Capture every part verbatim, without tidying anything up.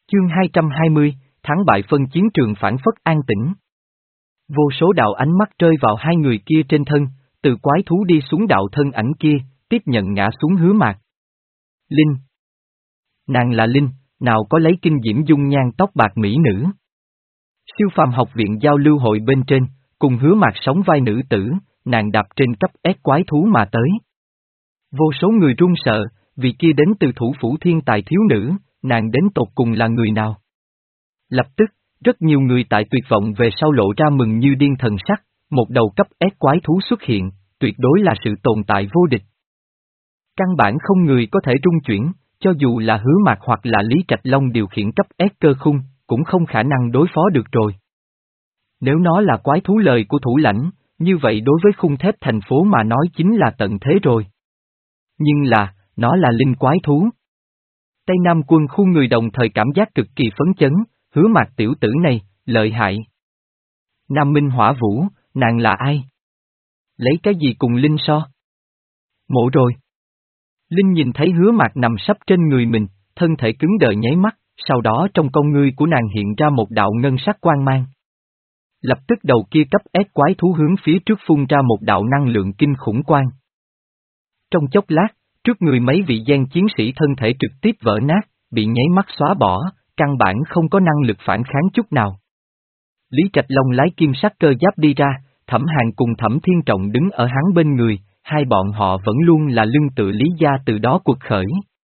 Chương hai trăm hai mươi, thắng bại phân chiến trường phảng phất an tĩnh. Vô số đạo ánh mắt rơi vào hai người kia trên thân, từ quái thú đi xuống đạo thân ảnh kia, tiếp nhận ngã xuống Hứa Mạc. Linh. Nàng là Linh, nào có lấy kinh diễm dung nhan tóc bạc mỹ nữ. Siêu phàm học viện giao lưu hội bên trên, cùng Hứa Mạc sóng vai nữ tử, nàng đạp trên cấp S quái thú mà tới. Vô số người run sợ, vì kia đến từ thủ phủ thiên tài thiếu nữ, nàng đến tột cùng là người nào? Lập tức, rất nhiều người tại tuyệt vọng về sau lộ ra mừng như điên thần sắc, một đầu cấp S quái thú xuất hiện, tuyệt đối là sự tồn tại vô địch. Căn bản không người có thể trung chuyển, cho dù là Hứa Mạc hoặc là Lý Trạch Long điều khiển cấp S cơ khung, cũng không khả năng đối phó được rồi. Nếu nó là quái thú lời của thủ lãnh, như vậy đối với khung thép thành phố mà nói chính là tận thế rồi. Nhưng là, nó là linh quái thú. Tây Nam quân khu người đồng thời cảm giác cực kỳ phấn chấn, Hứa Mạc tiểu tử này, lợi hại. Nam Minh Hỏa Vũ, nàng là ai? Lấy cái gì cùng Linh so? Mộ rồi. Linh nhìn thấy Hứa Mạc nằm sấp trên người mình, thân thể cứng đờ nháy mắt, sau đó trong con ngươi của nàng hiện ra một đạo ngân sắc quang mang. Lập tức đầu kia cấp S quái thú hướng phía trước phun ra một đạo năng lượng kinh khủng quang. Trong chốc lát, trước người mấy vị gian chiến sĩ thân thể trực tiếp vỡ nát, bị nháy mắt xóa bỏ, căn bản không có năng lực phản kháng chút nào. Lý Trạch Long lái kim sắc cơ giáp đi ra, Thẩm Hàn cùng Thẩm Thiên Trọng đứng ở hắn bên người, hai bọn họ vẫn luôn là lưng tựa Lý gia từ đó cuộc khởi.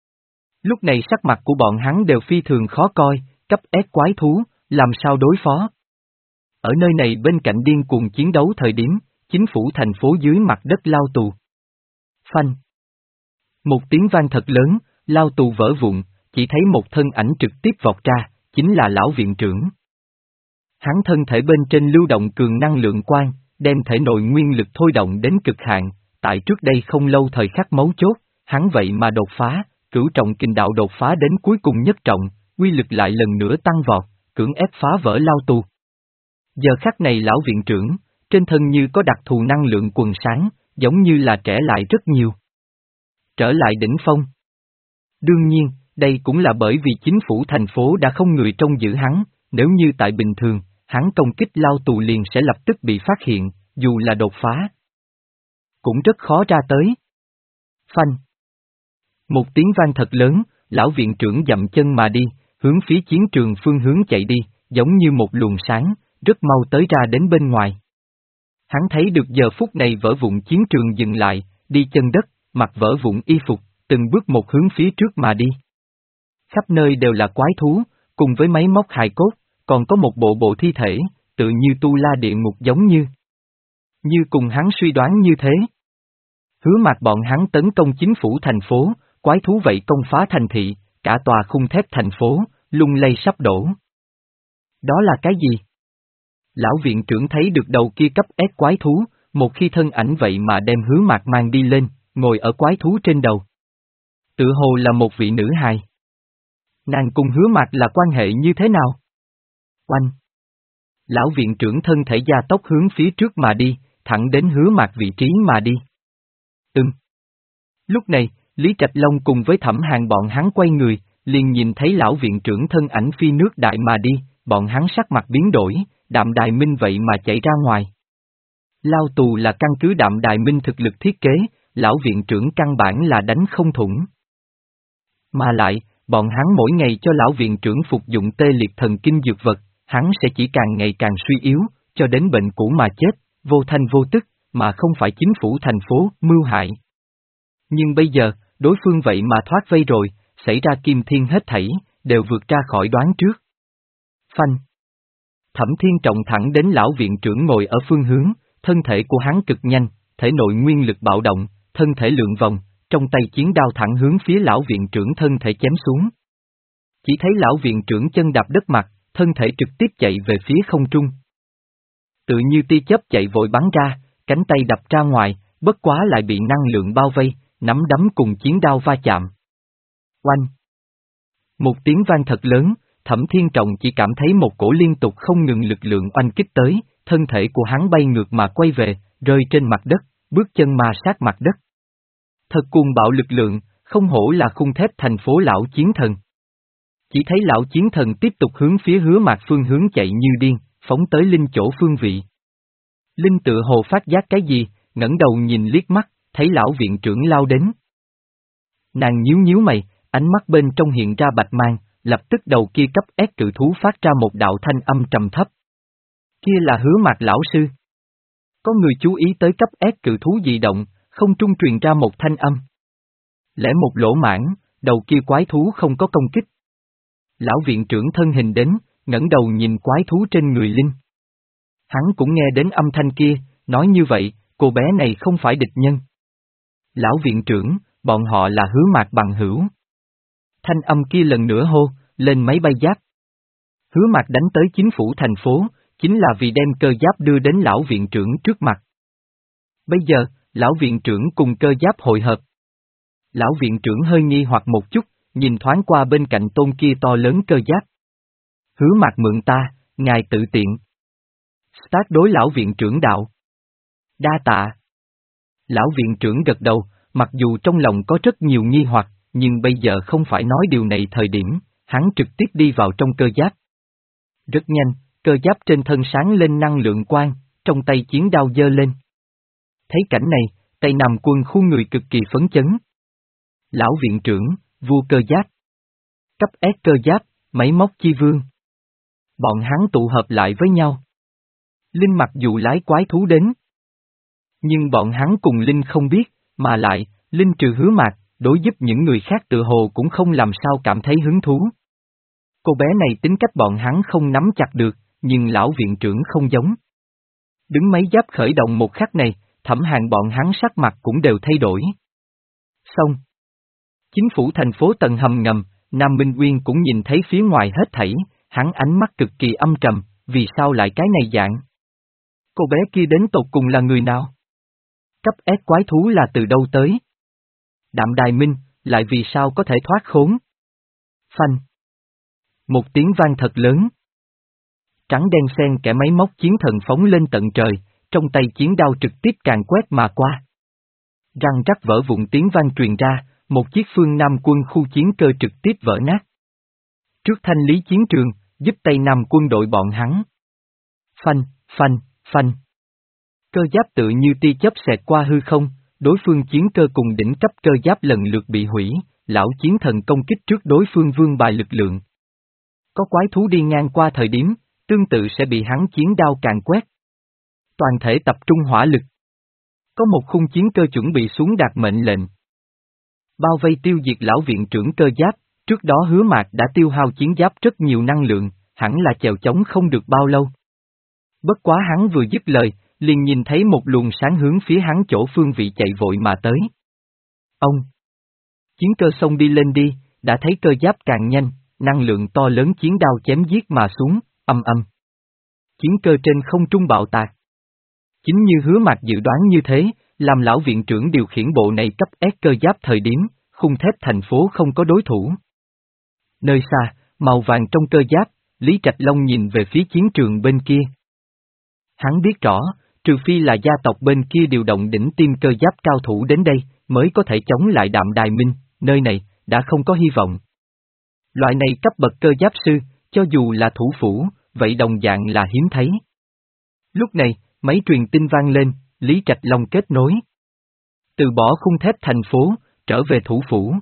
Lúc này sắc mặt của bọn hắn đều phi thường khó coi, cấp S quái thú, làm sao đối phó? Ở nơi này bên cạnh điên cuồng chiến đấu thời điểm, chính phủ thành phố dưới mặt đất lao tù. Phanh. Một tiếng vang thật lớn, lao tù vỡ vụn, chỉ thấy một thân ảnh trực tiếp vọt ra, chính là lão viện trưởng. Hắn thân thể bên trên lưu động cường năng lượng quang, đem thể nội nguyên lực thôi động đến cực hạn, tại trước đây không lâu thời khắc mấu chốt, hắn vậy mà đột phá, cửu trọng kình đạo đột phá đến cuối cùng nhất trọng, uy lực lại lần nữa tăng vọt, cưỡng ép phá vỡ lao tù. Giờ khắc này lão viện trưởng, trên thân như có đặc thù năng lượng quần sáng, giống như là trẻ lại rất nhiều. Trở lại đỉnh phong. Đương nhiên, đây cũng là bởi vì chính phủ thành phố đã không người trông giữ hắn, nếu như tại bình thường, hắn công kích lao tù liền sẽ lập tức bị phát hiện, dù là đột phá. Cũng rất khó ra tới. Phanh. Một tiếng vang thật lớn, lão viện trưởng dậm chân mà đi, hướng phía chiến trường phương hướng chạy đi, giống như một luồng sáng, rất mau tới ra đến bên ngoài. Hắn thấy được giờ phút này vỡ vụn chiến trường dừng lại, đi chân đất, mặc vỡ vụn y phục, từng bước một hướng phía trước mà đi. Khắp nơi đều là quái thú, cùng với máy móc hài cốt, còn có một bộ bộ thi thể, tự như tu la địa ngục giống như. Như cùng hắn suy đoán như thế. Hứa Mạc bọn hắn tấn công chính phủ thành phố, quái thú vậy công phá thành thị, cả tòa khung thép thành phố, lung lay sắp đổ. Đó là cái gì? Lão viện trưởng thấy được đầu kia cấp S quái thú, một khi thân ảnh vậy mà đem Hứa Mạc mang đi lên, ngồi ở quái thú trên đầu. Tự hồ là một vị nữ hài. Nàng cùng Hứa Mạc là quan hệ như thế nào? Oanh! Lão viện trưởng thân thể gia tốc hướng phía trước mà đi, thẳng đến Hứa Mạc vị trí mà đi. Ừm. Lúc này, Lý Trạch Long cùng với Thẩm Hàn bọn hắn quay người, liền nhìn thấy lão viện trưởng thân ảnh phi nước đại mà đi, bọn hắn sắc mặt biến đổi, Đạm Đài Minh vậy mà chạy ra ngoài. Lao tù là căn cứ Đạm Đài Minh thực lực thiết kế, lão viện trưởng căn bản là đánh không thủng. Mà lại, bọn hắn mỗi ngày cho lão viện trưởng phục dụng tê liệt thần kinh dược vật, hắn sẽ chỉ càng ngày càng suy yếu, cho đến bệnh cũ mà chết, vô thanh vô tức, mà không phải chính phủ thành phố mưu hại. Nhưng bây giờ, đối phương vậy mà thoát vây rồi, xảy ra kim thiên hết thảy, đều vượt ra khỏi đoán trước. Phanh. Thẩm Thiên Trọng thẳng đến lão viện trưởng ngồi ở phương hướng, thân thể của hắn cực nhanh, thể nội nguyên lực bạo động, thân thể lượn vòng, trong tay chiến đao thẳng hướng phía lão viện trưởng thân thể chém xuống. Chỉ thấy lão viện trưởng chân đạp đất mặt, thân thể trực tiếp chạy về phía không trung. Tự như tia chớp chạy vội bắn ra, cánh tay đập ra ngoài, bất quá lại bị năng lượng bao vây, nắm đấm cùng chiến đao va chạm. Oanh! Một tiếng vang thật lớn, Thẩm Thiên Trọng chỉ cảm thấy một cổ liên tục không ngừng lực lượng oanh kích tới, thân thể của hắn bay ngược mà quay về, rơi trên mặt đất, bước chân ma sát mặt đất. Thật cuồng bạo lực lượng, không hổ là khung thép thành phố lão chiến thần. Chỉ thấy lão chiến thần tiếp tục hướng phía Hứa Mạc phương hướng chạy như điên, phóng tới Linh chỗ phương vị. Linh tựa hồ phát giác cái gì, ngẩng đầu nhìn liếc mắt, thấy lão viện trưởng lao đến. Nàng nhíu nhíu mày, ánh mắt bên trong hiện ra bạch mang, lập tức đầu kia cấp S cự thú phát ra một đạo thanh âm trầm thấp. Kia là Hứa Mạc lão sư. Có người chú ý tới cấp S cự thú dị động, không trung truyền ra một thanh âm. Lẽ một lỗ mãn, đầu kia quái thú không có công kích. Lão viện trưởng thân hình đến, ngẩng đầu nhìn quái thú trên người Linh. Hắn cũng nghe đến âm thanh kia, nói như vậy, cô bé này không phải địch nhân. Lão viện trưởng, bọn họ là Hứa Mạc bằng hữu. Thanh âm kia lần nữa hô, lên máy bay giáp. Hứa Mạc đánh tới chính phủ thành phố, chính là vì đem cơ giáp đưa đến lão viện trưởng trước mặt. Bây giờ, lão viện trưởng cùng cơ giáp hội hợp. Lão viện trưởng hơi nghi hoặc một chút, nhìn thoáng qua bên cạnh tôn kia to lớn cơ giáp. Hứa Mạc mượn ta, ngài tự tiện. Start đối lão viện trưởng đạo. Đa tạ. Lão viện trưởng gật đầu, mặc dù trong lòng có rất nhiều nghi hoặc, nhưng bây giờ không phải nói điều này thời điểm, hắn trực tiếp đi vào trong cơ giáp. Rất nhanh, cơ giáp trên thân sáng lên năng lượng quang, trong tay chiến đao giơ lên. Thấy cảnh này, Tây Nam quân khu người cực kỳ phấn chấn. Lão viện trưởng, vua cơ giáp. Cấp S cơ giáp, máy móc chi vương. Bọn hắn tụ hợp lại với nhau. Linh mặc dù lái quái thú đến. Nhưng bọn hắn cùng Linh không biết, mà lại, Linh trừ Hứa Mạc, đối giúp những người khác tự hồ cũng không làm sao cảm thấy hứng thú. Cô bé này tính cách bọn hắn không nắm chặt được, nhưng lão viện trưởng không giống. Đứng máy giáp khởi động một khắc này, Thẩm Hàn bọn hắn sắc mặt cũng đều thay đổi. Xong. Chính phủ thành phố tầng hầm ngầm, Nam Minh Uyên cũng nhìn thấy phía ngoài hết thảy, hắn ánh mắt cực kỳ âm trầm, vì sao lại cái này dạng? Cô bé kia đến tột cùng là người nào? Cấp S quái thú là từ đâu tới? Đạm Đài Minh, lại vì sao có thể thoát khốn? Phanh. Một tiếng vang thật lớn. Trắng đen xen kẻ máy móc chiến thần phóng lên tận trời, trong tay chiến đao trực tiếp càn quét mà qua. Răng rắc vỡ vụn tiếng vang truyền ra, một chiếc phương Nam quân khu chiến cơ trực tiếp vỡ nát. Trước thanh lý chiến trường, giúp Tây Nam quân đội bọn hắn. Phanh, phanh, phanh. Cơ giáp tự như tia chớp xẹt qua hư không, đối phương chiến cơ cùng đỉnh cấp cơ giáp lần lượt bị hủy, lão chiến thần công kích trước đối phương vương bài lực lượng. Có quái thú đi ngang qua thời điểm, tương tự sẽ bị hắn chiến đao càn quét. Toàn thể tập trung hỏa lực. Có một khung chiến cơ chuẩn bị xuống đạt mệnh lệnh. Bao vây tiêu diệt lão viện trưởng cơ giáp, trước đó Hứa Mạc đã tiêu hao chiến giáp rất nhiều năng lượng, hẳn là chèo chống không được bao lâu. Bất quá hắn vừa dứt lời, liền nhìn thấy một luồng sáng hướng phía hắn chỗ phương vị chạy vội mà tới. Ông! Chiến cơ xông đi lên đi, đã thấy cơ giáp càng nhanh, năng lượng to lớn chiến đao chém giết mà xuống, âm âm. Chiến cơ trên không trung bạo tạc. Chính như Hứa Mạc dự đoán như thế, làm lão viện trưởng điều khiển bộ này cấp S cơ giáp thời điểm, khung thép thành phố không có đối thủ. Nơi xa, màu vàng trong cơ giáp, Lý Trạch Long nhìn về phía chiến trường bên kia. Hắn biết rõ, trừ phi là gia tộc bên kia điều động đỉnh tiêm cơ giáp cao thủ đến đây, mới có thể chống lại Đạm Đài Minh, nơi này, đã không có hy vọng. Loại này cấp bậc cơ giáp sư, cho dù là thủ phủ, vậy đồng dạng là hiếm thấy. Lúc này, máy truyền tin vang lên, Lý Trạch Long kết nối. Từ bỏ khung thép thành phố, trở về thủ phủ.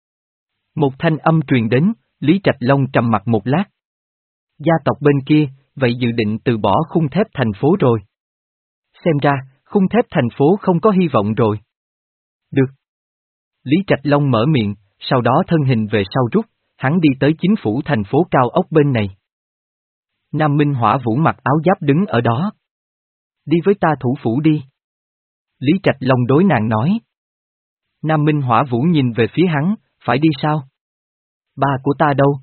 Một thanh âm truyền đến, Lý Trạch Long trầm mặt một lát. Gia tộc bên kia, vậy dự định từ bỏ khung thép thành phố rồi. Xem ra, khung thép thành phố không có hy vọng rồi. Được. Lý Trạch Long mở miệng, sau đó thân hình về sau rút, hắn đi tới chính phủ thành phố cao ốc bên này. Nam Minh Hỏa Vũ mặc áo giáp đứng ở đó. Đi với ta thủ phủ đi. Lý Trạch Long đối nàng nói. Nam Minh Hỏa Vũ nhìn về phía hắn, phải đi sao? Ba của ta đâu?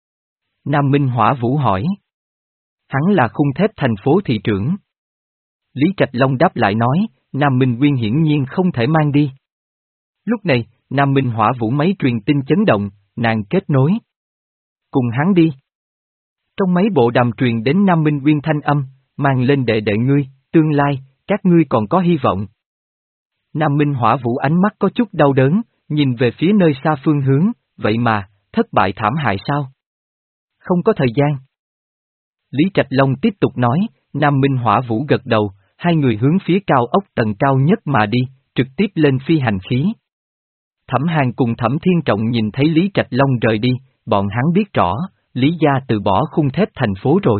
Nam Minh Hỏa Vũ hỏi. Hắn là khung thép thành phố thị trưởng. Lý Trạch Long đáp lại nói, Nam Minh Nguyên hiển nhiên không thể mang đi. Lúc này, Nam Minh Hỏa Vũ máy truyền tin chấn động, nàng kết nối. Cùng hắn đi. Trong mấy bộ đàm truyền đến Nam Minh Nguyên thanh âm, mang lên đệ đệ ngươi, tương lai, các ngươi còn có hy vọng. Nam Minh Hỏa Vũ ánh mắt có chút đau đớn, nhìn về phía nơi xa phương hướng, vậy mà, thất bại thảm hại sao? Không có thời gian. Lý Trạch Long tiếp tục nói, Nam Minh Hỏa Vũ gật đầu, hai người hướng phía cao ốc tầng cao nhất mà đi, trực tiếp lên phi hành khí. Thẩm Hàn cùng Thẩm Thiên Trọng nhìn thấy Lý Trạch Long rời đi, bọn hắn biết rõ, Lý gia từ bỏ khung thép thành phố rồi.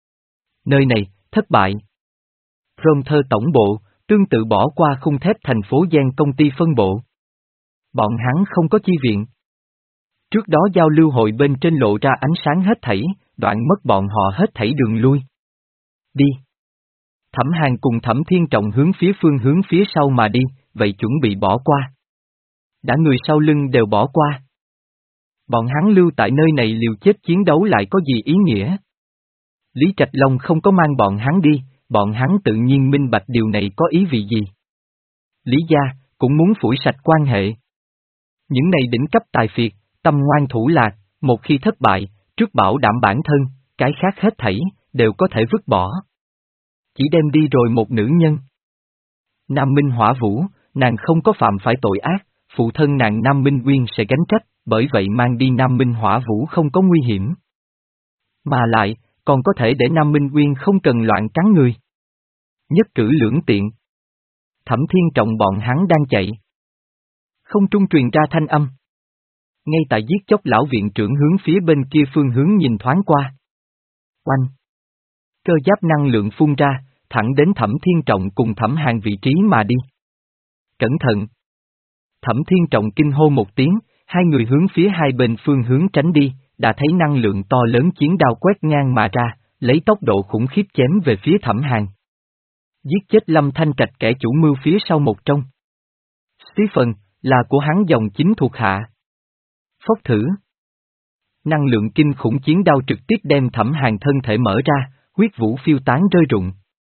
Nơi này, thất bại. Prompter tổng bộ, tương tự bỏ qua khung thép thành phố Giang công ty phân bộ. Bọn hắn không có chi viện. Trước đó giao lưu hội bên trên lộ ra ánh sáng hết thảy, đoạn mất bọn họ hết thảy đường lui. Đi. Thẩm Hàn cùng Thẩm Thiên Trọng hướng phía phương hướng phía sau mà đi, vậy chuẩn bị bỏ qua. Đã người sau lưng đều bỏ qua. Bọn hắn lưu tại nơi này liều chết chiến đấu lại có gì ý nghĩa? Lý Trạch Long không có mang bọn hắn đi, bọn hắn tự nhiên minh bạch điều này có ý vị gì. Lý gia, cũng muốn phủi sạch quan hệ. Những này đỉnh cấp tài phiệt, tâm ngoan thủ lạc, một khi thất bại, trước bảo đảm bản thân, cái khác hết thảy, đều có thể vứt bỏ. Chỉ đem đi rồi một nữ nhân. Nam Minh Hỏa Vũ, nàng không có phạm phải tội ác, phụ thân nàng Nam Minh Nguyên sẽ gánh trách, bởi vậy mang đi Nam Minh Hỏa Vũ không có nguy hiểm. Mà lại, còn có thể để Nam Minh Nguyên không cần loạn cắn người. Nhất cử lưỡng tiện. Thẩm Thiên Trọng bọn hắn đang chạy. Không trung truyền ra thanh âm. Ngay tại giết chóc lão viện trưởng hướng phía bên kia phương hướng nhìn thoáng qua. Oanh! Cơ giáp năng lượng phun ra, thẳng đến Thẩm Thiên Trọng cùng Thẩm Hàn vị trí mà đi. Cẩn thận! Thẩm Thiên Trọng kinh hô một tiếng, hai người hướng phía hai bên phương hướng tránh đi, đã thấy năng lượng to lớn chiến đao quét ngang mà ra, lấy tốc độ khủng khiếp chém về phía Thẩm Hàn. Giết chết Lâm Thanh Trạch kẻ chủ mưu phía sau một trong. Stephen, là của hắn dòng chính thuộc hạ. Phốc thử. Năng lượng kinh khủng chiến đao trực tiếp đem Thẩm Hàn thân thể mở ra, huyết vũ phiêu tán rơi rụng.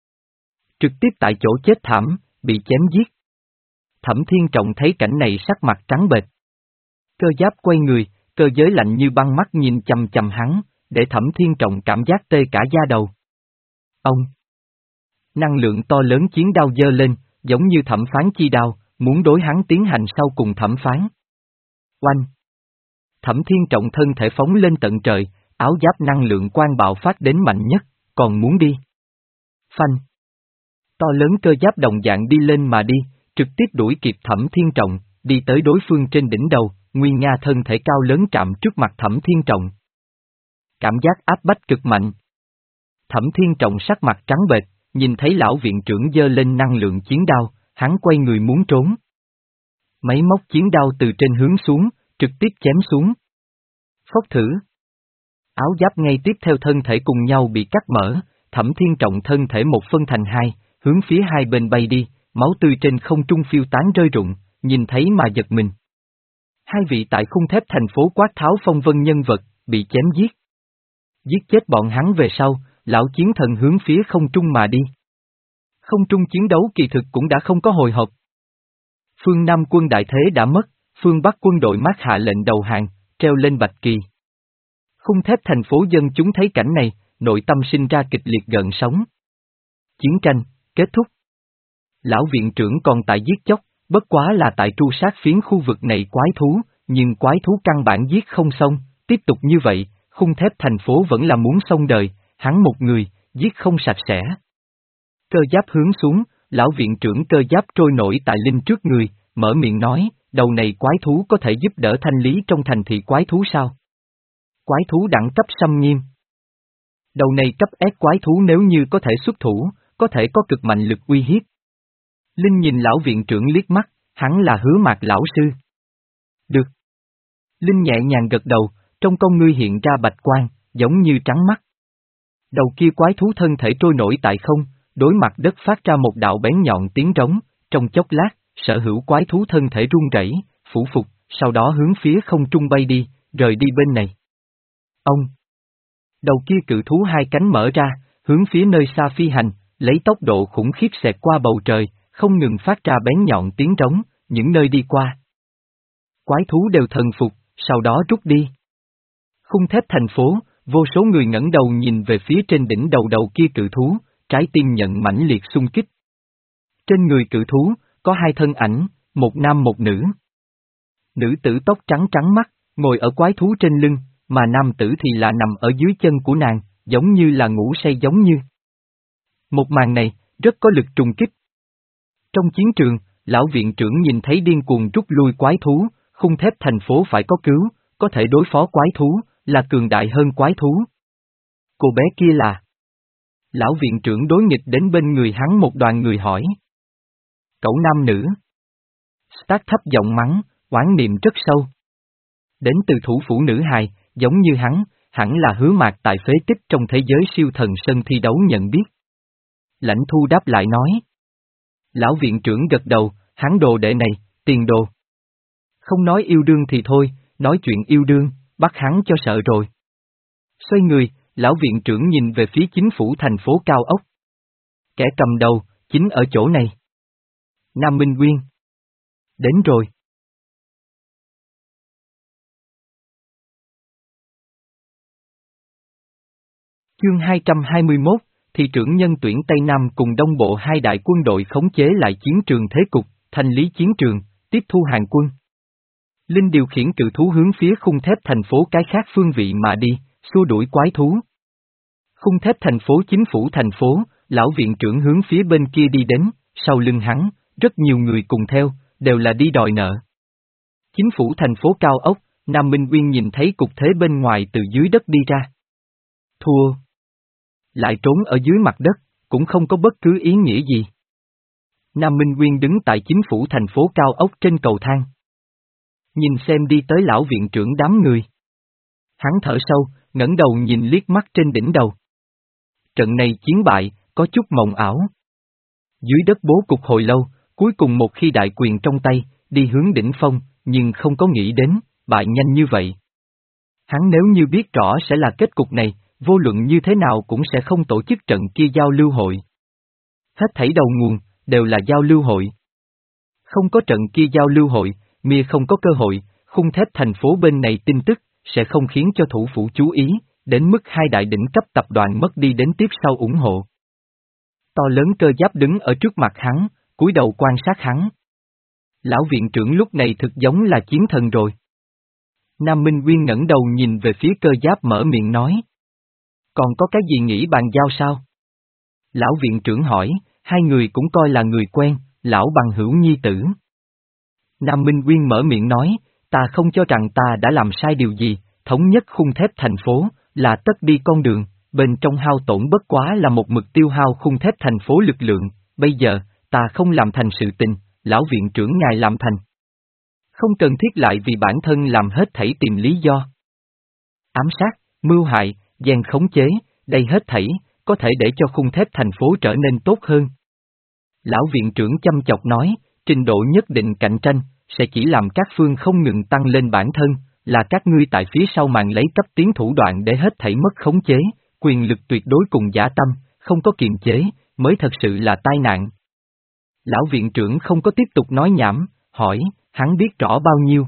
Trực tiếp tại chỗ chết thảm, bị chém giết. Thẩm Thiên Trọng thấy cảnh này sắc mặt trắng bệch. Cơ giáp quay người, cơ giới lạnh như băng mắt nhìn chằm chằm hắn, để Thẩm Thiên Trọng cảm giác tê cả da đầu. Ông! Năng lượng to lớn chiến đao dơ lên, giống như thẩm phán chi đao, muốn đối hắn tiến hành sau cùng thẩm phán. Oanh! Thẩm Thiên Trọng thân thể phóng lên tận trời, áo giáp năng lượng quang bạo phát đến mạnh nhất, còn muốn đi. Phanh! To lớn cơ giáp đồng dạng đi lên mà đi, trực tiếp đuổi kịp Thẩm Thiên Trọng, đi tới đối phương trên đỉnh đầu, Nguyên Nga thân thể cao lớn chạm trước mặt Thẩm Thiên Trọng. Cảm giác áp bách cực mạnh. Thẩm Thiên Trọng sắc mặt trắng bệch, nhìn thấy lão viện trưởng giơ lên năng lượng chiến đao, hắn quay người muốn trốn. Máy móc chiến đao từ trên hướng xuống, trực tiếp chém xuống. Phốc thử. Áo giáp ngay tiếp theo thân thể cùng nhau bị cắt mở, Thẩm Thiên Trọng thân thể một phân thành hai, hướng phía hai bên bay đi, máu tươi trên không trung phiêu tán rơi rụng, nhìn thấy mà giật mình. Hai vị tại khung thép thành phố quát tháo phong vân nhân vật, bị chém giết. Giết chết bọn hắn về sau, lão chiến thần hướng phía không trung mà đi. Không trung chiến đấu kỳ thực cũng đã không có hồi hộp. Phương Nam quân đại thế đã mất, phương Bắc quân đội mát hạ lệnh đầu hàng, treo lên bạch kỳ. Khung thép thành phố dân chúng thấy cảnh này, nội tâm sinh ra kịch liệt gợn sóng. Chiến tranh, kết thúc. Lão viện trưởng còn tại giết chóc, bất quá là tại tru sát phiến khu vực này quái thú, nhưng quái thú căn bản giết không xong, tiếp tục như vậy, khung thép thành phố vẫn là muốn xong đời, hắn một người, giết không sạch sẽ. Cơ giáp hướng xuống, lão viện trưởng cơ giáp trôi nổi tại linh trước người, mở miệng nói, đầu này quái thú có thể giúp đỡ thanh lý trong thành thị quái thú sao? Quái thú đẳng cấp xâm nghiêm. Đầu này cấp S quái thú nếu như có thể xuất thủ, có thể có cực mạnh lực uy hiếp. Linh nhìn lão viện trưởng liếc mắt, hắn là Hứa Mạc lão sư. Được. Linh nhẹ nhàng gật đầu, trong con ngươi hiện ra bạch quang, giống như trắng mắt. Đầu kia quái thú thân thể trôi nổi tại không, đối mặt đất phát ra một đạo bén nhọn tiếng trống, trong chốc lát, sở hữu quái thú thân thể run rẩy, phủ phục, sau đó hướng phía không trung bay đi, rời đi bên này. Ông! Đầu kia cự thú hai cánh mở ra, hướng phía nơi xa phi hành, lấy tốc độ khủng khiếp xẹt qua bầu trời, không ngừng phát ra bén nhọn tiếng trống, những nơi đi qua. Quái thú đều thần phục, sau đó rút đi. Khung thép thành phố, vô số người ngẩng đầu nhìn về phía trên đỉnh đầu đầu kia cự thú, trái tim nhận mãnh liệt xung kích. Trên người cự thú, có hai thân ảnh, một nam một nữ. Nữ tử tóc trắng trắng mắt, ngồi ở quái thú trên lưng, mà nam tử thì là nằm ở dưới chân của nàng, giống như là ngủ say giống như. Một màn này, rất có lực trùng kích. Trong chiến trường, lão viện trưởng nhìn thấy điên cuồng rút lui quái thú, khung thép thành phố phải có cứu, có thể đối phó quái thú, là cường đại hơn quái thú. Cô bé kia là... Lão viện trưởng đối nghịch đến bên người hắn một đoàn người hỏi. Cậu nam nữ. Stark thấp giọng mắng, oán niệm rất sâu. Đến từ thủ phủ nữ hài, giống như hắn, hẳn là Hứa Mạc tại phế tích trong thế giới siêu thần sân thi đấu nhận biết. Lãnh Thu đáp lại nói. Lão viện trưởng gật đầu, hắn đồ đệ này, tiền đồ. Không nói yêu đương thì thôi, nói chuyện yêu đương, bắt hắn cho sợ rồi. Xoay người, lão viện trưởng nhìn về phía chính phủ thành phố cao ốc. Kẻ cầm đầu, chính ở chỗ này. Nam Minh Nguyên. Đến rồi. Chương hai trăm hai mươi mốt, thị trưởng nhân tuyển Tây Nam cùng đông bộ hai đại quân đội khống chế lại chiến trường thế cục, thanh lý chiến trường, tiếp thu hàng quân. Linh điều khiển cự thú hướng phía khung thép thành phố cái khác phương vị mà đi, xua đuổi quái thú. Khung thép thành phố chính phủ thành phố, lão viện trưởng hướng phía bên kia đi đến, sau lưng hắn, rất nhiều người cùng theo, đều là đi đòi nợ. Chính phủ thành phố cao ốc, Nam Minh Nguyên nhìn thấy cục thế bên ngoài từ dưới đất đi ra. Thua. Lại trốn ở dưới mặt đất, cũng không có bất cứ ý nghĩa gì. Nam Minh Nguyên đứng tại chính phủ thành phố cao ốc trên cầu thang. Nhìn xem đi tới lão viện trưởng đám người. Hắn thở sâu, ngẩng đầu nhìn liếc mắt trên đỉnh đầu. Trận này chiến bại, có chút mộng ảo. Dưới đất bố cục hồi lâu, cuối cùng một khi đại quyền trong tay, đi hướng đỉnh phong, nhưng không có nghĩ đến, bại nhanh như vậy. Hắn nếu như biết rõ sẽ là kết cục này, vô luận như thế nào cũng sẽ không tổ chức trận kia giao lưu hội. Hết thảy đầu nguồn, đều là giao lưu hội. Không có trận kia giao lưu hội, Mia không có cơ hội, khung thép thành phố bên này tin tức, sẽ không khiến cho thủ phủ chú ý, đến mức hai đại đỉnh cấp tập đoàn mất đi đến tiếp sau ủng hộ. To lớn cơ giáp đứng ở trước mặt hắn, cúi đầu quan sát hắn. Lão viện trưởng lúc này thực giống là chiến thần rồi. Nam Minh Nguyên ngẩng đầu nhìn về phía cơ giáp mở miệng nói. Còn có cái gì nghĩ bàn giao sao? Lão viện trưởng hỏi, hai người cũng coi là người quen, lão bằng hữu nhi tử. Nam Minh Nguyên mở miệng nói, ta không cho rằng ta đã làm sai điều gì, thống nhất khung thép thành phố, là tất đi con đường, bên trong hao tổn bất quá là một mực tiêu hao khung thép thành phố lực lượng, bây giờ, ta không làm thành sự tình, lão viện trưởng ngài làm thành. Không cần thiết lại vì bản thân làm hết thảy tìm lý do. Ám sát, mưu hại, gian khống chế, đây hết thảy, có thể để cho khung thép thành phố trở nên tốt hơn. Lão viện trưởng chăm chọc nói, trình độ nhất định cạnh tranh, sẽ chỉ làm các phương không ngừng tăng lên bản thân, là các ngươi tại phía sau màn lấy cấp tiến thủ đoạn để hết thảy mất khống chế, quyền lực tuyệt đối cùng dã tâm, không có kiềm chế, mới thật sự là tai nạn. Lão viện trưởng không có tiếp tục nói nhảm, hỏi, hắn biết rõ bao nhiêu.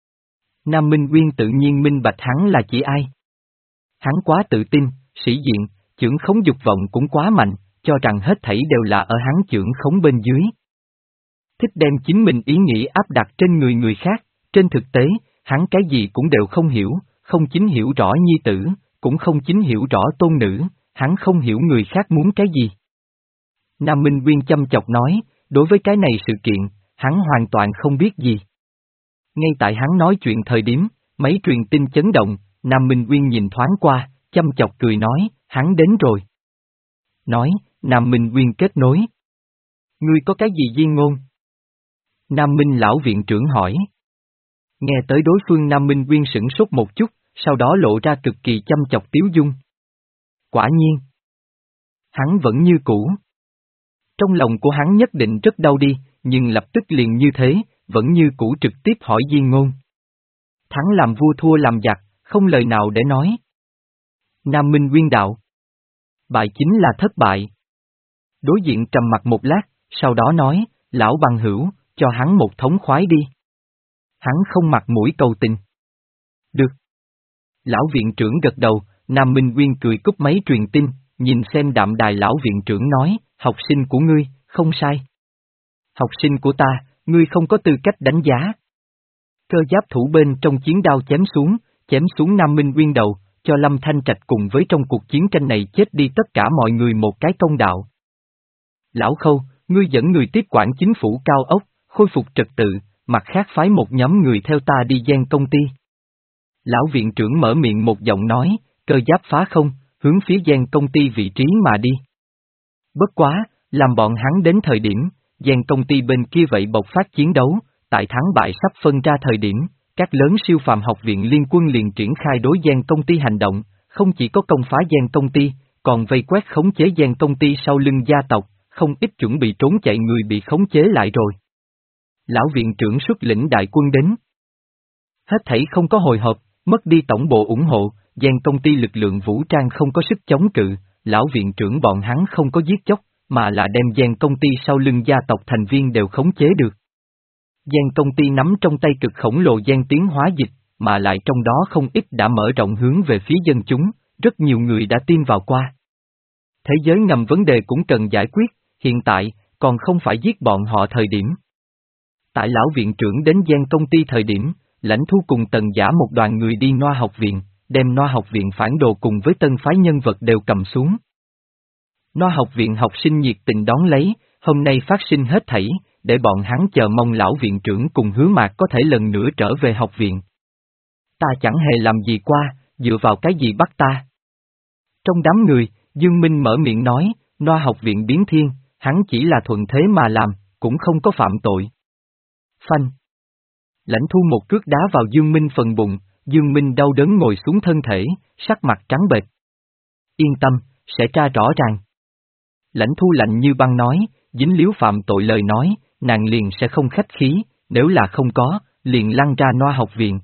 Nam Minh Nguyên tự nhiên minh bạch hắn là chỉ ai. Hắn quá tự tin, sĩ diện, chưởng khống dục vọng cũng quá mạnh, cho rằng hết thảy đều là ở hắn chưởng khống bên dưới. Thích đem chính mình ý nghĩ áp đặt trên người người khác, trên thực tế, hắn cái gì cũng đều không hiểu, không chính hiểu rõ nhi tử, cũng không chính hiểu rõ tôn nữ, hắn không hiểu người khác muốn cái gì. Nam Minh Nguyên chăm chọc nói, đối với cái này sự kiện, hắn hoàn toàn không biết gì. Ngay tại hắn nói chuyện thời điểm, mấy truyền tin chấn động, Nam Minh Nguyên nhìn thoáng qua, chăm chọc cười nói, hắn đến rồi. Nói, Nam Minh Nguyên kết nối. Ngươi có cái gì diên ngôn? Nam Minh lão viện trưởng hỏi. Nghe tới đối phương Nam Minh Nguyên sửng sốt một chút, sau đó lộ ra cực kỳ chăm chọc tiếu dung. Quả nhiên. Hắn vẫn như cũ. Trong lòng của hắn nhất định rất đau đi, nhưng lập tức liền như thế, vẫn như cũ trực tiếp hỏi diên ngôn. Thắng làm vua thua làm giặc, không lời nào để nói. Nam Minh Nguyên đạo. Bại chính là thất bại. Đối diện trầm mặt một lát, sau đó nói, lão bằng hữu, cho hắn một thống khoái đi. Hắn không mặt mũi cầu tình. Được. Lão viện trưởng gật đầu, Nam Minh Nguyên cười cúp máy truyền tin, nhìn xem đạm đài lão viện trưởng nói, học sinh của ngươi, không sai. Học sinh của ta, ngươi không có tư cách đánh giá. Cơ giáp thủ bên trong chiến đao chém xuống, chém xuống Nam Minh Uyên đầu, cho Lâm Thanh Trạch cùng với trong cuộc chiến tranh này chết đi tất cả mọi người một cái công đạo. Lão Khâu, ngươi dẫn người tiếp quản chính phủ cao ốc, khôi phục trật tự, mặt khác phái một nhóm người theo ta đi gian công ty. Lão viện trưởng mở miệng một giọng nói, cơ giáp phá không, hướng phía gian công ty vị trí mà đi. Bất quá, làm bọn hắn đến thời điểm, gian công ty bên kia vậy bộc phát chiến đấu, tại thắng bại sắp phân ra thời điểm, các lớn siêu phàm học viện liên quân liền triển khai đối gian công ty hành động, không chỉ có công phá gian công ty, còn vây quét khống chế gian công ty sau lưng gia tộc, không ít chuẩn bị trốn chạy người bị khống chế lại rồi. Lão viện trưởng xuất lĩnh đại quân đến. Hết thảy không có hồi hộp, mất đi tổng bộ ủng hộ, gian công ty lực lượng vũ trang không có sức chống cự, lão viện trưởng bọn hắn không có giết chóc, mà là đem gian công ty sau lưng gia tộc thành viên đều khống chế được. Gian công ty nắm trong tay cực khổng lồ gian tiến hóa dịch, mà lại trong đó không ít đã mở rộng hướng về phía dân chúng, rất nhiều người đã tiêm vào qua. Thế giới ngầm vấn đề cũng cần giải quyết, hiện tại, còn không phải giết bọn họ thời điểm. Tại lão viện trưởng đến gian công ty thời điểm, Lãnh Thu cùng Tần Giả một đoàn người đi Noa học viện, đem Noa học viện phản đồ cùng với tân phái nhân vật đều cầm xuống. Noa học viện học sinh nhiệt tình đón lấy, hôm nay phát sinh hết thảy, để bọn hắn chờ mong lão viện trưởng cùng Hứa Mạc có thể lần nữa trở về học viện. Ta chẳng hề làm gì qua, dựa vào cái gì bắt ta? Trong đám người, Dương Minh mở miệng nói, Noa học viện biến thiên, hắn chỉ là thuận thế mà làm, cũng không có phạm tội. Phanh. Lãnh Thu một cước đá vào Dương Minh phần bụng, Dương Minh đau đớn ngồi xuống thân thể, sắc mặt trắng bệch. Yên tâm, sẽ tra rõ ràng. Lãnh Thu lạnh như băng nói, dính líu phạm tội lời nói, nàng liền sẽ không khách khí, nếu là không có, liền lăn ra Noa học viện.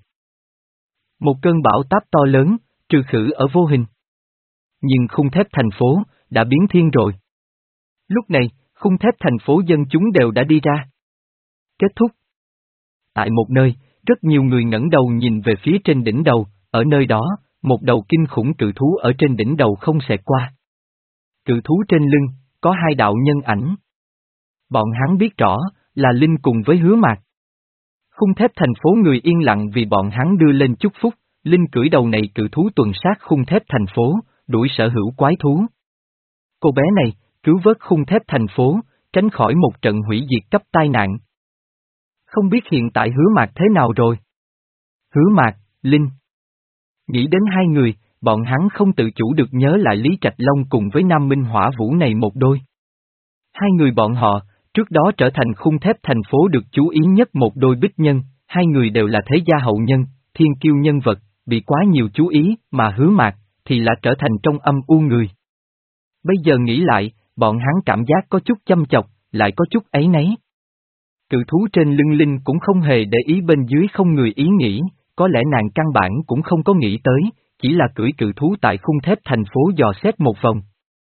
Một cơn bão táp to lớn, trừ khử ở vô hình. Nhưng khung thép thành phố, đã biến thiên rồi. Lúc này, khung thép thành phố dân chúng đều đã đi ra. Kết thúc. Tại một nơi, rất nhiều người ngẩng đầu nhìn về phía trên đỉnh đầu, ở nơi đó, một đầu kinh khủng cự thú ở trên đỉnh đầu không xẹt qua. Cự thú trên lưng, có hai đạo nhân ảnh. Bọn hắn biết rõ, là Linh cùng với Hứa Mạc. Khung thép thành phố người yên lặng vì bọn hắn đưa lên chúc phúc, Linh cưỡi đầu này cự thú tuần sát khung thép thành phố, đuổi sở hữu quái thú. Cô bé này, cứu vớt khung thép thành phố, tránh khỏi một trận hủy diệt cấp tai nạn. Không biết hiện tại Hứa Mạc thế nào rồi? Hứa Mạc, Linh. Nghĩ đến hai người, bọn hắn không tự chủ được nhớ lại Lý Trạch Long cùng với Nam Minh Hỏa Vũ này một đôi. Hai người bọn họ, trước đó trở thành khung thép thành phố được chú ý nhất một đôi bích nhân, hai người đều là thế gia hậu nhân, thiên kiêu nhân vật, bị quá nhiều chú ý, mà Hứa Mạc, thì là trở thành trong âm u người. Bây giờ nghĩ lại, bọn hắn cảm giác có chút chăm chọc, lại có chút áy náy. Cự thú trên lưng Linh cũng không hề để ý bên dưới không người ý nghĩ, có lẽ nàng căn bản cũng không có nghĩ tới, chỉ là cưỡi cự thú tại khung thép thành phố dò xét một vòng.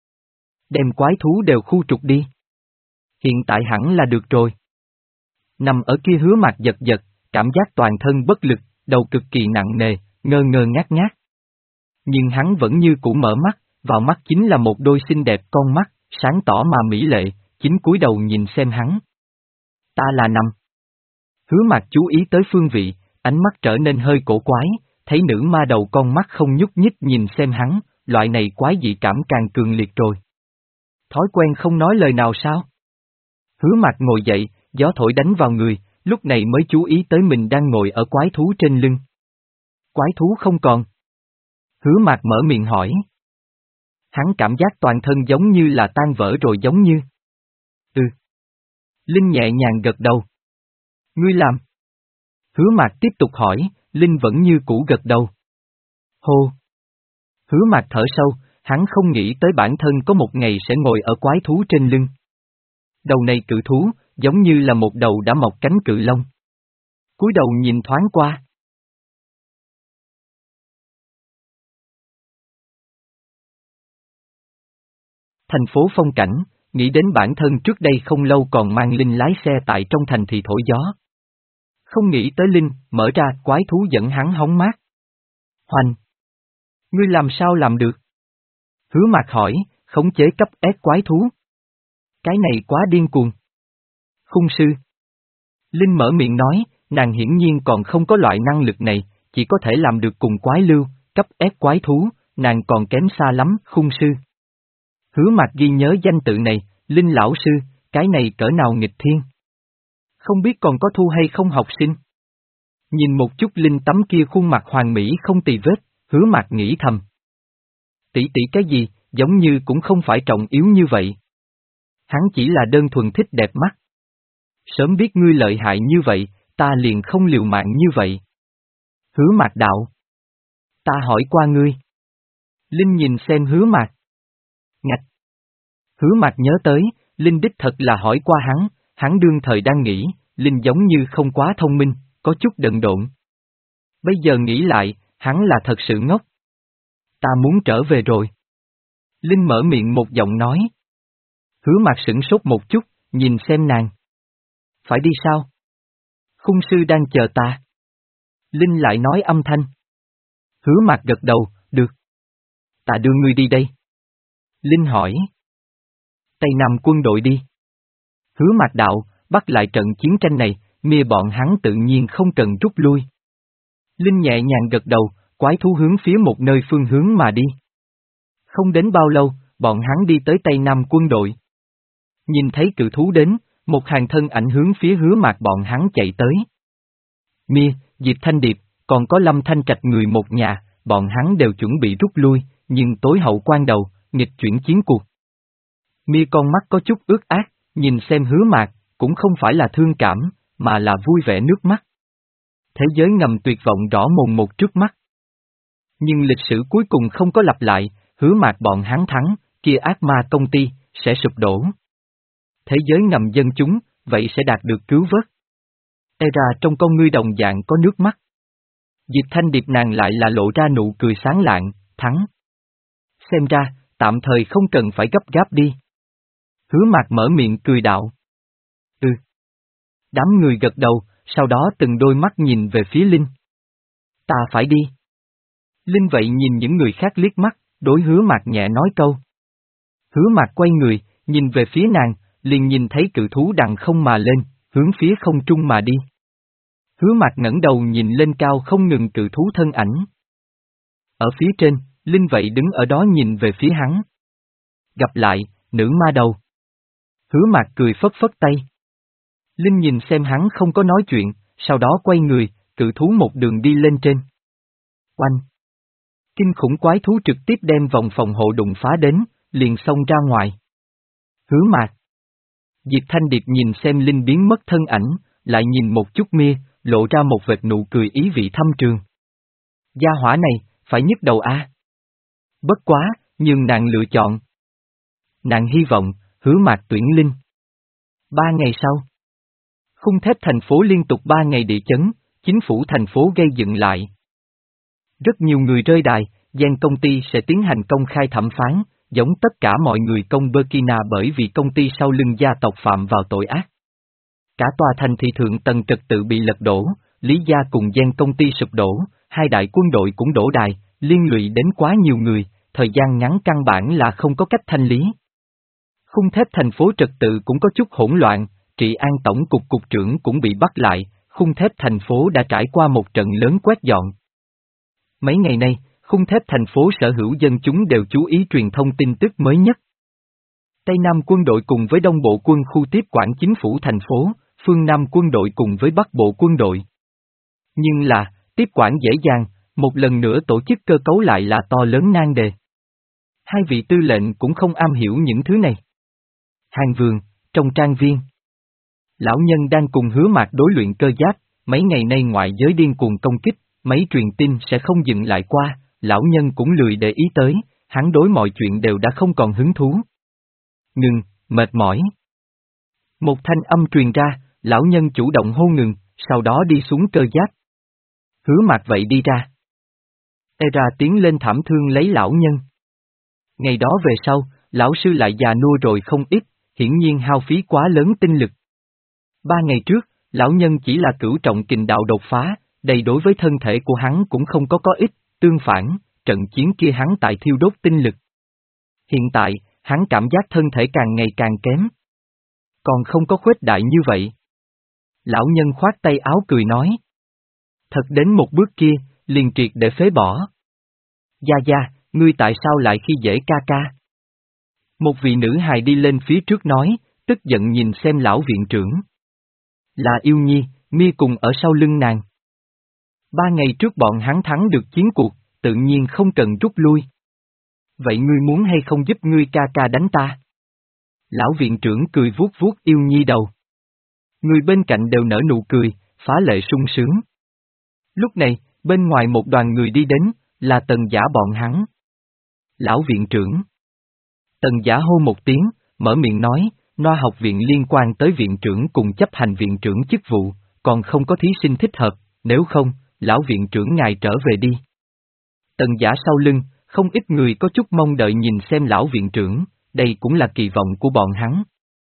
Đem quái thú đều khu trục đi. Hiện tại hẳn là được rồi. Nằm ở kia Hứa Mạc giật giật, cảm giác toàn thân bất lực, đầu cực kỳ nặng nề, ngơ ngơ ngác ngác. Nhưng hắn vẫn như cũ mở mắt, vào mắt chính là một đôi xinh đẹp con mắt, sáng tỏ mà mỹ lệ, chính cúi đầu nhìn xem hắn. Ta là Nằm. Hứa Mạc chú ý tới phương vị, ánh mắt trở nên hơi cổ quái, thấy nữ ma đầu con mắt không nhúc nhích nhìn xem hắn, loại này quái dị cảm càng cường liệt rồi. Thói quen không nói lời nào sao? Hứa Mạc ngồi dậy, gió thổi đánh vào người, lúc này mới chú ý tới mình đang ngồi ở quái thú trên lưng. Quái thú không còn. Hứa Mạc mở miệng hỏi. Hắn cảm giác toàn thân giống như là tan vỡ rồi giống như. Ừ. Linh nhẹ nhàng gật đầu. Ngươi làm. Hứa Mạc tiếp tục hỏi, Linh vẫn như cũ gật đầu. Hô. Hứa Mạc thở sâu, hắn không nghĩ tới bản thân có một ngày sẽ ngồi ở quái thú trên lưng. Đầu này cự thú, giống như là một đầu đã mọc cánh cự long. Cúi đầu nhìn thoáng qua. Thành phố phong cảnh, nghĩ đến bản thân trước đây không lâu còn mang Linh lái xe tại trong thành thị thổi gió. Không nghĩ tới Linh, mở ra quái thú dẫn hắn hóng mát. Hoành! Ngươi làm sao làm được? Hứa Mạc hỏi, khống chế cấp S quái thú. Cái này quá điên cuồng. Khung sư. Linh mở miệng nói, nàng hiển nhiên còn không có loại năng lực này, chỉ có thể làm được cùng quái lưu, cấp ép quái thú, nàng còn kém xa lắm, khung sư. Hứa Mạc ghi nhớ danh tự này, Linh lão sư, cái này cỡ nào nghịch thiên. Không biết còn có thu hay không học sinh. Nhìn một chút Linh tấm kia khuôn mặt hoàn mỹ không tì vết, Hứa Mạc nghĩ thầm. Tỷ tỷ cái gì, giống như cũng không phải trọng yếu như vậy. Hắn chỉ là đơn thuần thích đẹp mắt. Sớm biết ngươi lợi hại như vậy, ta liền không liều mạng như vậy. Hứa Mạc đạo. Ta hỏi qua ngươi. Linh nhìn xem Hứa Mạc. Ngạch. Hứa Mạc nhớ tới, Linh đích thật là hỏi qua hắn, hắn đương thời đang nghĩ, Linh giống như không quá thông minh, có chút đần độn. Bây giờ nghĩ lại, hắn là thật sự ngốc. Ta muốn trở về rồi. Linh mở miệng một giọng nói. Hứa Mạc sửng sốt một chút, nhìn xem nàng. Phải đi sao? Khung sư đang chờ ta. Linh lại nói âm thanh. Hứa Mạc gật đầu, được. Ta đưa ngươi đi đây. Linh hỏi. Tây Nam quân đội đi. Hứa Mạc đạo, bắt lại trận chiến tranh này, mia bọn hắn tự nhiên không cần rút lui. Linh nhẹ nhàng gật đầu, quái thú hướng phía một nơi phương hướng mà đi. Không đến bao lâu, bọn hắn đi tới Tây Nam quân đội. Nhìn thấy cự thú đến, một hàng thân ảnh hướng phía Hứa Mạc bọn hắn chạy tới. Mia, Diệp Thanh Điệp, còn có Lâm Thanh Trạch người một nhà, bọn hắn đều chuẩn bị rút lui, nhưng tối hậu quan đầu, nghịch chuyển chiến cuộc. Mia con mắt có chút ướt át, nhìn xem Hứa Mạc, cũng không phải là thương cảm, mà là vui vẻ nước mắt. Thế giới ngầm tuyệt vọng rõ mồn một trước mắt. Nhưng lịch sử cuối cùng không có lặp lại, Hứa Mạc bọn hắn thắng, kia ác ma công ty, sẽ sụp đổ. Thế giới ngầm dân chúng, vậy sẽ đạt được cứu vớt. E ra trong con ngươi đồng dạng có nước mắt. Diệp Thanh Điệp nàng lại là lộ ra nụ cười sáng lạng, thắng. Xem ra, tạm thời không cần phải gấp gáp đi. Hứa Mạc mở miệng cười đạo. Ừ. Đám người gật đầu, sau đó từng đôi mắt nhìn về phía Linh. Ta phải đi. Linh vậy nhìn những người khác liếc mắt, đối Hứa Mạc nhẹ nói câu. Hứa Mạc quay người, nhìn về phía nàng, liền nhìn thấy cự thú đằng không mà lên, hướng phía không trung mà đi. Hứa Mạc ngẩng đầu nhìn lên cao không ngừng cự thú thân ảnh. Ở phía trên, Linh vậy đứng ở đó nhìn về phía hắn. Gặp lại, nữ ma đầu. Hứa Mạc cười phất phất tay. Linh nhìn xem hắn không có nói chuyện, sau đó quay người, cự thú một đường đi lên trên. Oanh! Kinh khủng quái thú trực tiếp đem vòng phòng hộ đụng phá đến, liền xông ra ngoài. Hứa Mạc. Diệp Thanh Điệp nhìn xem Linh biến mất thân ảnh, lại nhìn một chút Mia, lộ ra một vệt nụ cười ý vị thâm trường. Gia hỏa này, phải nhức đầu a. À? Bất quá, nhưng nàng lựa chọn. Nàng hy vọng, Hứa Mạc tuyển Linh. Ba ngày sau. Khung thép thành phố liên tục ba ngày địa chấn, chính phủ thành phố gây dựng lại. Rất nhiều người rơi đài, Gen công ty sẽ tiến hành công khai thẩm phán, giống tất cả mọi người công Burkina bởi vì công ty sau lưng gia tộc phạm vào tội ác. Cả tòa thành thị thượng tầng trật tự bị lật đổ, Lý Gia cùng Gen công ty sụp đổ, hai đại quân đội cũng đổ đài, liên lụy đến quá nhiều người, thời gian ngắn căn bản là không có cách thanh lý. Khung thép thành phố trật tự cũng có chút hỗn loạn, trị an tổng cục cục trưởng cũng bị bắt lại, khung thép thành phố đã trải qua một trận lớn quét dọn. Mấy ngày nay, khung thép thành phố sở hữu dân chúng đều chú ý truyền thông tin tức mới nhất. Tây Nam quân đội cùng với Đông Bộ quân khu tiếp quản chính phủ thành phố, phương Nam quân đội cùng với Bắc Bộ quân đội. Nhưng là, tiếp quản dễ dàng, một lần nữa tổ chức cơ cấu lại là to lớn nan đề. Hai vị tư lệnh cũng không am hiểu những thứ này. Hàng vườn, trong trang viên. Lão nhân đang cùng Hứa Mạc đối luyện cơ giáp, mấy ngày nay ngoại giới điên cuồng công kích, mấy truyền tin sẽ không dừng lại qua, lão nhân cũng lười để ý tới, hắn đối mọi chuyện đều đã không còn hứng thú. Ngừng, mệt mỏi. Một thanh âm truyền ra, lão nhân chủ động hô ngừng, sau đó đi xuống cơ giáp. Hứa Mạc vậy đi ra. E ra tiến lên thảm thương lấy lão nhân. Ngày đó về sau, lão sư lại già nua rồi không ít, hiển nhiên hao phí quá lớn tinh lực. Ba ngày trước, lão nhân chỉ là cửu trọng kình đạo đột phá, đây đối với thân thể của hắn cũng không có có ích, tương phản, trận chiến kia hắn tại thiêu đốt tinh lực. Hiện tại, hắn cảm giác thân thể càng ngày càng kém. Còn không có khuếch đại như vậy. Lão nhân khoát tay áo cười nói. Thật đến một bước kia, liền triệt để phế bỏ. Gia Gia, ngươi tại sao lại khi dễ ca ca? Một vị nữ hài đi lên phía trước nói, tức giận nhìn xem lão viện trưởng. Là Yêu Nhi, mi cùng ở sau lưng nàng. Ba ngày trước bọn hắn thắng được chiến cuộc, tự nhiên không cần rút lui. Vậy ngươi muốn hay không giúp ngươi ca ca đánh ta? Lão viện trưởng cười vuốt vuốt Yêu Nhi đầu. Người bên cạnh đều nở nụ cười, phá lệ sung sướng. Lúc này, bên ngoài một đoàn người đi đến, là Tần Giả bọn hắn. Lão viện trưởng. Tần Giả hô một tiếng, mở miệng nói, Noa học viện liên quan tới viện trưởng cùng chấp hành viện trưởng chức vụ, còn không có thí sinh thích hợp, nếu không, lão viện trưởng ngài trở về đi. Tần Giả sau lưng, không ít người có chút mong đợi nhìn xem lão viện trưởng, đây cũng là kỳ vọng của bọn hắn.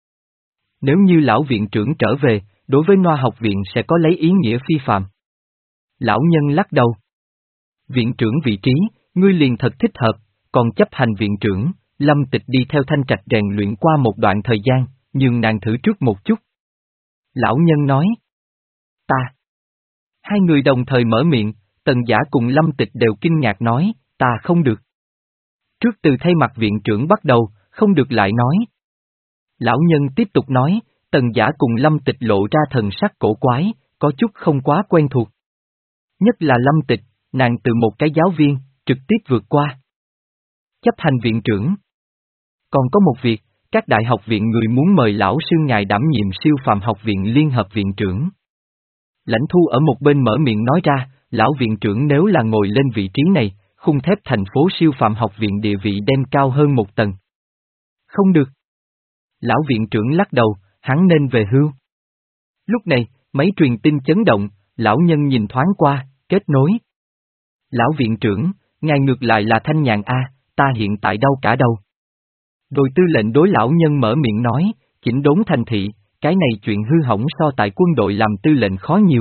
Nếu như lão viện trưởng trở về, đối với Noa học viện sẽ có lấy ý nghĩa phi phàm. Lão nhân lắc đầu. Viện trưởng vị trí, ngươi liền thật thích hợp, còn chấp hành viện trưởng, Lâm Tịch đi theo Thanh Trạch rèn luyện qua một đoạn thời gian, nhưng nàng thử trước một chút. Lão nhân nói. Ta. Hai người đồng thời mở miệng, Tần Giả cùng Lâm Tịch đều kinh ngạc nói, ta không được. Trước từ thay mặt viện trưởng bắt đầu, không được lại nói. Lão nhân tiếp tục nói, Tần Giả cùng Lâm Tịch lộ ra thần sắc cổ quái, có chút không quá quen thuộc. Nhất là Lâm Tịch, nàng từ một cái giáo viên, trực tiếp vượt qua. Chấp hành viện trưởng. Còn có một việc, các đại học viện người muốn mời lão sư ngài đảm nhiệm siêu phàm học viện liên hợp viện trưởng. Lãnh Thu ở một bên mở miệng nói ra, lão viện trưởng nếu là ngồi lên vị trí này, khung thép thành phố siêu phàm học viện địa vị đem cao hơn một tầng. Không được. Lão viện trưởng lắc đầu, hắn nên về hưu. Lúc này, mấy truyền tin chấn động, lão nhân nhìn thoáng qua, kết nối. Lão viện trưởng, ngài ngược lại là thanh nhàn a, ta hiện tại đau cả đầu. Rồi tư lệnh đối lão nhân mở miệng nói, chỉnh đốn thành thị, cái này chuyện hư hỏng so tại quân đội làm tư lệnh khó nhiều.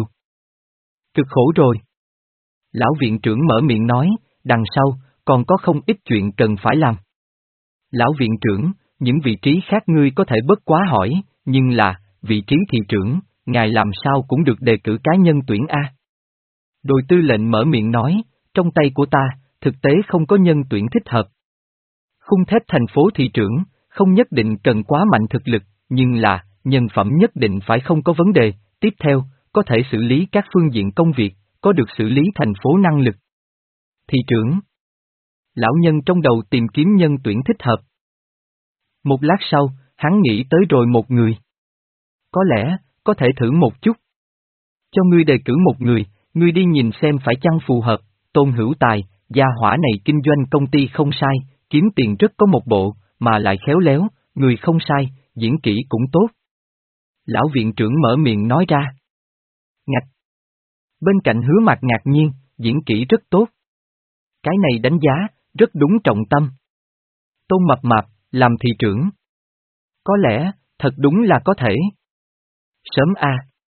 Cực khổ rồi. Lão viện trưởng mở miệng nói, đằng sau, còn có không ít chuyện cần phải làm. Lão viện trưởng, những vị trí khác ngươi có thể bất quá hỏi, nhưng là, vị trí thị trưởng, ngài làm sao cũng được đề cử cá nhân tuyển A. Đội tư lệnh mở miệng nói, trong tay của ta, thực tế không có nhân tuyển thích hợp. Khung thép thành phố thị trưởng, không nhất định cần quá mạnh thực lực, nhưng là, nhân phẩm nhất định phải không có vấn đề, tiếp theo, có thể xử lý các phương diện công việc, có được xử lý thành phố năng lực. Thị trưởng. Lão nhân trong đầu tìm kiếm nhân tuyển thích hợp. Một lát sau, hắn nghĩ tới rồi một người. Có lẽ, có thể thử một chút. Cho ngươi đề cử một người, ngươi đi nhìn xem phải chăng phù hợp, Tôn Hữu Tài, gia hỏa này kinh doanh công ty không sai, kiếm tiền rất có một bộ, mà lại khéo léo, người không sai, diễn kỹ cũng tốt. Lão viện trưởng mở miệng nói ra. Ngạch. Bên cạnh Hứa Mạc ngạc nhiên, diễn kỹ rất tốt. Cái này đánh giá, rất đúng trọng tâm. Tôn Mập Mạp, làm thị trưởng. Có lẽ, thật đúng là có thể. Sớm a.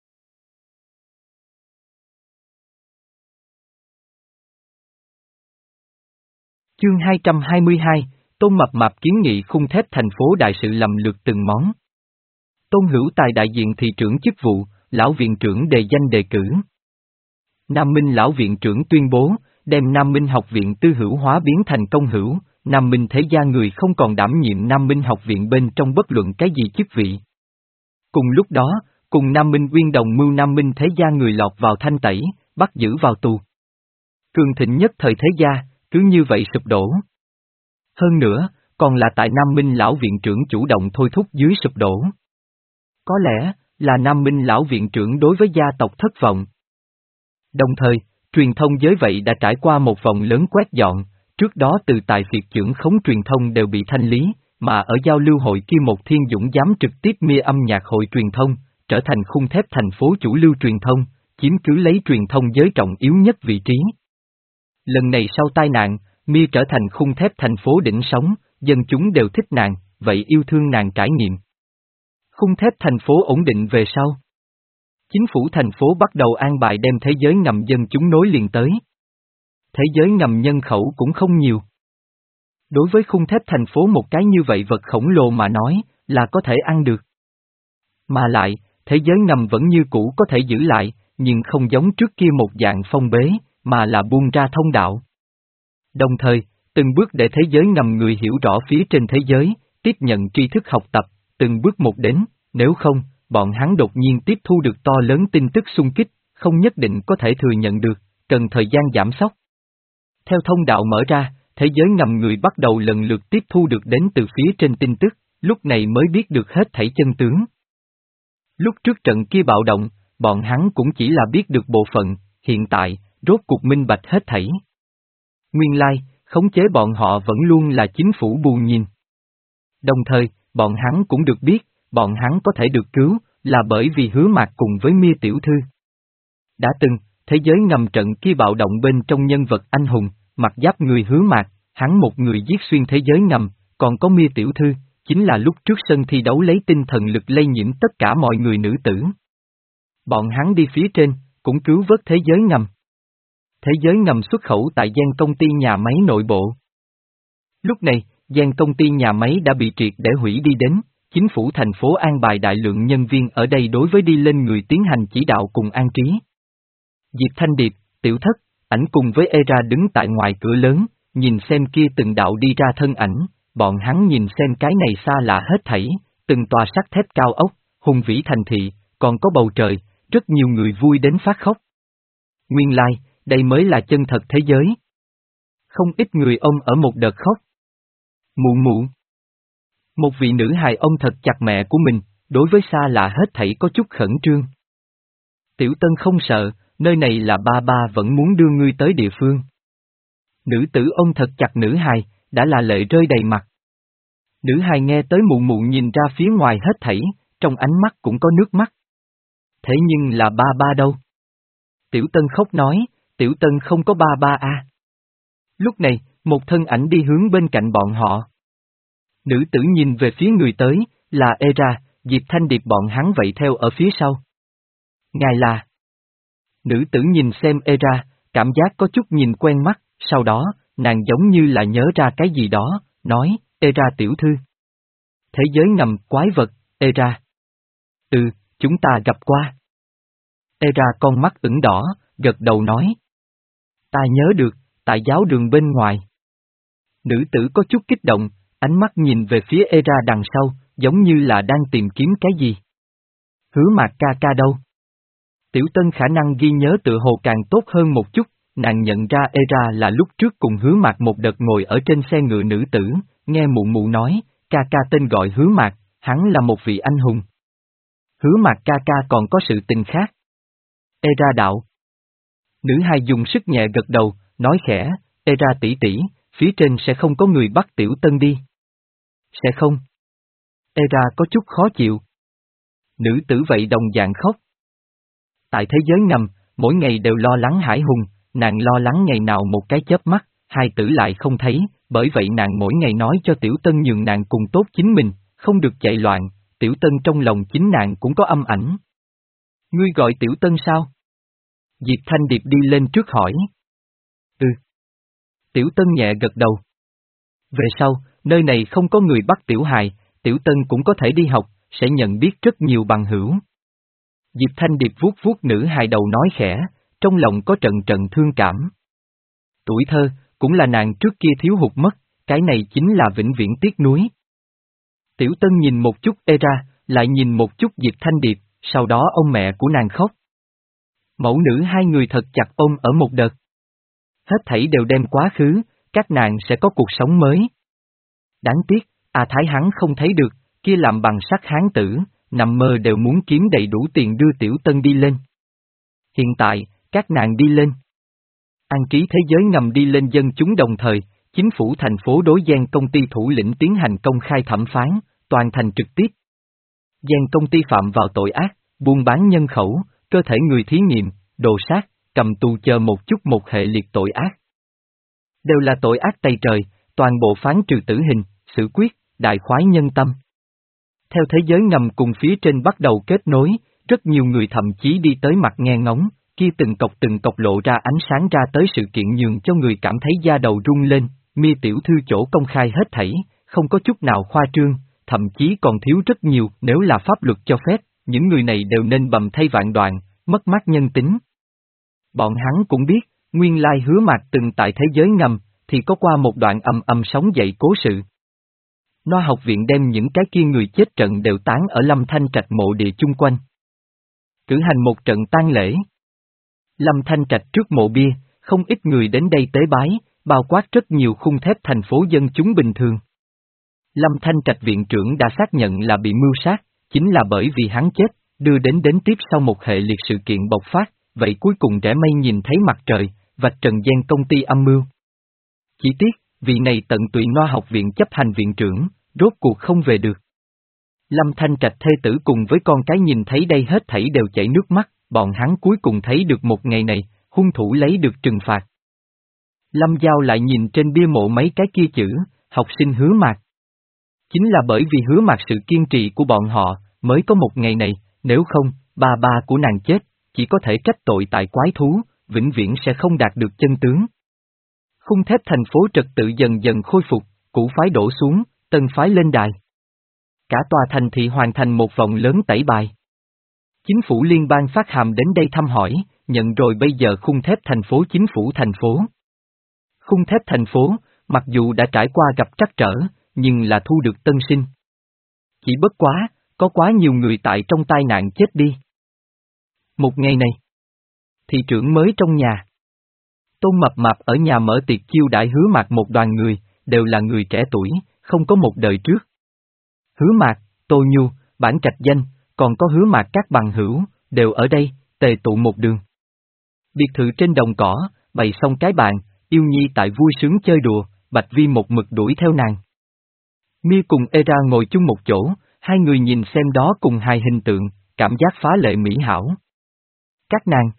Chương hai trăm hai mươi hai, Tôn Mập Mạp kiến nghị khung thép thành phố đại sự lầm lượt từng món. Tôn Hữu Tài đại diện thị trưởng chức vụ, lão viện trưởng đề danh đề cử. Nam Minh lão viện trưởng tuyên bố, đem Nam Minh học viện tư hữu hóa biến thành công hữu, Nam Minh thế gia người không còn đảm nhiệm Nam Minh học viện bên trong bất luận cái gì chức vị. Cùng lúc đó, cùng Nam Minh Uyên đồng mưu Nam Minh thế gia người lọt vào thanh tẩy, bắt giữ vào tù. Cường thịnh nhất thời thế gia, cứ như vậy sụp đổ. Hơn nữa, còn là tại Nam Minh lão viện trưởng chủ động thôi thúc dưới sụp đổ. Có lẽ, là Nam Minh lão viện trưởng đối với gia tộc thất vọng. Đồng thời, truyền thông giới vậy đã trải qua một vòng lớn quét dọn, trước đó từ tài phiệt trưởng khống truyền thông đều bị thanh lý, mà ở giao lưu hội kia một Thiên Dũng dám trực tiếp mia âm nhạc hội truyền thông, trở thành khung thép thành phố chủ lưu truyền thông, chiếm cứ lấy truyền thông giới trọng yếu nhất vị trí. Lần này sau tai nạn, Mia trở thành khung thép thành phố đỉnh sóng, dân chúng đều thích nàng, vậy yêu thương nàng trải nghiệm. Khung thép thành phố ổn định về sau. Chính phủ thành phố bắt đầu an bài đem thế giới ngầm dân chúng nối liền tới. Thế giới ngầm nhân khẩu cũng không nhiều. Đối với khung thép thành phố một cái như vậy vật khổng lồ mà nói, là có thể ăn được. Mà lại, thế giới ngầm vẫn như cũ có thể giữ lại, nhưng không giống trước kia một dạng phong bế, mà là buông ra thông đạo. Đồng thời, từng bước để thế giới ngầm người hiểu rõ phía trên thế giới, tiếp nhận tri thức học tập, từng bước một đến, nếu không, bọn hắn đột nhiên tiếp thu được to lớn tin tức xung kích, không nhất định có thể thừa nhận được, cần thời gian giảm sóc. Theo thông đạo mở ra, thế giới ngầm người bắt đầu lần lượt tiếp thu được đến từ phía trên tin tức, lúc này mới biết được hết thảy chân tướng. Lúc trước trận kia bạo động, bọn hắn cũng chỉ là biết được bộ phận, hiện tại, rốt cuộc minh bạch hết thảy. Nguyên lai, khống chế bọn họ vẫn luôn là chính phủ bù nhìn. Đồng thời, bọn hắn cũng được biết, bọn hắn có thể được cứu, là bởi vì Hứa Mạc cùng với Mia tiểu thư. Đã từng, thế giới ngầm trận kia bạo động bên trong nhân vật anh hùng, mặt giáp người Hứa Mạc, hắn một người giết xuyên thế giới ngầm, còn có Mia tiểu thư, chính là lúc trước sân thi đấu lấy tinh thần lực lây nhiễm tất cả mọi người nữ tử. Bọn hắn đi phía trên, cũng cứu vớt thế giới ngầm. Thế giới ngầm xuất khẩu tại gian công ty nhà máy nội bộ. Lúc này, gian công ty nhà máy đã bị triệt để hủy đi đến, chính phủ thành phố an bài đại lượng nhân viên ở đây đối với đi lên người tiến hành chỉ đạo cùng an trí. Diệp Thanh Điệp, Tiểu Thất, ảnh cùng với Era đứng tại ngoài cửa lớn, nhìn xem kia từng đạo đi ra thân ảnh, bọn hắn nhìn xem cái này xa lạ hết thảy, từng tòa sắt thép cao ốc, hùng vĩ thành thị, còn có bầu trời, rất nhiều người vui đến phát khóc. Nguyên lai, like, đây mới là chân thật thế giới. Không ít người ông ở một đợt khóc. Mụ mụ. Một vị nữ hài ông thật chặt mẹ của mình, đối với xa lạ hết thảy có chút khẩn trương. Tiểu Tân không sợ, nơi này là ba ba vẫn muốn đưa ngươi tới địa phương. Nữ tử ông thật chặt nữ hài, đã là lệ rơi đầy mặt. Nữ hài nghe tới mụ mụ nhìn ra phía ngoài hết thảy, trong ánh mắt cũng có nước mắt. Thế nhưng là ba ba đâu? Tiểu Tân khóc nói, Tiểu Tân không có ba ba à. Lúc này, một thân ảnh đi hướng bên cạnh bọn họ. Nữ tử nhìn về phía người tới, là Era, Diệp Thanh Điệp bọn hắn vậy theo ở phía sau. Ngài là... Nữ tử nhìn xem Era, cảm giác có chút nhìn quen mắt, sau đó, nàng giống như là nhớ ra cái gì đó, nói, Era tiểu thư. Thế giới ngầm quái vật, Era. Ừ, chúng ta gặp qua. Era con mắt ửng đỏ, gật đầu nói. Ta nhớ được, tại giáo đường bên ngoài. Nữ tử có chút kích động, ánh mắt nhìn về phía Era đằng sau, giống như là đang tìm kiếm cái gì. Hứa Mạc ca ca đâu? Tiểu Tân khả năng ghi nhớ tựa hồ càng tốt hơn một chút, nàng nhận ra Era là lúc trước cùng Hứa Mạc một đợt ngồi ở trên xe ngựa nữ tử, nghe mụ mụ nói, ca ca tên gọi Hứa Mạc, hắn là một vị anh hùng. Hứa Mạc ca ca còn có sự tình khác. Era đạo. Nữ hài dùng sức nhẹ gật đầu, nói khẽ, Era tỷ tỷ, phía trên sẽ không có người bắt Tiểu Tân đi. Sẽ không. Era có chút khó chịu. Nữ tử vậy đồng dạng khóc. Tại thế giới ngầm, mỗi ngày đều lo lắng hải hùng, nàng lo lắng ngày nào một cái chớp mắt, hai tử lại không thấy, bởi vậy nàng mỗi ngày nói cho Tiểu Tân nhường nàng cùng tốt chính mình, không được chạy loạn, Tiểu Tân trong lòng chính nàng cũng có âm ảnh. Ngươi gọi Tiểu Tân sao? Diệp Thanh Điệp đi lên trước hỏi. Ừ. Tiểu Tân nhẹ gật đầu. Về sau, nơi này không có người bắt Tiểu Hài, Tiểu Tân cũng có thể đi học, sẽ nhận biết rất nhiều bằng hữu. Diệp Thanh Điệp vuốt vuốt nữ hài đầu nói khẽ, trong lòng có trận trận thương cảm. Tuổi thơ, cũng là nàng trước kia thiếu hụt mất, cái này chính là vĩnh viễn tiếc nuối. Tiểu Tân nhìn một chút Era, lại nhìn một chút Diệp Thanh Điệp, sau đó ông mẹ của nàng khóc. Mẫu nữ hai người thật chặt ôm ở một đợt. Hết thảy đều đem quá khứ, các nàng sẽ có cuộc sống mới. Đáng tiếc, A Thái hắn không thấy được, kia làm bằng sắt hán tử, nằm mơ đều muốn kiếm đầy đủ tiền đưa Tiểu Tân đi lên. Hiện tại, các nàng đi lên. An trí thế giới ngầm đi lên dân chúng đồng thời, chính phủ thành phố đối gian công ty thủ lĩnh tiến hành công khai thẩm phán, toàn thành trực tiếp. Gian công ty phạm vào tội ác, buôn bán nhân khẩu, cơ thể người thí nghiệm, đồ sát, cầm tù chờ một chút một hệ liệt tội ác. Đều là tội ác tày trời, toàn bộ phán trừ tử hình, xử quyết, đại khoái nhân tâm. Theo thế giới ngầm cùng phía trên bắt đầu kết nối, rất nhiều người thậm chí đi tới mặt nghe ngóng, kia từng cọc từng cọc lộ ra ánh sáng ra tới sự kiện nhường cho người cảm thấy da đầu rung lên, Mia tiểu thư chỗ công khai hết thảy, không có chút nào khoa trương, thậm chí còn thiếu rất nhiều, nếu là pháp luật cho phép, những người này đều nên bầm thay vạn đoạn, mất mát nhân tính. Bọn hắn cũng biết, nguyên lai Hứa Mạc từng tại thế giới ngầm, thì có qua một đoạn ầm ầm sóng dậy cố sự. No học viện đem những cái kia người chết trận đều tán ở Lâm Thanh Trạch mộ địa chung quanh. Cử hành một trận tang lễ. Lâm Thanh Trạch trước mộ bia, không ít người đến đây tế bái, bao quát rất nhiều khung thép thành phố dân chúng bình thường. Lâm Thanh Trạch viện trưởng đã xác nhận là bị mưu sát, chính là bởi vì hắn chết, đưa đến đến tiếp sau một hệ liệt sự kiện bộc phát, vậy cuối cùng rẽ mây nhìn thấy mặt trời, vạch trần gian công ty âm mưu. Chỉ tiếc, vị này tận tụy No học viện chấp hành viện trưởng, rốt cuộc không về được. Lâm Thanh Trạch thê tử cùng với con cái nhìn thấy đây hết thảy đều chảy nước mắt, bọn hắn cuối cùng thấy được một ngày này, hung thủ lấy được trừng phạt. Lâm Giao lại nhìn trên bia mộ mấy cái kia chữ, học sinh Hứa Mạc. Chính là bởi vì Hứa Mạc sự kiên trì của bọn họ, mới có một ngày này, nếu không, ba ba của nàng chết, chỉ có thể trách tội tại quái thú, vĩnh viễn sẽ không đạt được chân tướng. Khung thép thành phố trật tự dần dần khôi phục, cũ phái đổ xuống, tân phái lên đài. Cả tòa thành thị hoàn thành một vòng lớn tẩy bài. Chính phủ liên bang phát hàm đến đây thăm hỏi, nhận rồi bây giờ khung thép thành phố chính phủ thành phố. Khung thép thành phố, mặc dù đã trải qua gặp trắc trở, nhưng là thu được tân sinh. Chỉ bất quá, có quá nhiều người tại trong tai nạn chết đi. Một ngày này, thị trưởng mới trong nhà. Tôn Mập Mạp ở nhà mở tiệc chiêu đãi Hứa Mạc một đoàn người, đều là người trẻ tuổi, không có một đời trước. Hứa Mạc, Tô Nhu, Bản Trạch Danh, còn có Hứa Mạc các bằng hữu, đều ở đây, tề tụ một đường. Biệt thự trên đồng cỏ, bày xong cái bàn, Yêu Nhi tại vui sướng chơi đùa, Bạch Vi một mực đuổi theo nàng. Mia cùng Era ngồi chung một chỗ, hai người nhìn xem đó cùng hai hình tượng, cảm giác phá lệ mỹ hảo. Các nàng.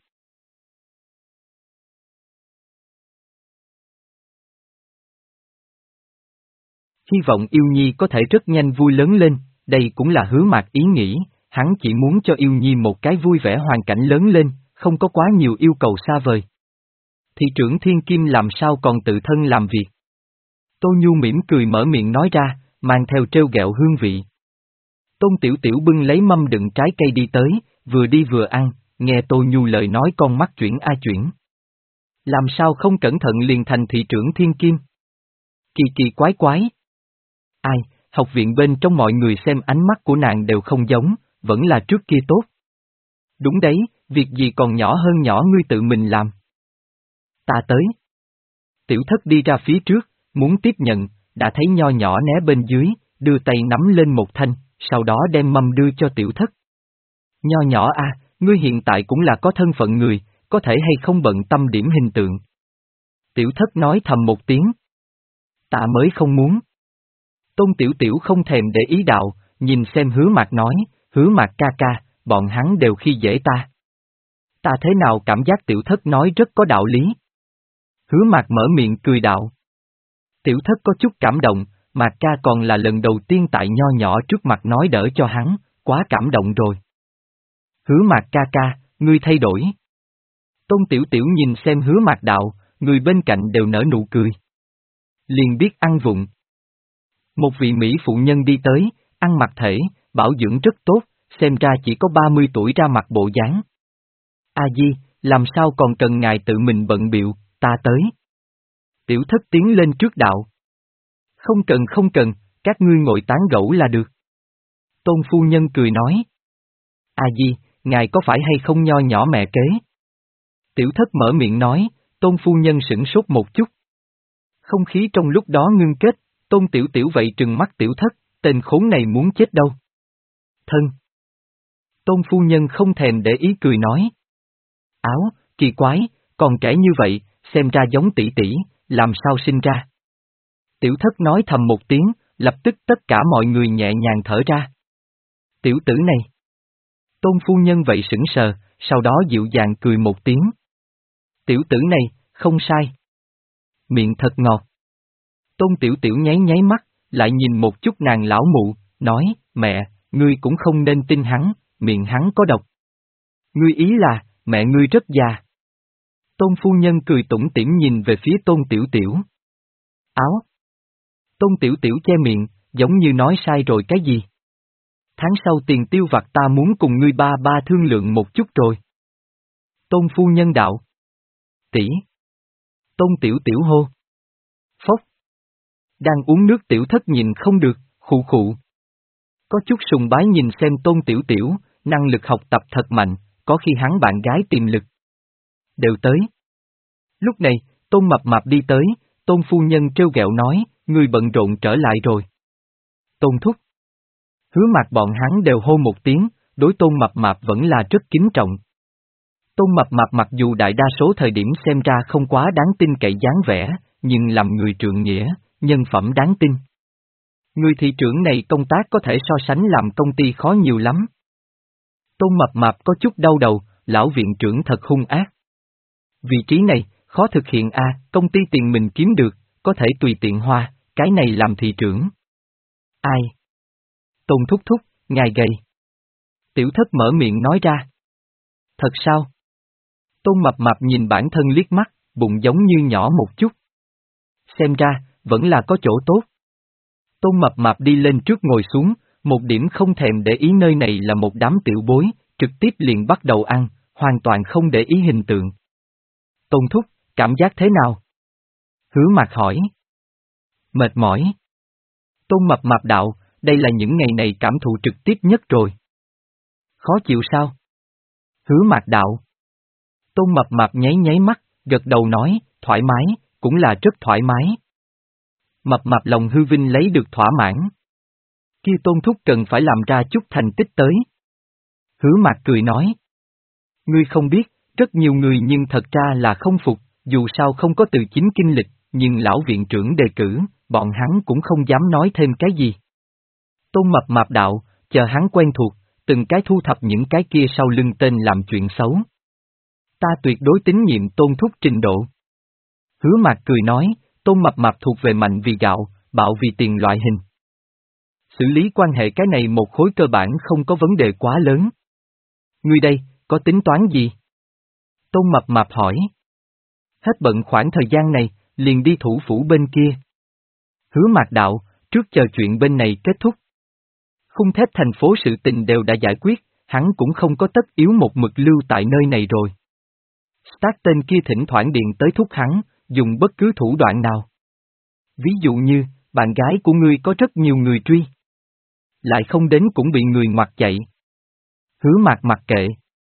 Hy vọng Yêu Nhi có thể rất nhanh vui lớn lên, đây cũng là Hứa Mạc ý nghĩ, hắn chỉ muốn cho Yêu Nhi một cái vui vẻ hoàn cảnh lớn lên, không có quá nhiều yêu cầu xa vời. Thị trưởng Thiên Kim làm sao còn tự thân làm việc. Tô Nhu mỉm cười mở miệng nói ra, mang theo trêu ghẹo hương vị. Tôn Tiểu Tiểu bưng lấy mâm đựng trái cây đi tới, vừa đi vừa ăn, nghe Tô Nhu lời nói con mắt chuyển a chuyển. Làm sao không cẩn thận liền thành thị trưởng Thiên Kim? Kỳ kỳ quái quái. Ai, học viện bên trong mọi người xem ánh mắt của nàng đều không giống, vẫn là trước kia tốt. Đúng đấy, việc gì còn nhỏ hơn nhỏ ngươi tự mình làm. Ta tới. Tiểu Thất đi ra phía trước, muốn tiếp nhận, đã thấy nho nhỏ né bên dưới, đưa tay nắm lên một thanh, sau đó đem mâm đưa cho Tiểu Thất. Nho nhỏ a, ngươi hiện tại cũng là có thân phận người, có thể hay không bận tâm điểm hình tượng. Tiểu Thất nói thầm một tiếng. Ta mới không muốn. Tôn Tiểu Tiểu không thèm để ý đạo, nhìn xem Hứa Mạc nói, Hứa Mạc ca ca, bọn hắn đều khi dễ ta. Ta thế nào cảm giác Tiểu Thất nói rất có đạo lý. Hứa Mạc mở miệng cười đạo. Tiểu Thất có chút cảm động, Mạc ca còn là lần đầu tiên tại nho nhỏ trước mặt nói đỡ cho hắn, quá cảm động rồi. Hứa Mạc ca ca, ngươi thay đổi. Tôn Tiểu Tiểu nhìn xem Hứa Mạc đạo, người bên cạnh đều nở nụ cười. Liền biết ăn vụng. Một vị Mỹ phụ nhân đi tới, ăn mặc thể, bảo dưỡng rất tốt, xem ra chỉ có ba mươi tuổi ra mặt bộ dáng. A Di, làm sao còn cần ngài tự mình bận biệu, ta tới. Tiểu Thất tiến lên trước đạo. Không cần không cần, các ngươi ngồi tán gẫu là được. Tôn phu nhân cười nói. A Di, ngài có phải hay không nho nhỏ mẹ kế? Tiểu Thất mở miệng nói, Tôn phu nhân sửng sốt một chút. Không khí trong lúc đó ngưng kết, Tôn Tiểu Tiểu vậy trừng mắt Tiểu Thất, tên khốn này muốn chết đâu. Thân. Tôn phu nhân không thèm để ý cười nói. Áo, kỳ quái, còn trẻ như vậy, xem ra giống tỷ tỷ, làm sao sinh ra. Tiểu Thất nói thầm một tiếng, lập tức tất cả mọi người nhẹ nhàng thở ra. Tiểu tử này. Tôn phu nhân vậy sững sờ, sau đó dịu dàng cười một tiếng. Tiểu tử này, không sai. Miệng thật ngọt. Tôn Tiểu Tiểu nháy nháy mắt, lại nhìn một chút nàng lão mụ, nói, mẹ, ngươi cũng không nên tin hắn, miệng hắn có độc. Ngươi ý là, mẹ ngươi rất già. Tôn phu nhân cười tủm tỉm nhìn về phía Tôn Tiểu Tiểu. Áo. Tôn Tiểu Tiểu che miệng, giống như nói sai rồi cái gì. Tháng sau tiền tiêu vặt ta muốn cùng ngươi ba ba thương lượng một chút rồi. Tôn phu nhân đạo. Tỷ, Tôn Tiểu Tiểu hô. Phốc. Đang uống nước Tiểu Thất nhìn không được, khụ khụ. Có chút sùng bái nhìn xem Tôn Tiểu Tiểu, năng lực học tập thật mạnh, có khi hắn bạn gái tiềm lực. Đều tới. Lúc này, Tôn Mập Mạp đi tới, Tôn phu nhân trêu ghẹo nói, người bận rộn trở lại rồi. Tôn thúc. Hứa Mạc bọn hắn đều hô một tiếng, đối Tôn Mập Mạp vẫn là rất kính trọng. Tôn Mập Mạp mặc dù đại đa số thời điểm xem ra không quá đáng tin cậy dáng vẻ, nhưng làm người trượng nghĩa, nhân phẩm đáng tin. Người thị trưởng này công tác có thể so sánh làm công ty khó nhiều lắm. Tôn Mập Mạp có chút đau đầu, lão viện trưởng thật hung ác. Vị trí này, khó thực hiện a, à, công ty tiền mình kiếm được, có thể tùy tiện hoa, cái này làm thị trưởng. Ai? Tôn thúc thúc, ngài gầy. Tiểu Thất mở miệng nói ra. Thật sao? Tôn Mập Mạp nhìn bản thân liếc mắt, bụng giống như nhỏ một chút. Xem ra, vẫn là có chỗ tốt. Tôn Mập Mạp đi lên trước ngồi xuống, một điểm không thèm để ý nơi này là một đám tiểu bối, trực tiếp liền bắt đầu ăn, hoàn toàn không để ý hình tượng. Tôn thúc, cảm giác thế nào? Hứa Mạc hỏi. Mệt mỏi. Tôn Mập Mạp đạo, đây là những ngày này cảm thụ trực tiếp nhất rồi. Khó chịu sao? Hứa Mạc đạo. Tôn Mập Mạp nháy nháy mắt, gật đầu nói, thoải mái, cũng là rất thoải mái. Mập Mạp lòng hư vinh lấy được thỏa mãn. Kia Tôn thúc cần phải làm ra chút thành tích tới. Hứa Mạc cười nói. Ngươi không biết, rất nhiều người nhưng thật ra là không phục, dù sao không có từ chính kinh lịch, nhưng lão viện trưởng đề cử, bọn hắn cũng không dám nói thêm cái gì. Tôn Mập Mạp đạo, chờ hắn quen thuộc, từng cái thu thập những cái kia sau lưng tên làm chuyện xấu. Ta tuyệt đối tín nhiệm Tôn thúc trình độ. Hứa Mạc cười nói, Tôn Mập Mạp thuộc về mạnh vì gạo, bạo vì tiền loại hình. Xử lý quan hệ cái này một khối cơ bản không có vấn đề quá lớn. Ngươi đây, có tính toán gì? Tôn Mập Mạp hỏi. Hết bận khoảng thời gian này, liền đi thủ phủ bên kia. Hứa Mạc đạo, trước chờ chuyện bên này kết thúc. Khung thép thành phố sự tình đều đã giải quyết, hắn cũng không có tất yếu một mực lưu tại nơi này rồi. Stark tên kia thỉnh thoảng điện tới thúc hắn, dùng bất cứ thủ đoạn nào. Ví dụ như, bạn gái của ngươi có rất nhiều người truy. Lại không đến cũng bị người ngoặt chạy. Hứa Mạc mặc kệ.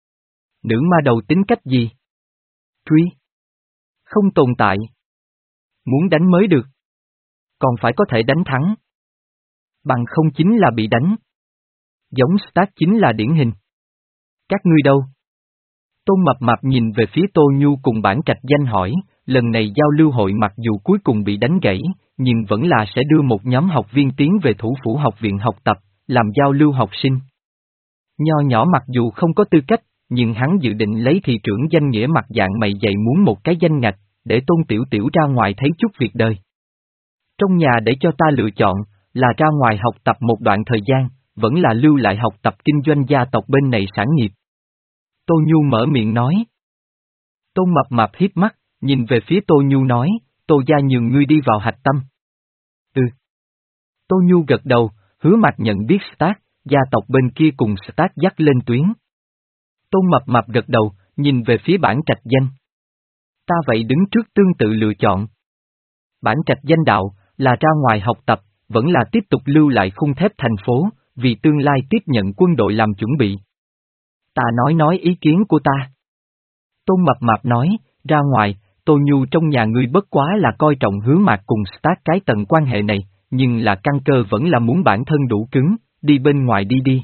Nữ ma đầu tính cách gì? Truy. Không tồn tại. Muốn đánh mới được. Còn phải có thể đánh thắng. Bằng không chính là bị đánh. Giống Stark chính là điển hình. Các ngươi đâu? Tôn Mập Mạp nhìn về phía Tô Nhu cùng Bản Trạch Danh hỏi, lần này giao lưu hội mặc dù cuối cùng bị đánh gãy, nhưng vẫn là sẽ đưa một nhóm học viên tiến về thủ phủ học viện học tập, làm giao lưu học sinh. Nho nhỏ mặc dù không có tư cách, nhưng hắn dự định lấy thị trưởng danh nghĩa mặt dạng mày dày muốn một cái danh ngạch, để Tôn Tiểu Tiểu ra ngoài thấy chút việc đời. Trong nhà để cho ta lựa chọn, là ra ngoài học tập một đoạn thời gian, vẫn là lưu lại học tập kinh doanh gia tộc bên này sản nghiệp. Tô Nhu mở miệng nói. Tôn Mập Mạp híp mắt, nhìn về phía Tô Nhu nói, Tô gia nhường ngươi đi vào hạch tâm. Ừ. Tô Nhu gật đầu, Hứa Mạc nhận biết Stark, gia tộc bên kia cùng Stark dắt lên tuyến. Tôn Mập Mạp gật đầu, nhìn về phía Bản Trạch Danh. Ta vậy đứng trước tương tự lựa chọn. Bản Trạch Danh đạo, là ra ngoài học tập, vẫn là tiếp tục lưu lại khung thép thành phố, vì tương lai tiếp nhận quân đội làm chuẩn bị. Ta nói nói ý kiến của ta. Tôn Mập Mạp nói, ra ngoài, Tô Nhu trong nhà ngươi bất quá là coi trọng Hứa Mạc cùng Stark cái tầng quan hệ này, nhưng là căn cơ vẫn là muốn bản thân đủ cứng, đi bên ngoài đi đi.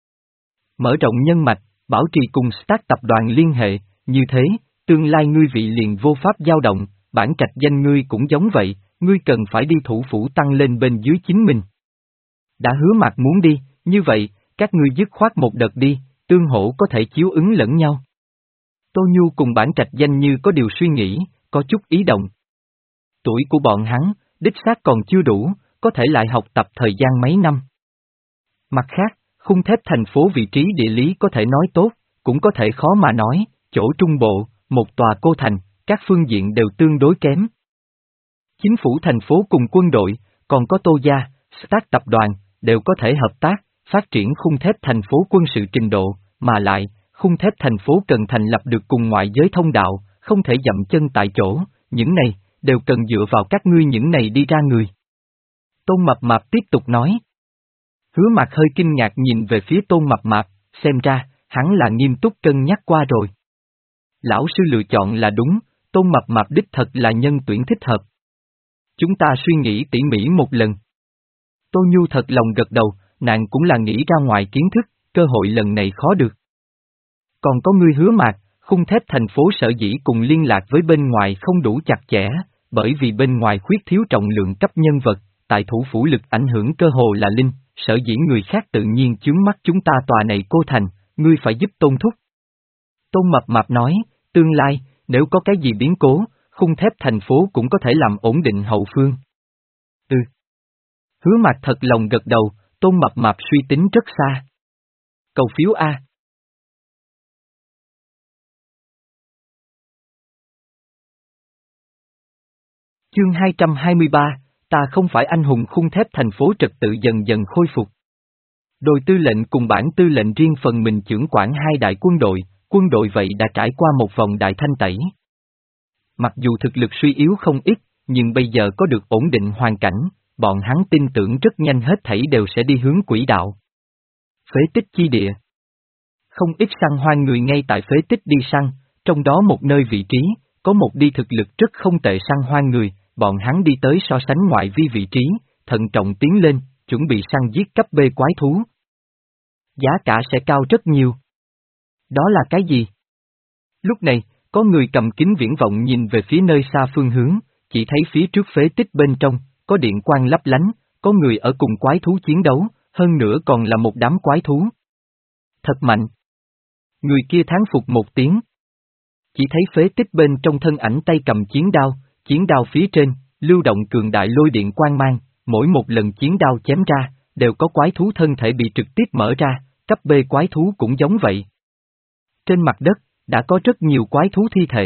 Mở rộng nhân mạch, bảo trì cùng Stark tập đoàn liên hệ, như thế, tương lai ngươi vị liền vô pháp dao động, Bản Trạch Danh ngươi cũng giống vậy, ngươi cần phải đi thủ phủ tăng lên bên dưới chính mình. Đã Hứa Mạc muốn đi, như vậy, các ngươi dứt khoát một đợt đi, tương hỗ có thể chiếu ứng lẫn nhau. Tô Nhu cùng Bản Trạch Danh như có điều suy nghĩ, có chút ý động. Tuổi của bọn hắn, đích xác còn chưa đủ, có thể lại học tập thời gian mấy năm. Mặt khác, khung thép thành phố vị trí địa lý có thể nói tốt, cũng có thể khó mà nói, chỗ trung bộ, một tòa cô thành, các phương diện đều tương đối kém. Chính phủ thành phố cùng quân đội, còn có Tô gia, Stark tập đoàn, đều có thể hợp tác, phát triển khung thép thành phố quân sự trình độ, mà lại, khung thép thành phố cần thành lập được cùng ngoại giới thông đạo, không thể dậm chân tại chỗ, những này, đều cần dựa vào các ngươi những này đi ra người. Tôn Mập Mạp tiếp tục nói. Hứa Mạc hơi kinh ngạc nhìn về phía Tôn Mập Mạp, xem ra, hắn là nghiêm túc cân nhắc qua rồi. Lão sư lựa chọn là đúng, Tôn Mập Mạp đích thật là nhân tuyển thích hợp. Chúng ta suy nghĩ tỉ mỉ một lần. Tô Nhu thật lòng gật đầu, nàng cũng là nghĩ ra ngoài kiến thức, cơ hội lần này khó được. Còn có ngươi Hứa Mạc, khung thép thành phố sở dĩ cùng liên lạc với bên ngoài không đủ chặt chẽ, bởi vì bên ngoài khuyết thiếu trọng lượng cấp nhân vật, tại thủ phủ lực ảnh hưởng cơ hồ là linh, sở dĩ người khác tự nhiên chướng mắt chúng ta tòa này cô thành, ngươi phải giúp Tôn thúc. Tôn Mập Mạp nói, tương lai, nếu có cái gì biến cố, khung thép thành phố cũng có thể làm ổn định hậu phương. Ừ. Hứa Mạc thật lòng gật đầu, Tôn Mập Mạp suy tính rất xa. Cầu phiếu A. Chương hai trăm hai mươi ba, ta không phải anh hùng khung thép thành phố trật tự dần dần khôi phục. Đội tư lệnh cùng bản tư lệnh riêng phần mình chưởng quản hai đại quân đội, quân đội vậy đã trải qua một vòng đại thanh tẩy. Mặc dù thực lực suy yếu không ít, nhưng bây giờ có được ổn định hoàn cảnh, bọn hắn tin tưởng rất nhanh hết thảy đều sẽ đi hướng quỹ đạo. Phế tích chi địa. Không ít săn hoang người ngay tại phế tích đi săn, trong đó một nơi vị trí, có một đi thực lực rất không tệ săn hoang người, bọn hắn đi tới so sánh ngoại vi vị trí, thận trọng tiến lên, chuẩn bị săn giết cấp B quái thú. Giá cả sẽ cao rất nhiều. Đó là cái gì? Lúc này, có người cầm kính viễn vọng nhìn về phía nơi xa phương hướng, chỉ thấy phía trước phế tích bên trong, có điện quang lấp lánh, có người ở cùng quái thú chiến đấu, hơn nữa còn là một đám quái thú. Thật mạnh. Người kia thán phục một tiếng. Chỉ thấy phế tích bên trong thân ảnh tay cầm chiến đao, chiến đao phía trên, lưu động cường đại lôi điện quang mang, mỗi một lần chiến đao chém ra, đều có quái thú thân thể bị trực tiếp mở ra, cấp B quái thú cũng giống vậy. Trên mặt đất, đã có rất nhiều quái thú thi thể.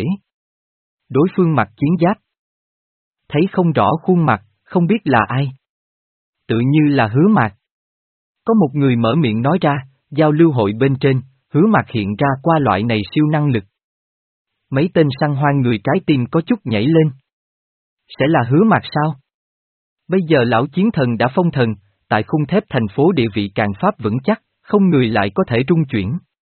Đối phương mặc chiến giáp. Thấy không rõ khuôn mặt, không biết là ai. Tự như là Hứa Mạc. Có một người mở miệng nói ra, giao lưu hội bên trên, Hứa Mạc hiện ra qua loại này siêu năng lực. Mấy tên săn hoang người trái tim có chút nhảy lên. Sẽ là Hứa Mạc sao? Bây giờ lão chiến thần đã phong thần, tại khung thép thành phố địa vị càng pháp vững chắc, không người lại có thể rung chuyển.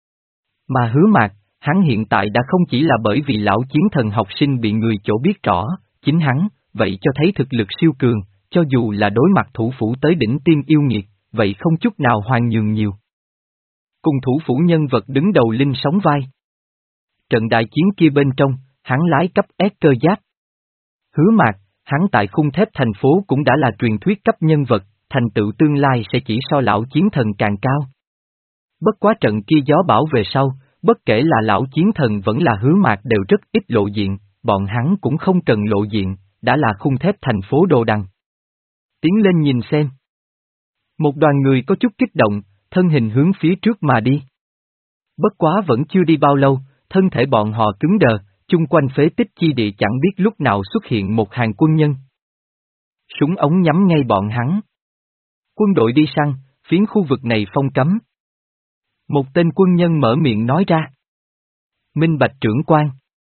Mà Hứa Mạc, hắn hiện tại đã không chỉ là bởi vì lão chiến thần học sinh bị người chỗ biết rõ, chính hắn, vậy cho thấy thực lực siêu cường, cho dù là đối mặt thủ phủ tới đỉnh tiên yêu nghiệt, vậy không chút nào hoàn nhường nhiều. Cùng thủ phủ nhân vật đứng đầu linh sóng vai. Trận đại chiến kia bên trong, hắn lái cấp S cơ giáp. Hứa Mạc, hắn tại khung thép thành phố cũng đã là truyền thuyết cấp nhân vật, thành tựu tương lai sẽ chỉ so lão chiến thần càng cao. Bất quá trận kia gió bão về sau, bất kể là lão chiến thần vẫn là Hứa Mạc đều rất ít lộ diện, bọn hắn cũng không cần lộ diện, đã là khung thép thành phố đồ đằng. Tiến lên nhìn xem. Một đoàn người có chút kích động, thân hình hướng phía trước mà đi. Bất quá vẫn chưa đi bao lâu, thân thể bọn họ cứng đờ, chung quanh phế tích chi địa chẳng biết lúc nào xuất hiện một hàng quân nhân. Súng ống nhắm ngay bọn hắn. Quân đội đi săn, phiến khu vực này phong cấm. Một tên quân nhân mở miệng nói ra. Minh Bạch trưởng quan.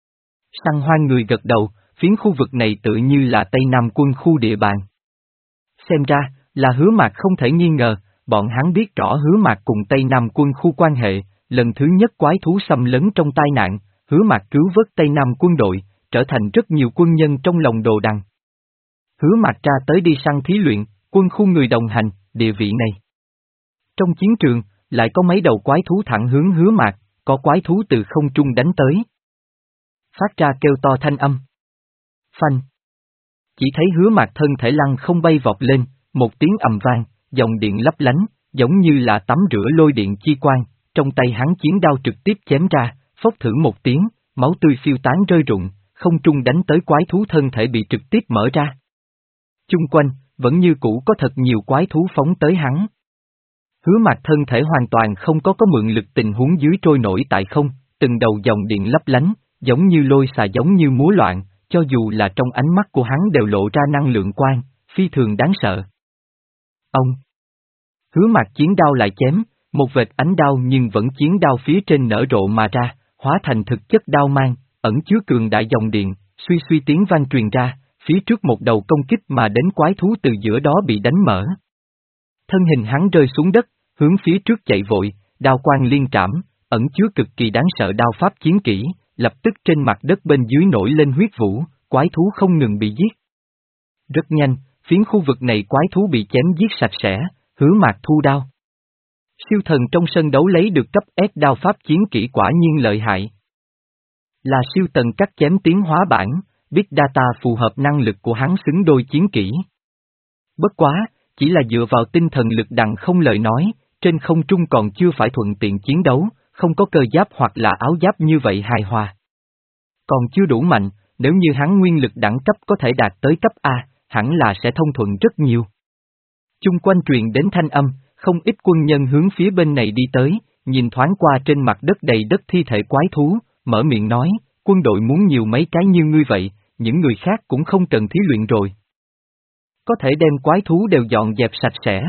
Săn hoang người gật đầu, phiến khu vực này tự như là Tây Nam quân khu địa bàn. Xem ra, là Hứa Mạc không thể nghi ngờ, bọn hắn biết rõ Hứa Mạc cùng Tây Nam quân khu quan hệ, lần thứ nhất quái thú xâm lấn trong tai nạn, Hứa Mạc cứu vớt Tây Nam quân đội, trở thành rất nhiều quân nhân trong lòng đồ đằng. Hứa Mạc ra tới đi săn thí luyện, quân khu người đồng hành, địa vị này. Trong chiến trường, lại có mấy đầu quái thú thẳng hướng Hứa Mạc, có quái thú từ không trung đánh tới. Phát ra kêu to thanh âm. Phanh. Chỉ thấy Hứa Mạc thân thể lăn không bay vọt lên, một tiếng ầm vang, dòng điện lấp lánh, giống như là tắm rửa lôi điện chi quang, trong tay hắn chiến đao trực tiếp chém ra, phốc thử một tiếng, máu tươi phiêu tán rơi rụng, không trung đánh tới quái thú thân thể bị trực tiếp mở ra. Chung quanh, vẫn như cũ có thật nhiều quái thú phóng tới hắn. Hứa Mạc thân thể hoàn toàn không có có mượn lực tình huống dưới trôi nổi tại không, từng đầu dòng điện lấp lánh, giống như lôi xà giống như múa loạn, cho dù là trong ánh mắt của hắn đều lộ ra năng lượng quang, phi thường đáng sợ. Ông! Hứa Mạc chiến đao lại chém, một vệt ánh đao nhưng vẫn chiến đao phía trên nở rộ mà ra, hóa thành thực chất đao mang, ẩn chứa cường đại dòng điện, Suy suy tiếng vang truyền ra, phía trước một đầu công kích mà đến quái thú từ giữa đó bị đánh mở. Thân hình hắn rơi xuống đất, hướng phía trước chạy vội, đao quang liên trảm, ẩn chứa cực kỳ đáng sợ đao pháp chiến kỹ, lập tức trên mặt đất bên dưới nổi lên huyết vũ, quái thú không ngừng bị giết. Rất nhanh, phiến khu vực này quái thú bị chém giết sạch sẽ, Hứa Mạc thu đao. Siêu thần trong sân đấu lấy được cấp S đao pháp chiến kỹ quả nhiên lợi hại. Là siêu tần cắt chém tiến hóa bản, Big Data phù hợp năng lực của hắn xứng đôi chiến kỹ. Bất quá, chỉ là dựa vào tinh thần lực đặng không lời nói, trên không trung còn chưa phải thuận tiện chiến đấu, không có cơ giáp hoặc là áo giáp như vậy hài hòa. Còn chưa đủ mạnh, nếu như hắn nguyên lực đẳng cấp có thể đạt tới cấp A, hẳn là sẽ thông thuận rất nhiều. Chung quanh truyền đến thanh âm, không ít quân nhân hướng phía bên này đi tới, nhìn thoáng qua trên mặt đất đầy đất thi thể quái thú, mở miệng nói, quân đội muốn nhiều mấy cái như ngươi vậy, những người khác cũng không cần thí luyện rồi. Có thể đem quái thú đều dọn dẹp sạch sẽ.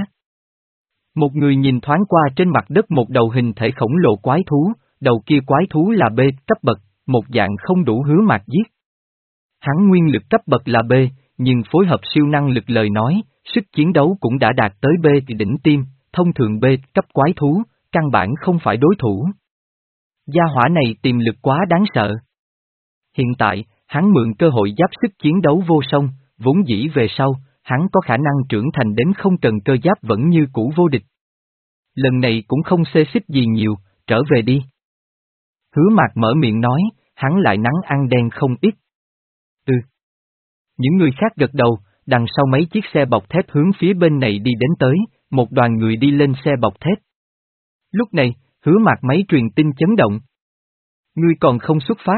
Một người nhìn thoáng qua trên mặt đất một đầu hình thể khổng lồ quái thú, đầu kia quái thú là B cấp bậc, một dạng không đủ Hứa Mạc giết. Hắn nguyên lực cấp bậc là B, nhưng phối hợp siêu năng lực lời nói, sức chiến đấu cũng đã đạt tới B đỉnh tim, thông thường B cấp quái thú, căn bản không phải đối thủ. Gia hỏa này tiềm lực quá đáng sợ. Hiện tại, hắn mượn cơ hội giáp sức chiến đấu vô song, vốn dĩ về sau, hắn có khả năng trưởng thành đến không cần cơ giáp vẫn như cũ vô địch. Lần này cũng không xê xích gì nhiều, trở về đi. Hứa Mạc mở miệng nói, hắn lại nắng ăn đen không ít. Ừ. Những người khác gật đầu, đằng sau mấy chiếc xe bọc thép hướng phía bên này đi đến tới, một đoàn người đi lên xe bọc thép. Lúc này, Hứa Mạc máy truyền tin chấn động. Ngươi còn không xuất phát.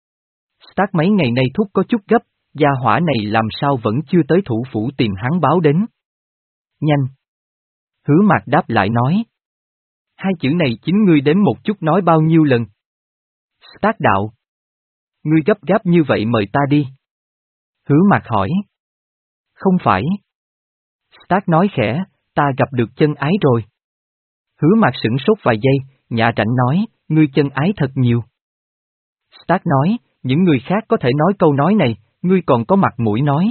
Start mấy ngày nay thúc có chút gấp, gia hỏa này làm sao vẫn chưa tới thủ phủ tìm hắn báo đến. Nhanh. Hứa Mạc đáp lại nói. Hai chữ này chính ngươi đến một chút nói bao nhiêu lần. Start đạo. Ngươi gấp gáp như vậy mời ta đi. Hứa Mạc hỏi. Không phải. Start nói khẽ, ta gặp được chân ái rồi. Hứa Mạc sửng sốt vài giây, nhã rảnh nói, ngươi chân ái thật nhiều. Start nói, những người khác có thể nói câu nói này, ngươi còn có mặt mũi nói.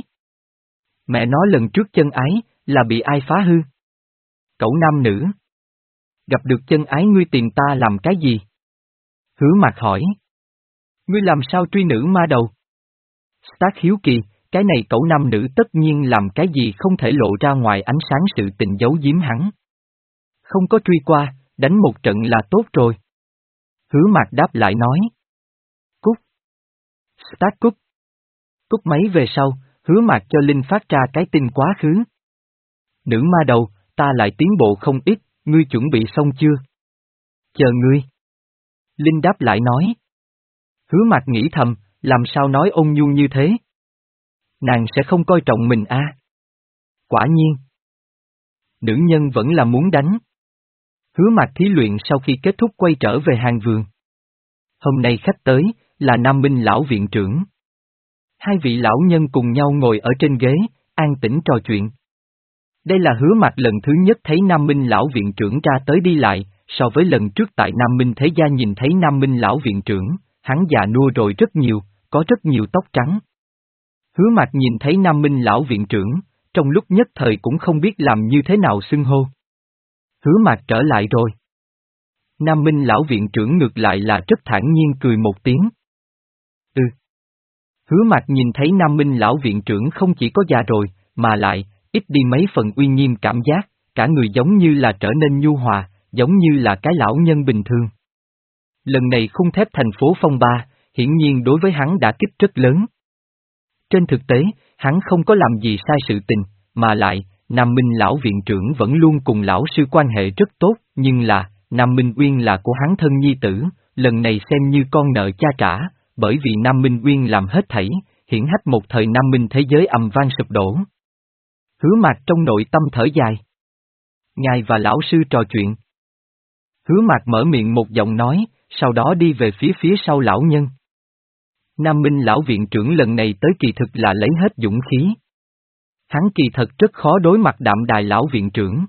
Mẹ nói lần trước chân ái, là bị ai phá hư? Cậu nam nữ. Gặp được chân ái ngươi tìm ta làm cái gì? Hứa Mạc hỏi. Ngươi làm sao truy nữ ma đầu? Start hiếu kỳ, cái này cậu nam nữ tất nhiên làm cái gì không thể lộ ra ngoài ánh sáng sự tình giấu giếm hắn. Không có truy qua, đánh một trận là tốt rồi. Hứa Mạc đáp lại nói. Cút. Start cút. Cút máy về sau, Hứa Mạc cho Linh phát ra cái tin quá khứ. Nữ ma đầu, ta lại tiến bộ không ít, ngươi chuẩn bị xong chưa? Chờ ngươi. Linh đáp lại nói. Hứa Mạc nghĩ thầm, làm sao nói ôn nhu như thế? Nàng sẽ không coi trọng mình a? À? Quả nhiên. Nữ nhân vẫn là muốn đánh. Hứa Mạc thí luyện sau khi kết thúc quay trở về hàng vườn. Hôm nay khách tới, là Nam Minh lão viện trưởng. Hai vị lão nhân cùng nhau ngồi ở trên ghế, an tĩnh trò chuyện. Đây là Hứa Mạc lần thứ nhất thấy Nam Minh lão viện trưởng ra tới đi lại, so với lần trước tại Nam Minh Thế Gia nhìn thấy Nam Minh lão viện trưởng, hắn già nua rồi rất nhiều, có rất nhiều tóc trắng. Hứa Mạc nhìn thấy Nam Minh lão viện trưởng, trong lúc nhất thời cũng không biết làm như thế nào xưng hô. Hứa Mạc trở lại rồi. Nam Minh lão viện trưởng ngược lại là rất thản nhiên cười một tiếng. Ừ. Hứa Mạc nhìn thấy Nam Minh lão viện trưởng không chỉ có già rồi, mà lại, ít đi mấy phần uy nghiêm cảm giác, cả người giống như là trở nên nhu hòa, giống như là cái lão nhân bình thường. Lần này khung thép thành phố phong ba, hiển nhiên đối với hắn đã kích rất lớn. Trên thực tế, hắn không có làm gì sai sự tình, mà lại, Nam Minh lão viện trưởng vẫn luôn cùng lão sư quan hệ rất tốt, nhưng là, Nam Minh Uyên là của hắn thân nhi tử, lần này xem như con nợ cha trả, bởi vì Nam Minh Uyên làm hết thảy, hiển hách một thời Nam Minh thế giới ầm vang sụp đổ. Hứa Mạc trong nội tâm thở dài. Ngài và lão sư trò chuyện. Hứa Mạc mở miệng một giọng nói, sau đó đi về phía phía sau lão nhân. Nam Minh lão viện trưởng lần này tới kỳ thực là lấy hết dũng khí. Hắn kỳ thật rất khó đối mặt Đạm Đài lão viện trưởng.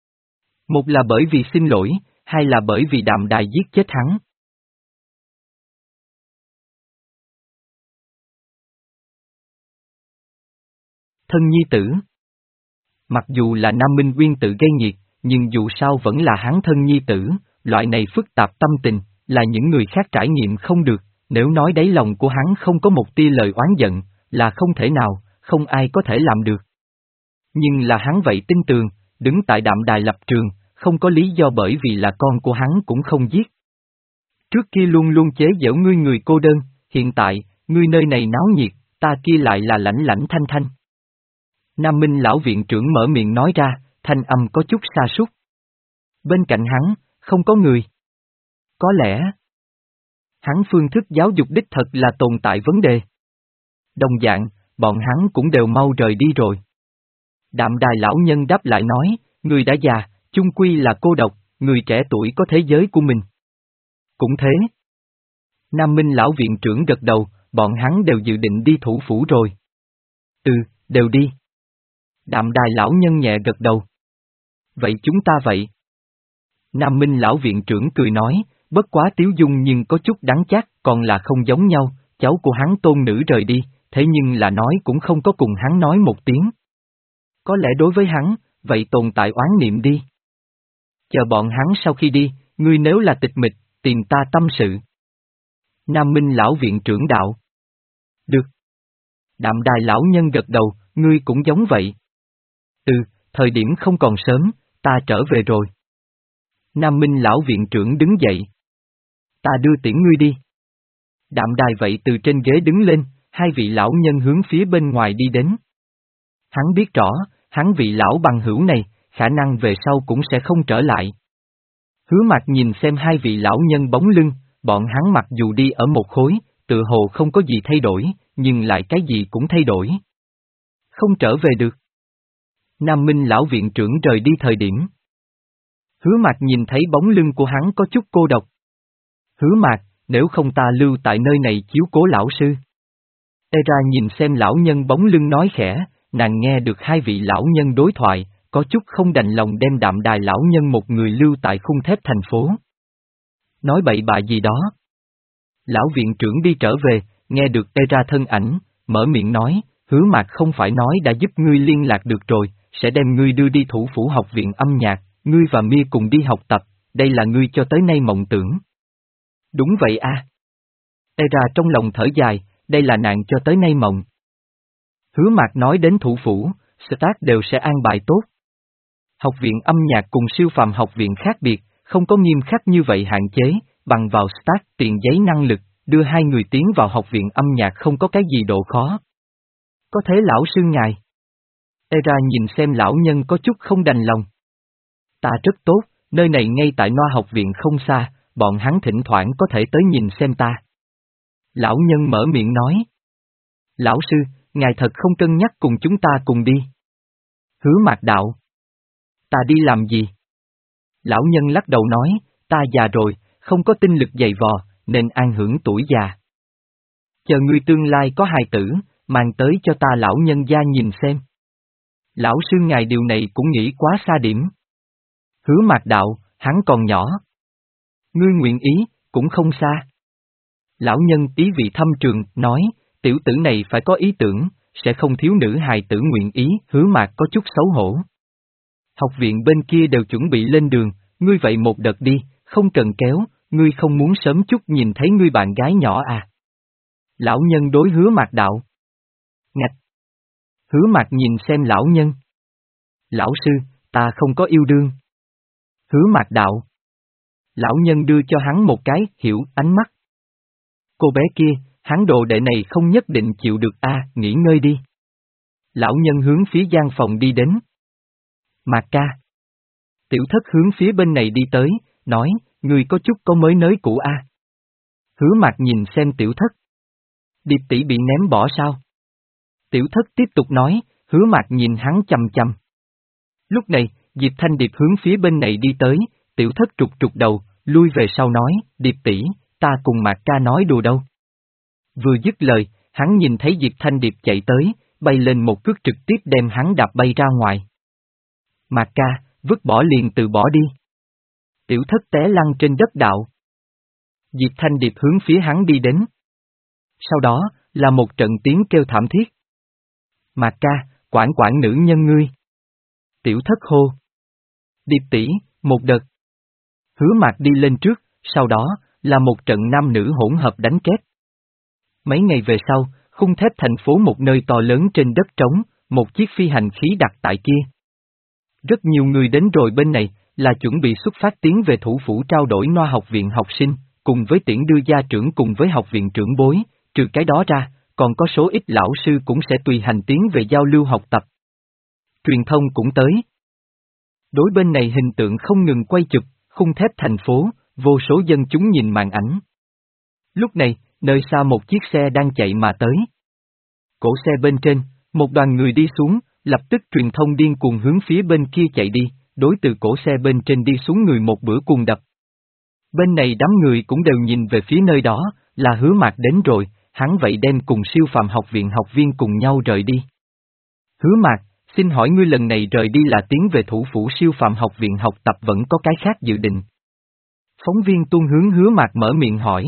Một là bởi vì xin lỗi, hai là bởi vì Đạm Đài giết chết hắn. thân nhi tử. Mặc dù là Nam Minh Uyên tự gây nghiệt, nhưng dù sao vẫn là hắn thân nhi tử, loại này phức tạp tâm tình, là những người khác trải nghiệm không được, nếu nói đáy lòng của hắn không có một tia lời oán giận, là không thể nào, không ai có thể làm được. Nhưng là hắn vậy tin tường, đứng tại đạm đài lập trường, không có lý do bởi vì là con của hắn cũng không giết. Trước kia luôn luôn chế giễu ngươi người cô đơn, hiện tại, ngươi nơi này náo nhiệt, ta kia lại là lãnh lãnh thanh thanh. Nam Minh lão viện trưởng mở miệng nói ra, thanh âm có chút sa sút. Bên cạnh hắn, không có người. Có lẽ, hắn phương thức giáo dục đích thật là tồn tại vấn đề. Đồng dạng, bọn hắn cũng đều mau rời đi rồi. Đạm đài lão nhân đáp lại nói, người đã già, chung quy là cô độc, người trẻ tuổi có thế giới của mình. Cũng thế. Nam Minh lão viện trưởng gật đầu, bọn hắn đều dự định đi thủ phủ rồi. Ừ, đều đi. Đạm đài lão nhân nhẹ gật đầu. Vậy chúng ta vậy. Nam Minh lão viện trưởng cười nói, bất quá tiếu dung nhưng có chút đáng chát, còn là không giống nhau, cháu của hắn tôn nữ rời đi, thế nhưng là nói cũng không có cùng hắn nói một tiếng. Có lẽ đối với hắn, vậy tồn tại oán niệm đi. Chờ bọn hắn sau khi đi, ngươi nếu là tịch mịch, tìm ta tâm sự. Nam Minh lão viện trưởng đạo. Được. Đạm đài lão nhân gật đầu, ngươi cũng giống vậy. Ừ, thời điểm không còn sớm, ta trở về rồi. Nam Minh lão viện trưởng đứng dậy. Ta đưa tiễn ngươi đi. Đạm đài vậy từ trên ghế đứng lên, hai vị lão nhân hướng phía bên ngoài đi đến. Hắn biết rõ, hắn vị lão bằng hữu này, khả năng về sau cũng sẽ không trở lại. Hứa Mạc nhìn xem hai vị lão nhân bóng lưng, bọn hắn mặc dù đi ở một khối, tự hồ không có gì thay đổi, nhưng lại cái gì cũng thay đổi. Không trở về được. Nam Minh lão viện trưởng rời đi thời điểm. Hứa Mạc nhìn thấy bóng lưng của hắn có chút cô độc. Hứa Mạc, nếu không ta lưu tại nơi này chiếu cố lão sư. Era nhìn xem lão nhân bóng lưng nói khẽ, nàng nghe được hai vị lão nhân đối thoại, có chút không đành lòng đem đạm đài lão nhân một người lưu tại khung thép thành phố. Nói bậy bạ gì đó. Lão viện trưởng đi trở về, nghe được Era thân ảnh, mở miệng nói, Hứa Mạc không phải nói đã giúp ngươi liên lạc được rồi, sẽ đem ngươi đưa đi thủ phủ học viện âm nhạc, ngươi và Mia cùng đi học tập, đây là ngươi cho tới nay mộng tưởng. Đúng vậy à. Era trong lòng thở dài, đây là nàng cho tới nay mộng. Hứa Mạc nói đến thủ phủ, Stark đều sẽ an bài tốt. Học viện âm nhạc cùng siêu phàm học viện khác biệt, không có nghiêm khắc như vậy hạn chế, bằng vào Stark tiền giấy năng lực, đưa hai người tiến vào học viện âm nhạc không có cái gì độ khó. Có thế lão sư ngài. Era nhìn xem lão nhân có chút không đành lòng. Ta rất tốt, nơi này ngay tại Noa học viện không xa, bọn hắn thỉnh thoảng có thể tới nhìn xem ta. Lão nhân mở miệng nói. Lão sư, ngài thật không cân nhắc cùng chúng ta cùng đi. Hứa Mạc đạo. Ta đi làm gì? Lão nhân lắc đầu nói, ta già rồi, không có tinh lực dày vò, nên an hưởng tuổi già. Chờ ngươi tương lai có hài tử, mang tới cho ta lão nhân gia nhìn xem. Lão sư ngài điều này cũng nghĩ quá xa điểm. Hứa Mạc đạo, hắn còn nhỏ. Ngươi nguyện ý, cũng không xa. Lão nhân ý vị thâm trường, nói, tiểu tử này phải có ý tưởng, sẽ không thiếu nữ hài tử nguyện ý, Hứa Mạc có chút xấu hổ. Học viện bên kia đều chuẩn bị lên đường, ngươi vậy một đợt đi, không cần kéo, ngươi không muốn sớm chút nhìn thấy ngươi bạn gái nhỏ à? Lão nhân đối Hứa Mạc đạo. Ngạch. Hứa Mạc nhìn xem lão nhân. Lão sư, ta không có yêu đương. Hứa Mạc đạo. Lão nhân đưa cho hắn một cái, hiểu, ánh mắt. Cô bé kia, hắn đồ đệ này không nhất định chịu được a, à, nghỉ ngơi đi. Lão nhân hướng phía gian phòng đi đến. Mạc ca. Tiểu thất hướng phía bên này đi tới, nói, người có chút có mới nới cũ a. À. Hứa Mạc nhìn xem tiểu thất. Điệp tỷ bị ném bỏ sao? Tiểu thất tiếp tục nói, Hứa Mạc nhìn hắn chằm chằm. Lúc này, Diệp Thanh Điệp hướng phía bên này đi tới, tiểu thất trục trục đầu, lui về sau nói, Điệp tỷ, ta cùng Mạc ca nói đùa đâu. Vừa dứt lời, hắn nhìn thấy Diệp Thanh Điệp chạy tới, bay lên một cước trực tiếp đem hắn đạp bay ra ngoài. Mạc ca, vứt bỏ liền từ bỏ đi. Tiểu thất té lăn trên đất đạo. Diệp Thanh Điệp hướng phía hắn đi đến. Sau đó, là một trận tiếng kêu thảm thiết. Mạc ca, quản quản nữ nhân ngươi. Tiểu thất hô. Điệp tỷ, một đợt. Hứa Mạc đi lên trước, sau đó, là một trận nam nữ hỗn hợp đánh kép. Mấy ngày về sau, khung thép thành phố một nơi to lớn trên đất trống, một chiếc phi hành khí đặt tại kia. Rất nhiều người đến rồi bên này, là chuẩn bị xuất phát tiến về thủ phủ trao đổi Noa học viện học sinh, cùng với tiễn đưa gia trưởng cùng với học viện trưởng bối, trừ cái đó ra, còn có số ít lão sư cũng sẽ tùy hành tiến về giao lưu học tập. Truyền thông cũng tới. Đối bên này hình tượng không ngừng quay chụp, khung thép thành phố, vô số dân chúng nhìn màn ảnh. Lúc này, nơi xa một chiếc xe đang chạy mà tới. Cổ xe bên trên, một đoàn người đi xuống, lập tức truyền thông điên cuồng hướng phía bên kia chạy đi, đối từ cổ xe bên trên đi xuống người một bữa cuồng đập. Bên này đám người cũng đều nhìn về phía nơi đó, là Hứa Mạc đến rồi, hắn vậy đem cùng siêu phàm học viện học viên cùng nhau rời đi. Hứa Mạc, xin hỏi ngươi lần này rời đi là tiến về thủ phủ siêu phàm học viện học tập vẫn có cái khác dự định? Phóng viên tuôn hướng Hứa Mạc mở miệng hỏi.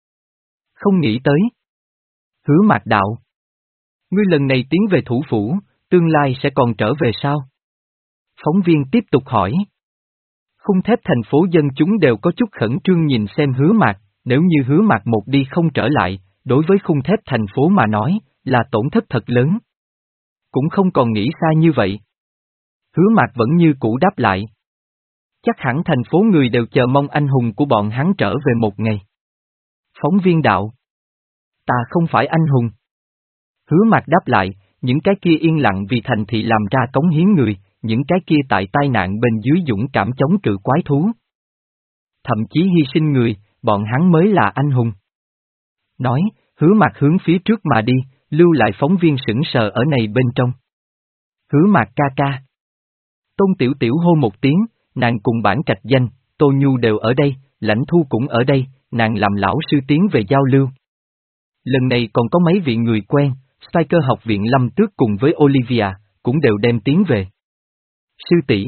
Không nghĩ tới. Hứa Mạc đạo. Ngươi lần này tiến về thủ phủ, tương lai sẽ còn trở về sao? Phóng viên tiếp tục hỏi. Khung thép thành phố dân chúng đều có chút khẩn trương nhìn xem Hứa Mạc, nếu như Hứa Mạc một đi không trở lại, đối với khung thép thành phố mà nói, là tổn thất thật lớn. Cũng không còn nghĩ xa như vậy. Hứa Mạc vẫn như cũ đáp lại. Chắc hẳn thành phố người đều chờ mong anh hùng của bọn hắn trở về một ngày. Phóng viên đạo. Ta không phải anh hùng. Hứa Mạc đáp lại, những cái kia yên lặng vì thành thị làm ra cống hiến người, những cái kia tại tai nạn bên dưới dũng cảm chống cự quái thú. Thậm chí hy sinh người, bọn hắn mới là anh hùng. Nói, Hứa Mạc hướng phía trước mà đi, lưu lại phóng viên sững sờ ở này bên trong. Hứa Mạc ca ca. Tôn Tiểu Tiểu hô một tiếng, nàng cùng bản trạch danh, Tô Nhu đều ở đây, Lãnh Thu cũng ở đây, nàng làm lão sư tiến về giao lưu. Lần này còn có mấy vị người quen, Spiker học viện Lâm Tước cùng với Olivia, cũng đều đem tiến về. Sư tỷ.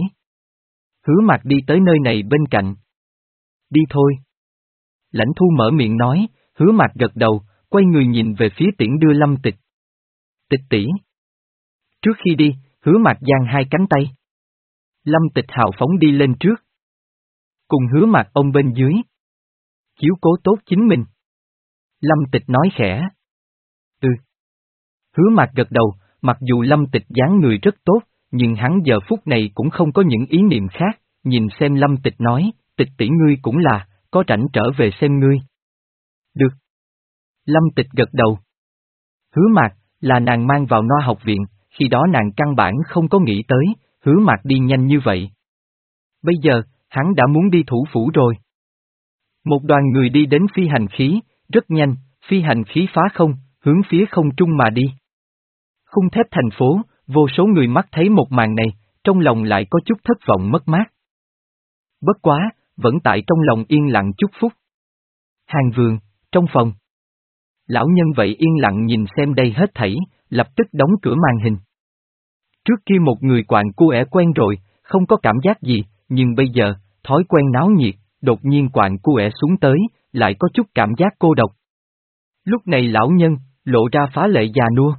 Hứa Mạc đi tới nơi này bên cạnh. Đi thôi. Lãnh Thu mở miệng nói, Hứa Mạc gật đầu, quay người nhìn về phía tiễn đưa Lâm Tịch. Tịch tỷ. Trước khi đi, Hứa Mạc giang hai cánh tay. Lâm Tịch hào phóng đi lên trước. Cùng Hứa Mạc ông bên dưới. Chiếu cố tốt chính mình. Lâm Tịch nói khẽ. Ừ. Hứa Mạc gật đầu, mặc dù Lâm Tịch dáng người rất tốt, nhưng hắn giờ phút này cũng không có những ý niệm khác, nhìn xem Lâm Tịch nói, Tịch tỷ ngươi cũng là, có rảnh trở về xem ngươi. Được. Lâm Tịch gật đầu. Hứa Mạc, là nàng mang vào Noa học viện, khi đó nàng căn bản không có nghĩ tới, Hứa Mạc đi nhanh như vậy. Bây giờ, hắn đã muốn đi thủ phủ rồi. Một đoàn người đi đến phi hành khí, rất nhanh, phi hành khí phá không, hướng phía không trung mà đi. Khung thép thành phố, vô số người mắt thấy một màn này, trong lòng lại có chút thất vọng mất mát. Bất quá, vẫn tại trong lòng yên lặng chút phút. Hàng vườn, trong phòng. Lão nhân vậy yên lặng nhìn xem đây hết thảy, lập tức đóng cửa màn hình. Trước kia một người quạng cu ẻ quen rồi, không có cảm giác gì, nhưng bây giờ, thói quen náo nhiệt, đột nhiên quạng cu ẻ xuống tới, lại có chút cảm giác cô độc. Lúc này lão nhân, lộ ra phá lệ già nua.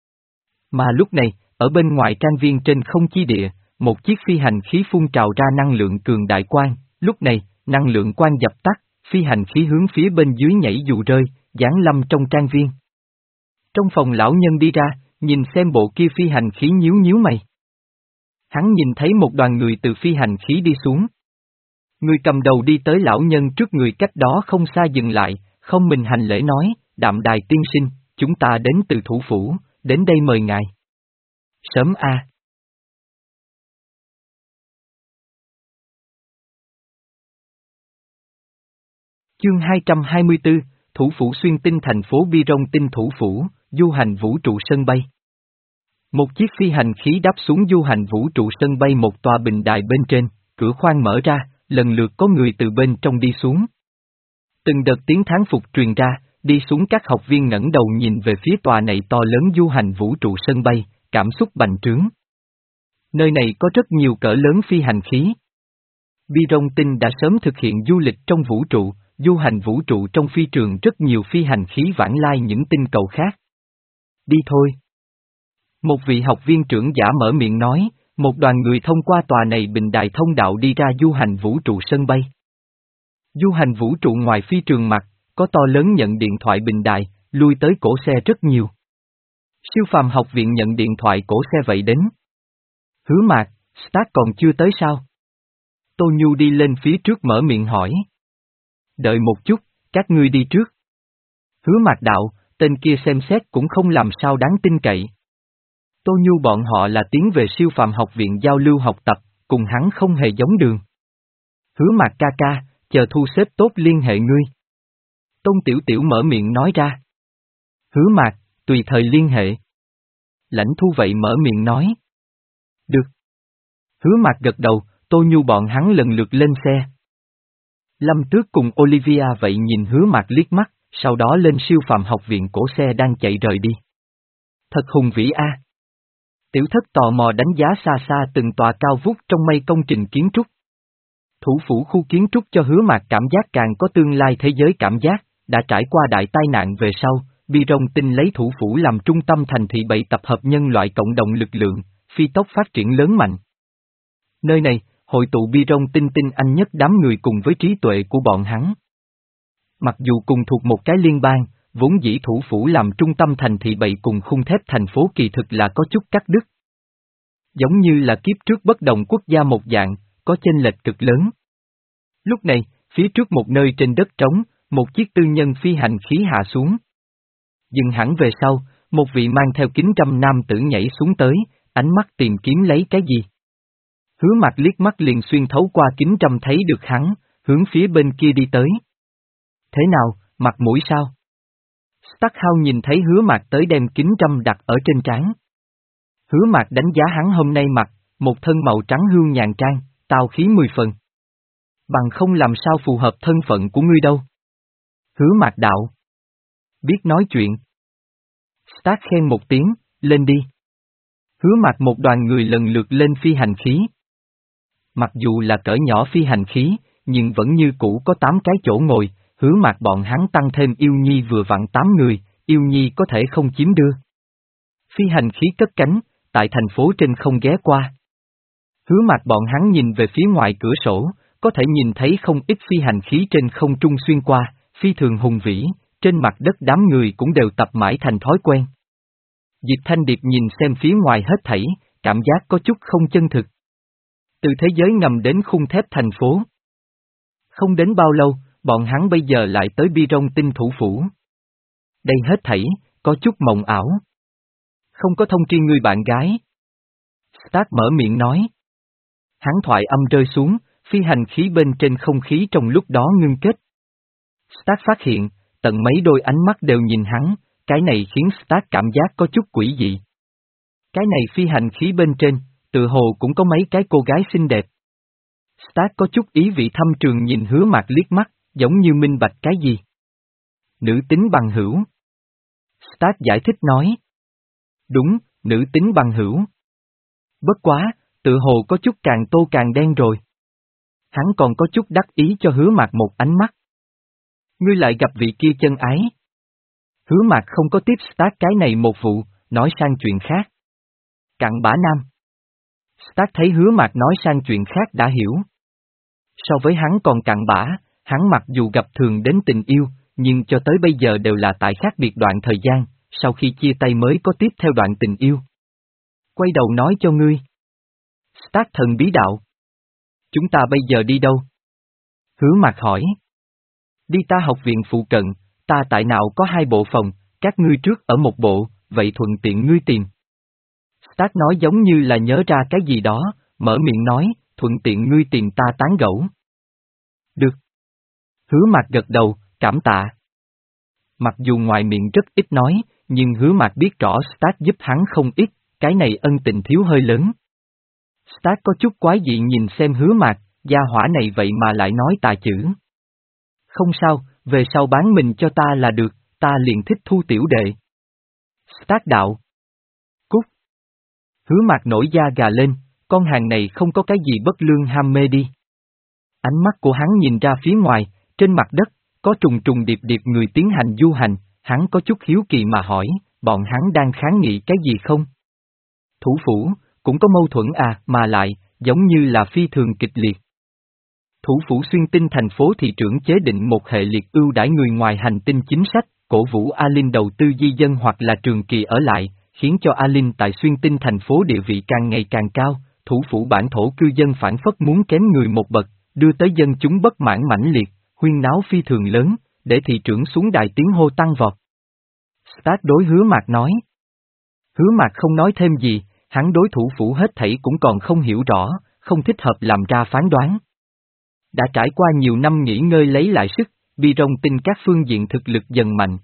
Mà lúc này, ở bên ngoài trang viên trên không chi địa, một chiếc phi hành khí phun trào ra năng lượng cường đại quang, lúc này, năng lượng quang dập tắt, phi hành khí hướng phía bên dưới nhảy dù rơi, giáng lâm trong trang viên. Trong phòng lão nhân đi ra, nhìn xem bộ kia phi hành khí nhíu nhíu mày. Hắn nhìn thấy một đoàn người từ phi hành khí đi xuống. Người cầm đầu đi tới lão nhân trước người cách đó không xa dừng lại, không mình hành lễ nói, Đạm Đài tiên sinh, chúng ta đến từ thủ phủ, đến đây mời ngài. Sớm a. À. Chương hai trăm hai mươi tư, thủ phủ xuyên tinh thành phố Bi Rong tinh thủ phủ, du hành vũ trụ sân bay. Một chiếc phi hành khí đáp xuống du hành vũ trụ sân bay một tòa bình đài bên trên, cửa khoang mở ra, lần lượt có người từ bên trong đi xuống. Từng đợt tiếng thán phục truyền ra, đi xuống các học viên ngẩng đầu nhìn về phía tòa này to lớn du hành vũ trụ sân bay, cảm xúc bành trướng. Nơi này có rất nhiều cỡ lớn phi hành khí. Bi Rong tinh đã sớm thực hiện du lịch trong vũ trụ, du hành vũ trụ trong phi trường rất nhiều phi hành khí vãng lai những tinh cầu khác. Đi thôi. Một vị học viên trưởng giả mở miệng nói, một đoàn người thông qua tòa này bình đài thông đạo đi ra du hành vũ trụ sân bay. Du hành vũ trụ ngoài phi trường mặt, có to lớn nhận điện thoại bình đài, lui tới cổ xe rất nhiều. Siêu phàm học viện nhận điện thoại cổ xe vậy đến. Hứa Mạc, Stark còn chưa tới sao? Tô Nhu đi lên phía trước mở miệng hỏi. Đợi một chút, các ngươi đi trước. Hứa Mạc đạo, tên kia xem xét cũng không làm sao đáng tin cậy. Tô Nhu bọn họ là tiến về siêu phàm học viện giao lưu học tập, cùng hắn không hề giống đường. Hứa Mạc ca ca, chờ thu xếp tốt liên hệ ngươi. Tôn Tiểu Tiểu mở miệng nói ra. Hứa Mạc, tùy thời liên hệ. Lãnh Thu vậy mở miệng nói. Được. Hứa Mạc gật đầu, Tô Nhu bọn hắn lần lượt lên xe. Lâm Tước cùng Olivia vậy nhìn Hứa Mạc liếc mắt, sau đó lên siêu phàm học viện cổ xe đang chạy rời đi. Thật hùng vĩ a. Tiểu Thất tò mò đánh giá xa xa từng tòa cao vút trong mây công trình kiến trúc. Thủ phủ khu kiến trúc cho Hứa Mạc cảm giác càng có tương lai thế giới cảm giác, đã trải qua đại tai nạn về sau, Bi Rong Tinh lấy thủ phủ làm trung tâm thành thị bảy tập hợp nhân loại cộng đồng lực lượng, phi tốc phát triển lớn mạnh. Nơi này, hội tụ Bi Rong Tinh tinh anh nhất đám người cùng với trí tuệ của bọn hắn. Mặc dù cùng thuộc một cái liên bang, vốn dĩ thủ phủ làm trung tâm thành thị bảy cùng khung thép thành phố kỳ thực là có chút cắt đứt. Giống như là kiếp trước bất đồng quốc gia một dạng, có chênh lệch cực lớn. Lúc này, phía trước một nơi trên đất trống, một chiếc tư nhân phi hành khí hạ xuống. Dừng hẳn về sau, một vị mang theo kính trăm nam tử nhảy xuống tới, ánh mắt tìm kiếm lấy cái gì. Hứa Mạc liếc mắt liền xuyên thấu qua kính trăm thấy được hắn, hướng phía bên kia đi tới. Thế nào, mặt mũi sao? Starkhao nhìn thấy Hứa Mạc tới đem kính trăm đặt ở trên trán. Hứa Mạc đánh giá hắn hôm nay mặc, một thân màu trắng hương nhàn trang, tao khí mười phần. Bằng không làm sao phù hợp thân phận của ngươi đâu. Hứa Mạc đạo. Biết nói chuyện. Stark khen một tiếng, lên đi. Hứa Mạc một đoàn người lần lượt lên phi hành khí. Mặc dù là cỡ nhỏ phi hành khí, nhưng vẫn như cũ có tám cái chỗ ngồi, Hứa Mạc bọn hắn tăng thêm Yêu Nhi vừa vặn tám người, Yêu Nhi có thể không chiếm đưa. Phi hành khí cất cánh, tại thành phố trên không ghé qua. Hứa Mạc bọn hắn nhìn về phía ngoài cửa sổ, có thể nhìn thấy không ít phi hành khí trên không trung xuyên qua, phi thường hùng vĩ, trên mặt đất đám người cũng đều tập mãi thành thói quen. Diệp Thanh Điệp nhìn xem phía ngoài hết thảy, cảm giác có chút không chân thực. Từ thế giới ngầm đến khung thép thành phố. Không đến bao lâu, bọn hắn bây giờ lại tới Bi Rong Tinh thủ phủ. Đây hết thảy, có chút mộng ảo. Không có thông tri người bạn gái. Stark mở miệng nói. Hắn thoại âm rơi xuống, phi hành khí bên trên không khí trong lúc đó ngưng kết. Stark phát hiện, tận mấy đôi ánh mắt đều nhìn hắn, cái này khiến Stark cảm giác có chút quỷ dị. Cái này phi hành khí bên trên, tự hồ cũng có mấy cái cô gái xinh đẹp. Stark có chút ý vị thâm trường nhìn Hứa Mạc liếc mắt, giống như minh bạch cái gì. Nữ tính bằng hữu. Stark giải thích nói. Đúng, nữ tính bằng hữu. Bất quá, tự hồ có chút càng tô càng đen rồi. Hắn còn có chút đắc ý cho Hứa Mạc một ánh mắt. Ngươi lại gặp vị kia chân ái. Hứa Mạc không có tiếp Stark cái này một vụ, nói sang chuyện khác. Cặn bã nam. Stark thấy Hứa Mạc nói sang chuyện khác đã hiểu. So với hắn còn cặn bã, hắn mặc dù gặp thường đến tình yêu, nhưng cho tới bây giờ đều là tại khác biệt đoạn thời gian, sau khi chia tay mới có tiếp theo đoạn tình yêu. Quay đầu nói cho ngươi. Stark thần bí đạo. Chúng ta bây giờ đi đâu? Hứa Mạc hỏi. Đi ta học viện phụ cận, ta tại nào có hai bộ phòng, các ngươi trước ở một bộ, vậy thuận tiện ngươi tìm. Stark nói giống như là nhớ ra cái gì đó, mở miệng nói, thuận tiện ngươi tìm ta tán gẫu. Được. Hứa Mạc gật đầu, cảm tạ. Mặc dù ngoài miệng rất ít nói, nhưng Hứa Mạc biết rõ Stark giúp hắn không ít, cái này ân tình thiếu hơi lớn. Stark có chút quái dị nhìn xem Hứa Mạc, gia hỏa này vậy mà lại nói tà chữ. Không sao, về sau bán mình cho ta là được, ta liền thích thu tiểu đệ. Stark đạo. Cút. Hứa Mạc nổi da gà lên, con hàng này không có cái gì bất lương ham mê đi. Ánh mắt của hắn nhìn ra phía ngoài, trên mặt đất, có trùng trùng điệp điệp người tiến hành du hành, hắn có chút hiếu kỳ mà hỏi, bọn hắn đang kháng nghị cái gì không? Thủ phủ, cũng có mâu thuẫn à, mà lại, giống như là phi thường kịch liệt. Thủ phủ xuyên tinh thành phố thị trưởng chế định một hệ liệt ưu đãi người ngoài hành tinh chính sách, cổ vũ Alin đầu tư di dân hoặc là trường kỳ ở lại, khiến cho Alin tại xuyên tinh thành phố địa vị càng ngày càng cao, thủ phủ bản thổ cư dân phản phất muốn kém người một bậc, đưa tới dân chúng bất mãn mãnh liệt, huyên náo phi thường lớn, để thị trưởng xuống đài tiếng hô tăng vọt. Stark đối Hứa Mạc nói. Hứa Mạc không nói thêm gì, hắn đối thủ phủ hết thảy cũng còn không hiểu rõ, không thích hợp làm ra phán đoán. Đã trải qua nhiều năm nghỉ ngơi lấy lại sức, Byron tin các phương diện thực lực dần mạnh.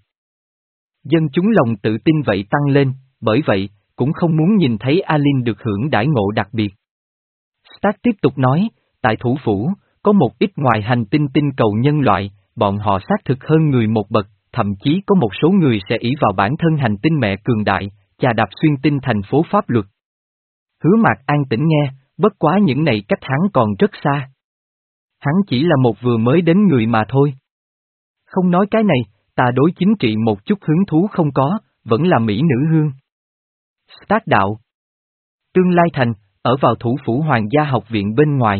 Dân chúng lòng tự tin vậy tăng lên, bởi vậy, cũng không muốn nhìn thấy Alin được hưởng đãi ngộ đặc biệt. Stark tiếp tục nói, tại thủ phủ, có một ít ngoài hành tinh tinh cầu nhân loại, bọn họ xác thực hơn người một bậc, thậm chí có một số người sẽ ỷ vào bản thân hành tinh mẹ cường đại, chà đạp xuyên tinh thành phố pháp luật. Hứa Mạc an tĩnh nghe, bất quá những này cách hắn còn rất xa. Hắn chỉ là một vừa mới đến người mà thôi. Không nói cái này, ta đối chính trị một chút hứng thú không có, vẫn là mỹ nữ hương. Stark đạo. Tương lai thành, ở vào thủ phủ hoàng gia học viện bên ngoài.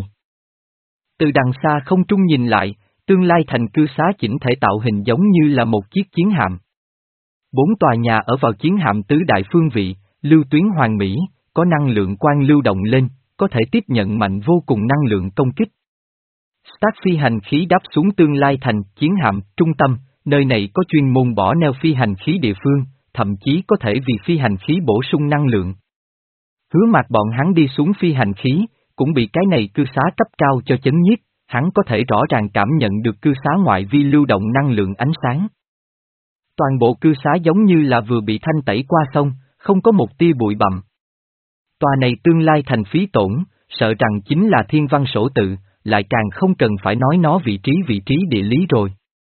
Từ đằng xa không trung nhìn lại, tương lai thành cư xá chỉnh thể tạo hình giống như là một chiếc chiến hạm. Bốn tòa nhà ở vào chiến hạm tứ đại phương vị, lưu tuyến hoàn mỹ, có năng lượng quang lưu động lên, có thể tiếp nhận mạnh vô cùng năng lượng công kích. Stark phi hành khí đáp xuống tương lai thành chiến hạm trung tâm, nơi này có chuyên môn bỏ neo phi hành khí địa phương, thậm chí có thể vì phi hành khí bổ sung năng lượng. Hứa Mạc bọn hắn đi xuống phi hành khí, cũng bị cái này cư xá cấp cao cho chấn nhiếp, hắn có thể rõ ràng cảm nhận được cư xá ngoại vi lưu động năng lượng ánh sáng. Toàn bộ cư xá giống như là vừa bị thanh tẩy qua sông, không có một tia bụi bặm. Tòa này tương lai thành phí tổn, sợ rằng chính là thiên văn sổ tự, lại càng không cần phải nói nó vị trí vị trí địa lý rồi.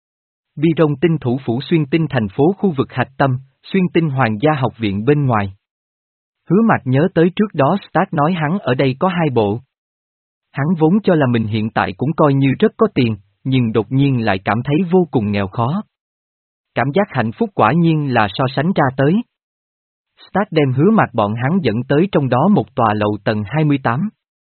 Byron tinh thủ phủ xuyên tinh thành phố khu vực hạch tâm, xuyên tinh hoàng gia học viện bên ngoài. Hứa Mạc nhớ tới trước đó Stark nói hắn ở đây có hai bộ. Hắn vốn cho là mình hiện tại cũng coi như rất có tiền, nhưng đột nhiên lại cảm thấy vô cùng nghèo khó. Cảm giác hạnh phúc quả nhiên là so sánh ra tới. Stark đem Hứa Mạc bọn hắn dẫn tới trong đó một tòa lầu tầng hai mươi tám.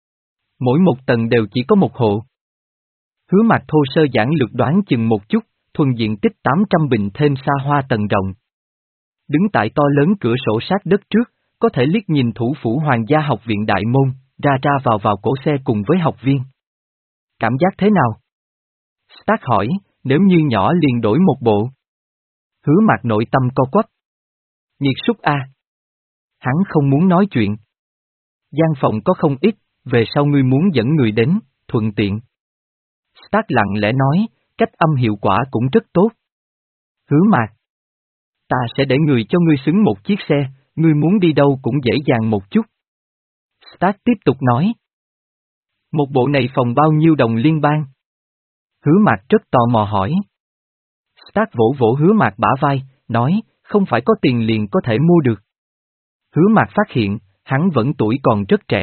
Mỗi một tầng đều chỉ có một hộ. Hứa Mạc thô sơ giản lược đoán chừng một chút, thuần diện tích tám trăm bình thêm xa hoa tầng rộng. Đứng tại to lớn cửa sổ sát đất trước, có thể liếc nhìn thủ phủ hoàng gia học viện đại môn, ra ra vào vào cổ xe cùng với học viên. Cảm giác thế nào? Stark hỏi, nếu như nhỏ liền đổi một bộ. Hứa Mạc nội tâm co quắp. Nhiệt súc a. Hắn không muốn nói chuyện. Gian phòng có không ít, về sau ngươi muốn dẫn người đến, thuận tiện. Stark lặng lẽ nói, cách âm hiệu quả cũng rất tốt. Hứa Mạc. Ta sẽ để người cho ngươi xứng một chiếc xe, ngươi muốn đi đâu cũng dễ dàng một chút. Stark tiếp tục nói. Một bộ này phòng bao nhiêu đồng liên bang? Hứa Mạc rất tò mò hỏi. Stark vỗ vỗ Hứa Mạc bả vai, nói, không phải có tiền liền có thể mua được. Hứa Mạc phát hiện, hắn vẫn tuổi còn rất trẻ.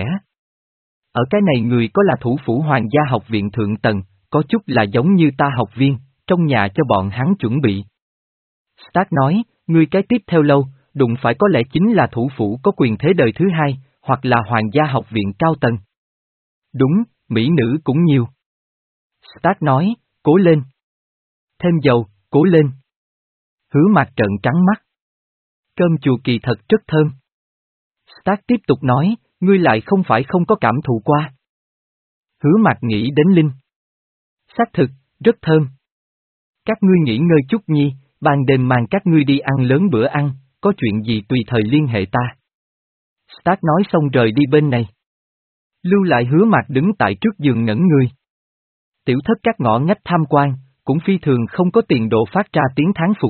Ở cái này người có là thủ phủ hoàng gia học viện thượng tầng, có chút là giống như ta học viên, trong nhà cho bọn hắn chuẩn bị. Stark nói, người cái tiếp theo lâu, đụng phải có lẽ chính là thủ phủ có quyền thế đời thứ hai, hoặc là hoàng gia học viện cao tầng. Đúng, mỹ nữ cũng nhiều. Stark nói, cố lên. Thêm dầu, cố lên. Hứa Mạc trợn trắng mắt. Cơm chùa kỳ thật rất thơm. Stark tiếp tục nói, ngươi lại không phải không có cảm thụ qua. Hứa Mạc nghĩ đến Linh. Xác thực, rất thơm. Các ngươi nghỉ ngơi chút nhi, ban đêm mang các ngươi đi ăn lớn bữa ăn, có chuyện gì tùy thời liên hệ ta. Stark nói xong rời đi bên này. Lưu lại Hứa Mạc đứng tại trước giường ngẩn người. Tiểu thất các ngõ ngách tham quan, cũng phi thường không có tiền độ phát ra tiếng thán phục.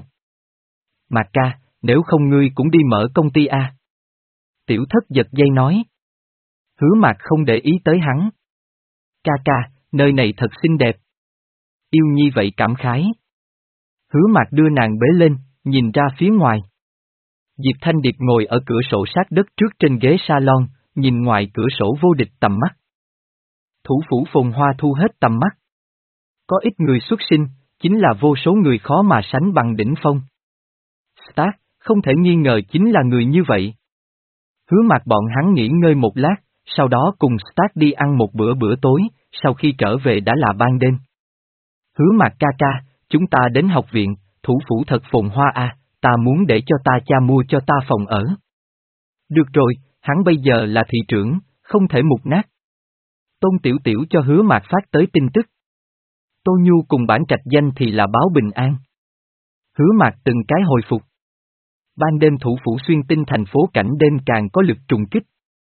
Mạc ca, nếu không ngươi cũng đi mở công ty a. Tiểu thất giật dây nói. Hứa Mạc không để ý tới hắn. Ca ca, nơi này thật xinh đẹp. Yêu nhi vậy cảm khái. Hứa Mạc đưa nàng bế lên, nhìn ra phía ngoài. Diệp Thanh Điệp ngồi ở cửa sổ sát đất trước trên ghế salon, nhìn ngoài cửa sổ vô địch tầm mắt. Thủ phủ phồn hoa thu hết tầm mắt. Có ít người xuất sinh, chính là vô số người khó mà sánh bằng đỉnh phong. Stark, không thể nghi ngờ chính là người như vậy. Hứa Mạc bọn hắn nghỉ ngơi một lát, sau đó cùng Stark đi ăn một bữa bữa tối, sau khi trở về đã là ban đêm. Hứa Mạc ca ca, chúng ta đến học viện, thủ phủ thật phồn hoa à, ta muốn để cho ta cha mua cho ta phòng ở. Được rồi, hắn bây giờ là thị trưởng, không thể mục nát. Tôn Tiểu Tiểu cho Hứa Mạc phát tới tin tức. Tô Nhu cùng bản trạch danh thì là báo bình an. Hứa Mạc từng cái hồi phục. Ban đêm thủ phủ xuyên tinh thành phố cảnh đêm càng có lực trùng kích.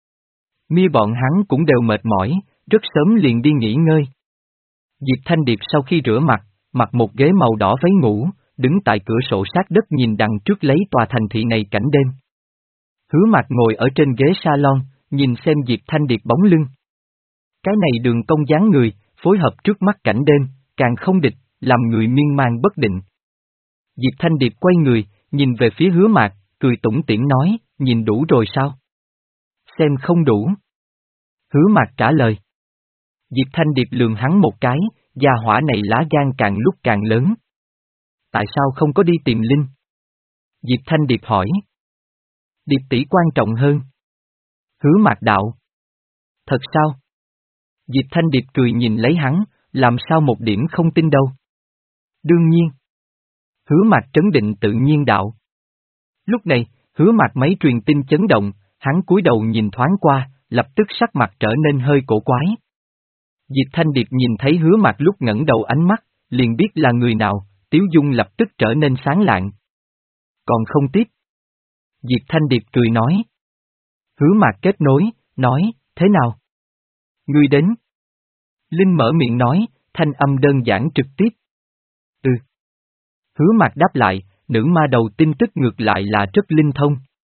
Mia bọn hắn cũng đều mệt mỏi, rất sớm liền đi nghỉ ngơi. Diệp Thanh Điệp sau khi rửa mặt, mặc một ghế màu đỏ váy ngủ, đứng tại cửa sổ sát đất nhìn đằng trước lấy tòa thành thị này cảnh đêm. Hứa Mạc ngồi ở trên ghế salon, nhìn xem Diệp Thanh Điệp bóng lưng. Cái này đường cong dáng người, phối hợp trước mắt cảnh đêm, càng không địch, làm người miên man bất định. Diệp Thanh Điệp quay người, nhìn về phía Hứa Mạc, cười tủm tỉm nói, nhìn đủ rồi sao? Xem không đủ. Hứa Mạc trả lời. Diệp Thanh Điệp lườm hắn một cái, gia hỏa này lá gan càng lúc càng lớn. Tại sao không có đi tìm Linh? Diệp Thanh Điệp hỏi. Điệp tỷ quan trọng hơn. Hứa Mạc đạo. Thật sao? Diệp Thanh Điệp cười nhìn lấy hắn, làm sao một điểm không tin đâu. Đương nhiên. Hứa Mạc trấn định tự nhiên đạo. Lúc này, Hứa Mạc máy truyền tin chấn động, hắn cúi đầu nhìn thoáng qua, lập tức sắc mặt trở nên hơi cổ quái. Diệp Thanh Điệp nhìn thấy Hứa Mạc lúc ngẩng đầu ánh mắt, liền biết là người nào, Tiếu Dung lập tức trở nên sáng lạng. Còn không tiếp. Diệp Thanh Điệp cười nói. Hứa Mạc kết nối, nói, thế nào? Ngươi đến. Linh mở miệng nói, thanh âm đơn giản trực tiếp. Ừ. Hứa Mạc đáp lại, nữ ma đầu tin tức ngược lại là rất linh thông.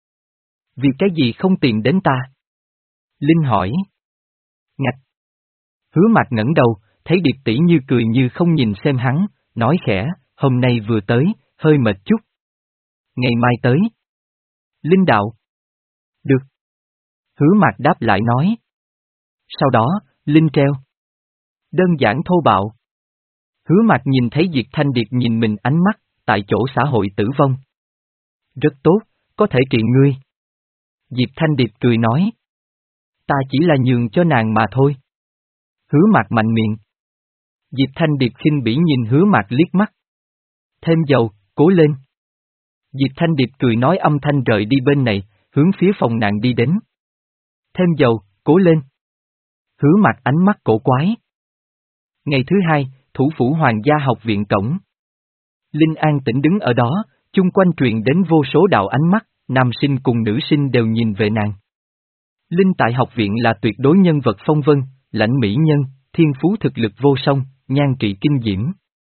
Vì cái gì không tìm đến ta? Linh hỏi. Ngạch. Hứa Mạc ngẩng đầu, thấy Điệp tỷ như cười như không nhìn xem hắn, nói khẽ, hôm nay vừa tới, hơi mệt chút. Ngày mai tới. Linh đạo. Được. Hứa Mạc đáp lại nói. Sau đó, Linh treo. Đơn giản thô bạo. Hứa Mạc nhìn thấy Diệp Thanh Điệp nhìn mình ánh mắt, tại chỗ xã hội tử vong. Rất tốt, có thể trị ngươi. Diệp Thanh Điệp cười nói. Ta chỉ là nhường cho nàng mà thôi. Hứa Mạc mạnh miệng. Diệp Thanh Điệp khinh bỉ nhìn Hứa Mạc liếc mắt. Thêm dầu, cố lên. Diệp Thanh Điệp cười nói âm thanh rời đi bên này, hướng phía phòng nàng đi đến. Thêm dầu, cố lên. Hứa Mạc ánh mắt cổ quái. Ngày thứ hai, thủ phủ Hoàng gia học viện cổng. Linh An tĩnh đứng ở đó, chung quanh truyền đến vô số đạo ánh mắt, nam sinh cùng nữ sinh đều nhìn về nàng. Linh tại học viện là tuyệt đối nhân vật phong vân, lãnh mỹ nhân, thiên phú thực lực vô song, nhan trị kinh diễm.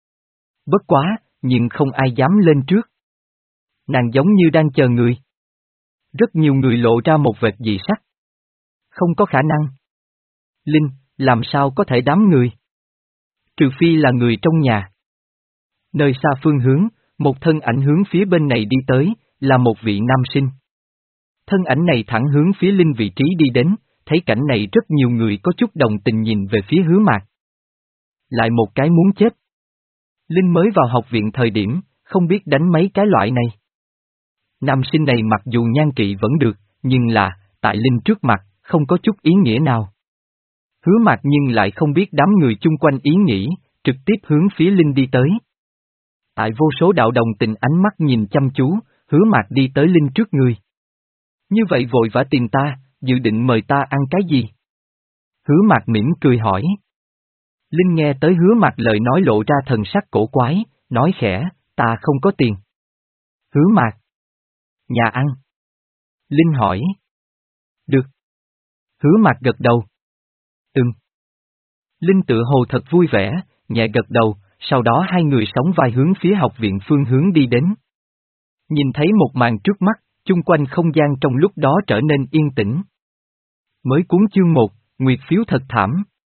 Bất quá, nhưng không ai dám lên trước. Nàng giống như đang chờ người. Rất nhiều người lộ ra một vệt dị sắc. Không có khả năng. Linh, làm sao có thể đám người? Trừ phi là người trong nhà. Nơi xa phương hướng, một thân ảnh hướng phía bên này đi tới, là một vị nam sinh. Thân ảnh này thẳng hướng phía Linh vị trí đi đến, thấy cảnh này rất nhiều người có chút đồng tình nhìn về phía Hứa Mạc. Lại một cái muốn chết. Linh mới vào học viện thời điểm, không biết đánh mấy cái loại này. Nam sinh này mặc dù nhan trị vẫn được, nhưng là, tại Linh trước mặt, không có chút ý nghĩa nào. Hứa Mạc nhưng lại không biết đám người chung quanh ý nghĩ, trực tiếp hướng phía Linh đi tới. Tại vô số đạo đồng tình ánh mắt nhìn chăm chú, Hứa Mạc đi tới Linh trước người. Như vậy vội vã tìm ta, dự định mời ta ăn cái gì? Hứa Mạc mỉm cười hỏi. Linh nghe tới Hứa Mạc lời nói lộ ra thần sắc cổ quái, nói khẽ, ta không có tiền. Hứa Mạc. Nhà ăn. Linh hỏi. Được. Hứa Mạc gật đầu. Ừm. Linh tự hồ thật vui vẻ, nhẹ gật đầu, sau đó hai người sóng vai hướng phía học viện phương hướng đi đến. Nhìn thấy một màn trước mắt, chung quanh không gian trong lúc đó trở nên yên tĩnh. Mới cuốn chương một, Nguyệt phiếu thật thảm.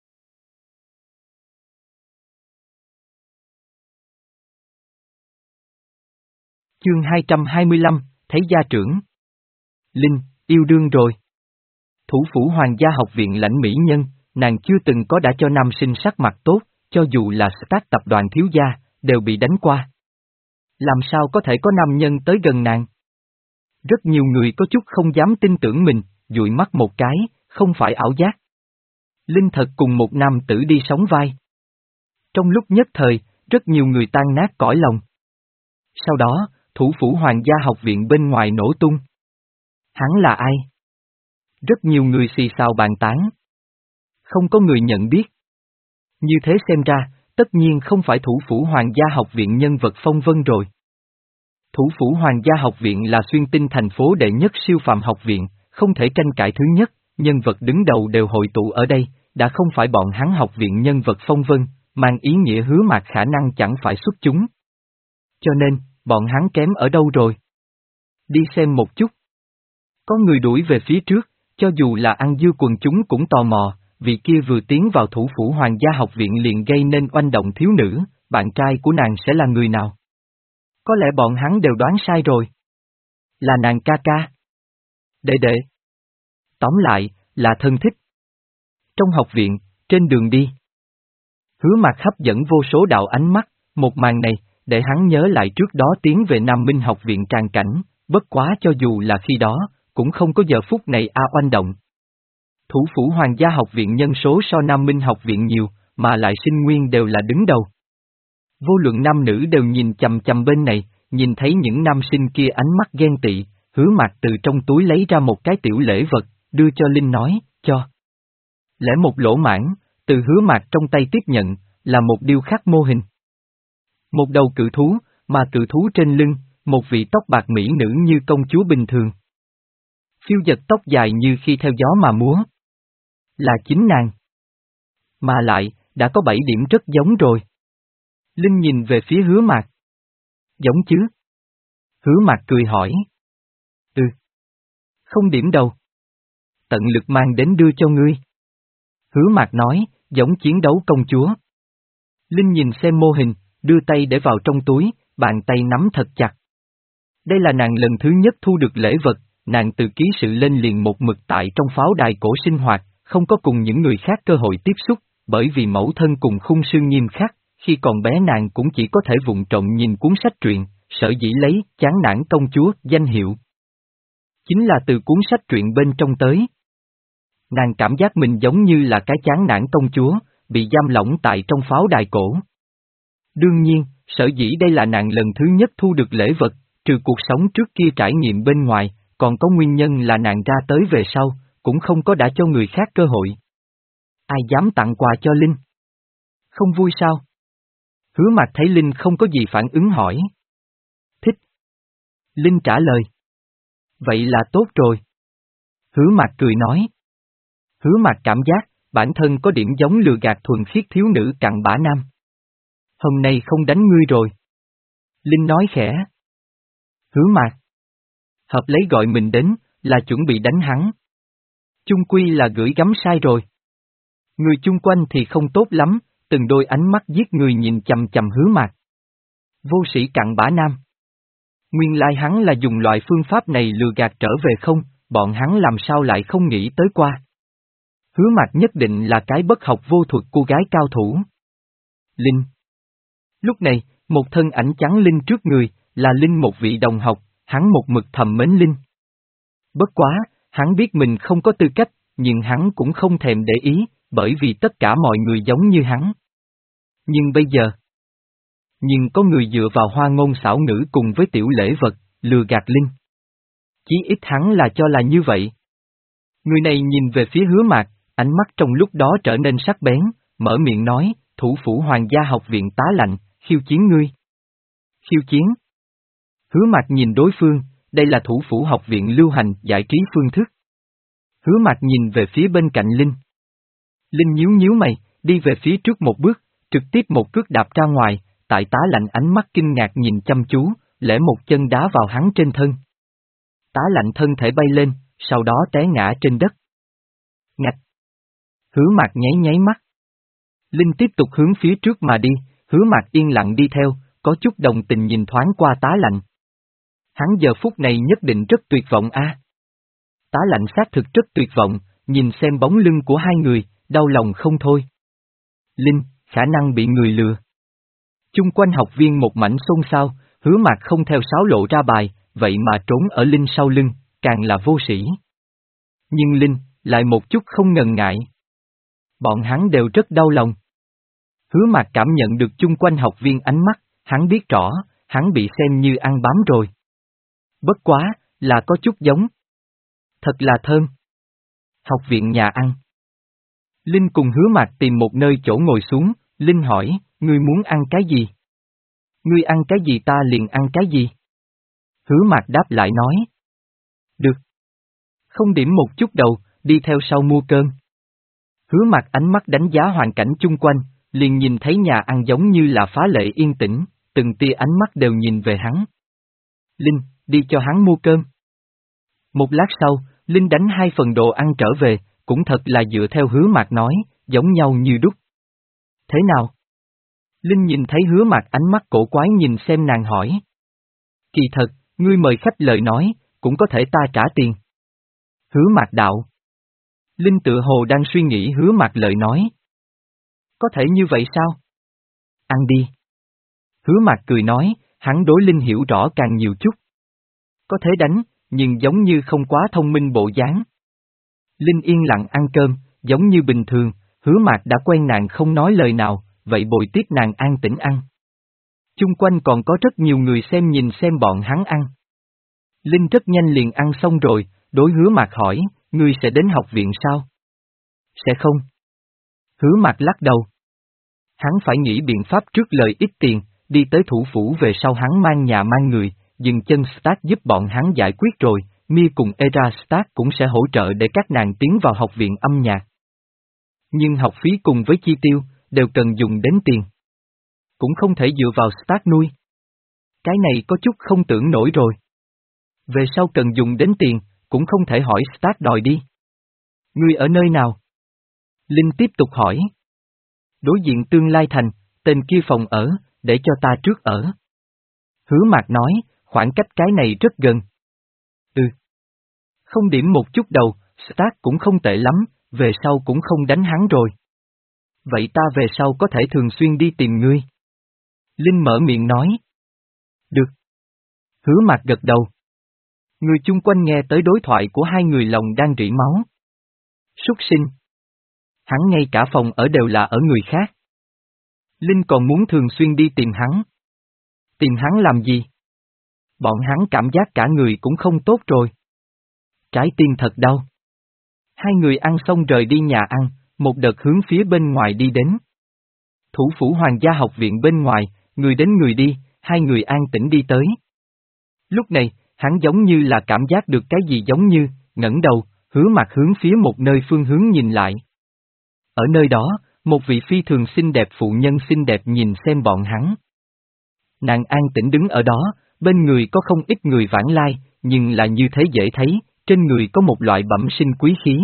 Chương hai trăm hai mươi lăm, thấy gia trưởng. Linh, yêu đương rồi. Thủ phủ Hoàng gia học viện lãnh mỹ nhân, nàng chưa từng có đã cho nam sinh sắc mặt tốt, cho dù là Stark tập đoàn thiếu gia, đều bị đánh qua. Làm sao có thể có nam nhân tới gần nàng? Rất nhiều người có chút không dám tin tưởng mình, dụi mắt một cái, không phải ảo giác. Linh thật cùng một nam tử đi sóng vai. Trong lúc nhất thời, rất nhiều người tan nát cõi lòng. Sau đó, thủ phủ hoàng gia học viện bên ngoài nổ tung. Hắn là ai? Rất nhiều người xì xào bàn tán. Không có người nhận biết. Như thế xem ra, tất nhiên không phải thủ phủ hoàng gia học viện nhân vật phong vân rồi. Thủ phủ hoàng gia học viện là xuyên tinh thành phố đệ nhất siêu phàm học viện, không thể tranh cãi thứ nhất, nhân vật đứng đầu đều hội tụ ở đây, đã không phải bọn hắn học viện nhân vật phong vân, mang ý nghĩa Hứa Mạc khả năng chẳng phải xuất chúng. Cho nên, bọn hắn kém ở đâu rồi? Đi xem một chút. Có người đuổi về phía trước, cho dù là ăn dưa quần chúng cũng tò mò, vị kia vừa tiến vào thủ phủ hoàng gia học viện liền gây nên oanh động thiếu nữ, bạn trai của nàng sẽ là người nào? Có lẽ bọn hắn đều đoán sai rồi. Là nàng ca ca. Đệ đệ. Tóm lại, là thân thích. Trong học viện, trên đường đi. Hứa Mạc hấp dẫn vô số đạo ánh mắt, một màn này, để hắn nhớ lại trước đó tiến về Nam Minh học viện tràn cảnh, bất quá cho dù là khi đó, cũng không có giờ phút này a oanh động. Thủ phủ hoàng gia học viện nhân số so Nam Minh học viện nhiều, mà lại sinh nguyên đều là đứng đầu. Vô luận nam nữ đều nhìn chằm chằm bên này, nhìn thấy những nam sinh kia ánh mắt ghen tị, Hứa Mạc từ trong túi lấy ra một cái tiểu lễ vật, đưa cho Linh nói, cho. Lễ một lỗ mãn, từ Hứa Mạc trong tay tiếp nhận, là một điêu khắc mô hình. Một đầu cự thú, mà cự thú trên lưng, một vị tóc bạc mỹ nữ như công chúa bình thường. Phiêu giật tóc dài như khi theo gió mà múa. Là chính nàng. Mà lại, đã có bảy điểm rất giống rồi. Linh nhìn về phía Hứa Mạc. Giống chứ? Hứa Mạc cười hỏi. Ừ. Không điểm đâu. Tận lực mang đến đưa cho ngươi. Hứa Mạc nói, giống chiến đấu công chúa. Linh nhìn xem mô hình, đưa tay để vào trong túi, bàn tay nắm thật chặt. Đây là nàng lần thứ nhất thu được lễ vật, nàng từ ký sự lên liền một mực tại trong pháo đài cổ sinh hoạt, không có cùng những người khác cơ hội tiếp xúc, bởi vì mẫu thân cùng khung sư nghiêm khắc, khi còn bé nàng cũng chỉ có thể vụng trộm nhìn cuốn sách truyện, sở dĩ lấy chán nản công chúa danh hiệu. Chính là từ cuốn sách truyện bên trong tới. Nàng cảm giác mình giống như là cái chán nản công chúa, bị giam lỏng tại trong pháo đài cổ. Đương nhiên, sở dĩ đây là nàng lần thứ nhất thu được lễ vật, trừ cuộc sống trước kia trải nghiệm bên ngoài, còn có nguyên nhân là nàng ra tới về sau, cũng không có đã cho người khác cơ hội. Ai dám tặng quà cho Linh? Không vui sao? Hứa Mạc thấy Linh không có gì phản ứng hỏi. Thích. Linh trả lời. Vậy là tốt rồi. Hứa Mạc cười nói. Hứa Mạc cảm giác, bản thân có điểm giống lừa gạt thuần khiết thiếu nữ cặn bã nam. Hôm nay không đánh ngươi rồi. Linh nói khẽ. Hứa Mạc. Hợp lấy gọi mình đến, là chuẩn bị đánh hắn. Chung quy là gửi gắm sai rồi. Người chung quanh thì không tốt lắm, từng đôi ánh mắt giết người nhìn chằm chằm Hứa Mạc. Vô sĩ cặn bã nam. Nguyên lai hắn là dùng loại phương pháp này lừa gạt trở về không, bọn hắn làm sao lại không nghĩ tới qua. Hứa Mạc nhất định là cái bất học vô thuật cô gái cao thủ. Linh. Lúc này, một thân ảnh trắng Linh trước người, là Linh một vị đồng học, hắn một mực thầm mến Linh. Bất quá, hắn biết mình không có tư cách, nhưng hắn cũng không thèm để ý, bởi vì tất cả mọi người giống như hắn. Nhưng bây giờ, nhưng có người dựa vào hoa ngôn xảo ngữ cùng với tiểu lễ vật, lừa gạt Linh. Chí ít hắn là cho là như vậy. Người này nhìn về phía Hứa Mạc, ánh mắt trong lúc đó trở nên sắc bén, mở miệng nói, thủ phủ hoàng gia học viện tá lạnh, khiêu chiến ngươi. Khiêu chiến? Hứa Mạc nhìn đối phương, đây là thủ phủ học viện lưu hành giải trí phương thức. Hứa Mạc nhìn về phía bên cạnh Linh. Linh nhíu nhíu mày, đi về phía trước một bước, trực tiếp một cước đạp ra ngoài, tại tá lạnh ánh mắt kinh ngạc nhìn chăm chú, lễ một chân đá vào hắn trên thân. Tá lạnh thân thể bay lên, sau đó té ngã trên đất. Ngạch! Hứa Mạc nháy nháy mắt. Linh tiếp tục hướng phía trước mà đi, Hứa Mạc yên lặng đi theo, có chút đồng tình nhìn thoáng qua tá lạnh. Hắn giờ phút này nhất định rất tuyệt vọng a. À. Tá lạnh xác thực rất tuyệt vọng, nhìn xem bóng lưng của hai người, đau lòng không thôi. Linh, khả năng bị người lừa. Chung quanh học viên một mảnh xôn xao, Hứa Mạc không theo sáo lộ ra bài, vậy mà trốn ở Linh sau lưng, càng là vô sĩ. Nhưng Linh, lại một chút không ngần ngại. Bọn hắn đều rất đau lòng. Hứa Mạc cảm nhận được chung quanh học viên ánh mắt, hắn biết rõ, hắn bị xem như ăn bám rồi. Bất quá, là có chút giống. Thật là thơm. Học viện nhà ăn. Linh cùng Hứa Mạc tìm một nơi chỗ ngồi xuống, Linh hỏi, ngươi muốn ăn cái gì? Ngươi ăn cái gì ta liền ăn cái gì? Hứa Mạc đáp lại nói. Được. Không điểm một chút đầu, đi theo sau mua cơm. Hứa Mạc ánh mắt đánh giá hoàn cảnh chung quanh, liền nhìn thấy nhà ăn giống như là phá lệ yên tĩnh, từng tia ánh mắt đều nhìn về hắn. Linh, đi cho hắn mua cơm. Một lát sau, Linh đánh hai phần đồ ăn trở về, cũng thật là dựa theo Hứa Mạc nói, giống nhau như đúc. Thế nào? Linh nhìn thấy Hứa Mạc ánh mắt cổ quái nhìn xem nàng hỏi. Kỳ thật, ngươi mời khách lời nói, cũng có thể ta trả tiền. Hứa Mạc đạo. Linh tự hồ đang suy nghĩ Hứa Mạc lời nói. Có thể như vậy sao? Ăn đi. Hứa Mạc cười nói, hắn đối Linh hiểu rõ càng nhiều chút. Có thể đánh, nhưng giống như không quá thông minh bộ dáng. Linh yên lặng ăn cơm, giống như bình thường, Hứa Mạc đã quen nàng không nói lời nào, vậy bồi tiếp nàng an tĩnh ăn. Chung quanh còn có rất nhiều người xem nhìn xem bọn hắn ăn. Linh rất nhanh liền ăn xong rồi, đối Hứa Mạc hỏi, ngươi sẽ đến học viện sao? Sẽ không. Hứa Mạc lắc đầu. Hắn phải nghĩ biện pháp trước lời ít tiền, đi tới thủ phủ về sau hắn mang nhà mang người, dừng chân Stark giúp bọn hắn giải quyết rồi, Mia cùng Era Stark cũng sẽ hỗ trợ để các nàng tiến vào học viện âm nhạc. Nhưng học phí cùng với chi tiêu, đều cần dùng đến tiền. Cũng không thể dựa vào Stark nuôi. Cái này có chút không tưởng nổi rồi. Về sau cần dùng đến tiền, cũng không thể hỏi Stark đòi đi. Ngươi ở nơi nào? Linh tiếp tục hỏi. Đối diện tương lai thành, tên kia phòng ở, để cho ta trước ở. Hứa Mạc nói, khoảng cách cái này rất gần. Ừ. Không điểm một chút đầu, Stark cũng không tệ lắm, về sau cũng không đánh hắn rồi. Vậy ta về sau có thể thường xuyên đi tìm ngươi. Linh mở miệng nói. Được. Hứa Mạc gật đầu. Người chung quanh nghe tới đối thoại của hai người lòng đang rỉ máu. Súc sinh. Hắn ngay cả phòng ở đều là ở người khác. Linh còn muốn thường xuyên đi tìm hắn. Tìm hắn làm gì? Bọn hắn cảm giác cả người cũng không tốt rồi. Trái tim thật đau. Hai người ăn xong rời đi nhà ăn, một đợt hướng phía bên ngoài đi đến. Thủ phủ Hoàng gia học viện bên ngoài, người đến người đi, hai người an tĩnh đi tới. Lúc này, hắn giống như là cảm giác được cái gì giống như, ngẩng đầu, Hứa Mạc hướng phía một nơi phương hướng nhìn lại. Ở nơi đó, một vị phi thường xinh đẹp phụ nhân xinh đẹp nhìn xem bọn hắn. Nàng an tĩnh đứng ở đó, bên người có không ít người vãng lai, nhưng là như thế dễ thấy, trên người có một loại bẩm sinh quý khí.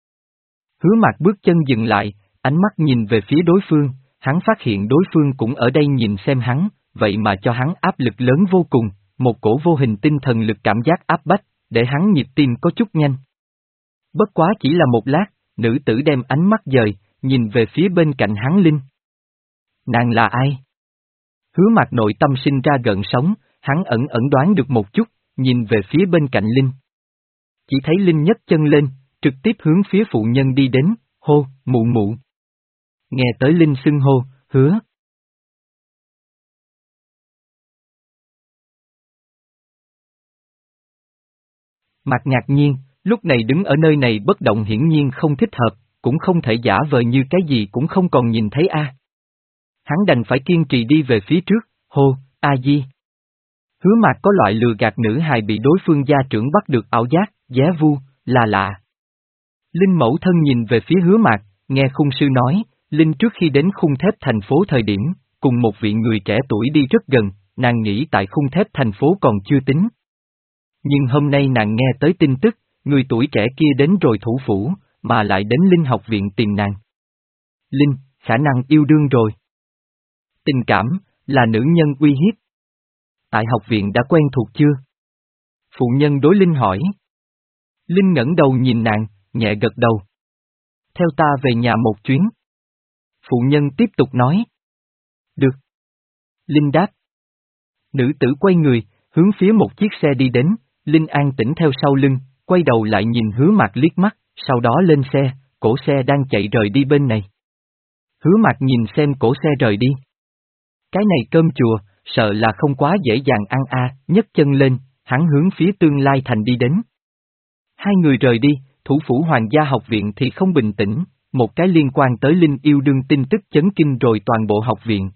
Hứa Mạc bước chân dừng lại, ánh mắt nhìn về phía đối phương, hắn phát hiện đối phương cũng ở đây nhìn xem hắn, vậy mà cho hắn áp lực lớn vô cùng, một cổ vô hình tinh thần lực cảm giác áp bách, để hắn nhịp tim có chút nhanh. Bất quá chỉ là một lát, nữ tử đem ánh mắt dời, nhìn về phía bên cạnh hắn Linh. Nàng là ai? Hứa Mạc nội tâm sinh ra gợn sóng, hắn ẩn ẩn đoán được một chút, nhìn về phía bên cạnh Linh. Chỉ thấy Linh nhấc chân lên, trực tiếp hướng phía phụ nhân đi đến, hô, mụ mụ. Nghe tới Linh xưng hô, hứa. Mạc ngạc nhiên, lúc này đứng ở nơi này bất động hiển nhiên không thích hợp, cũng không thể giả vờ như cái gì cũng không còn nhìn thấy a. Hắn đành phải kiên trì đi về phía trước, hô, a di. Hứa Mạc có loại lừa gạt nữ hài bị đối phương gia trưởng bắt được ảo giác, giá vu, là lạ. Linh mẫu thân nhìn về phía Hứa Mạc, nghe khung sư nói, Linh trước khi đến khung thép thành phố thời điểm, cùng một vị người trẻ tuổi đi rất gần, nàng nghĩ tại khung thép thành phố còn chưa tính. Nhưng hôm nay nàng nghe tới tin tức, người tuổi trẻ kia đến rồi thủ phủ, mà lại đến Linh học viện tìm nàng. Linh, khả năng yêu đương rồi. Tình cảm, là nữ nhân uy hiếp. Tại học viện đã quen thuộc chưa? Phụ nhân đối Linh hỏi. Linh ngẩng đầu nhìn nàng, nhẹ gật đầu. Theo ta về nhà một chuyến. Phụ nhân tiếp tục nói. Được. Linh đáp. Nữ tử quay người, hướng phía một chiếc xe đi đến, Linh an tĩnh theo sau lưng, quay đầu lại nhìn Hứa Mạc liếc mắt, sau đó lên xe, cổ xe đang chạy rời đi bên này. Hứa Mạc nhìn xem cổ xe rời đi. Cái này cơm chùa, sợ là không quá dễ dàng ăn a, à, nhấc chân lên, hắn hướng phía Tương Lai Thành đi đến. Hai người rời đi, thủ phủ Hoàng gia học viện thì không bình tĩnh, một cái liên quan tới Linh yêu đương tin tức chấn kinh rồi toàn bộ học viện.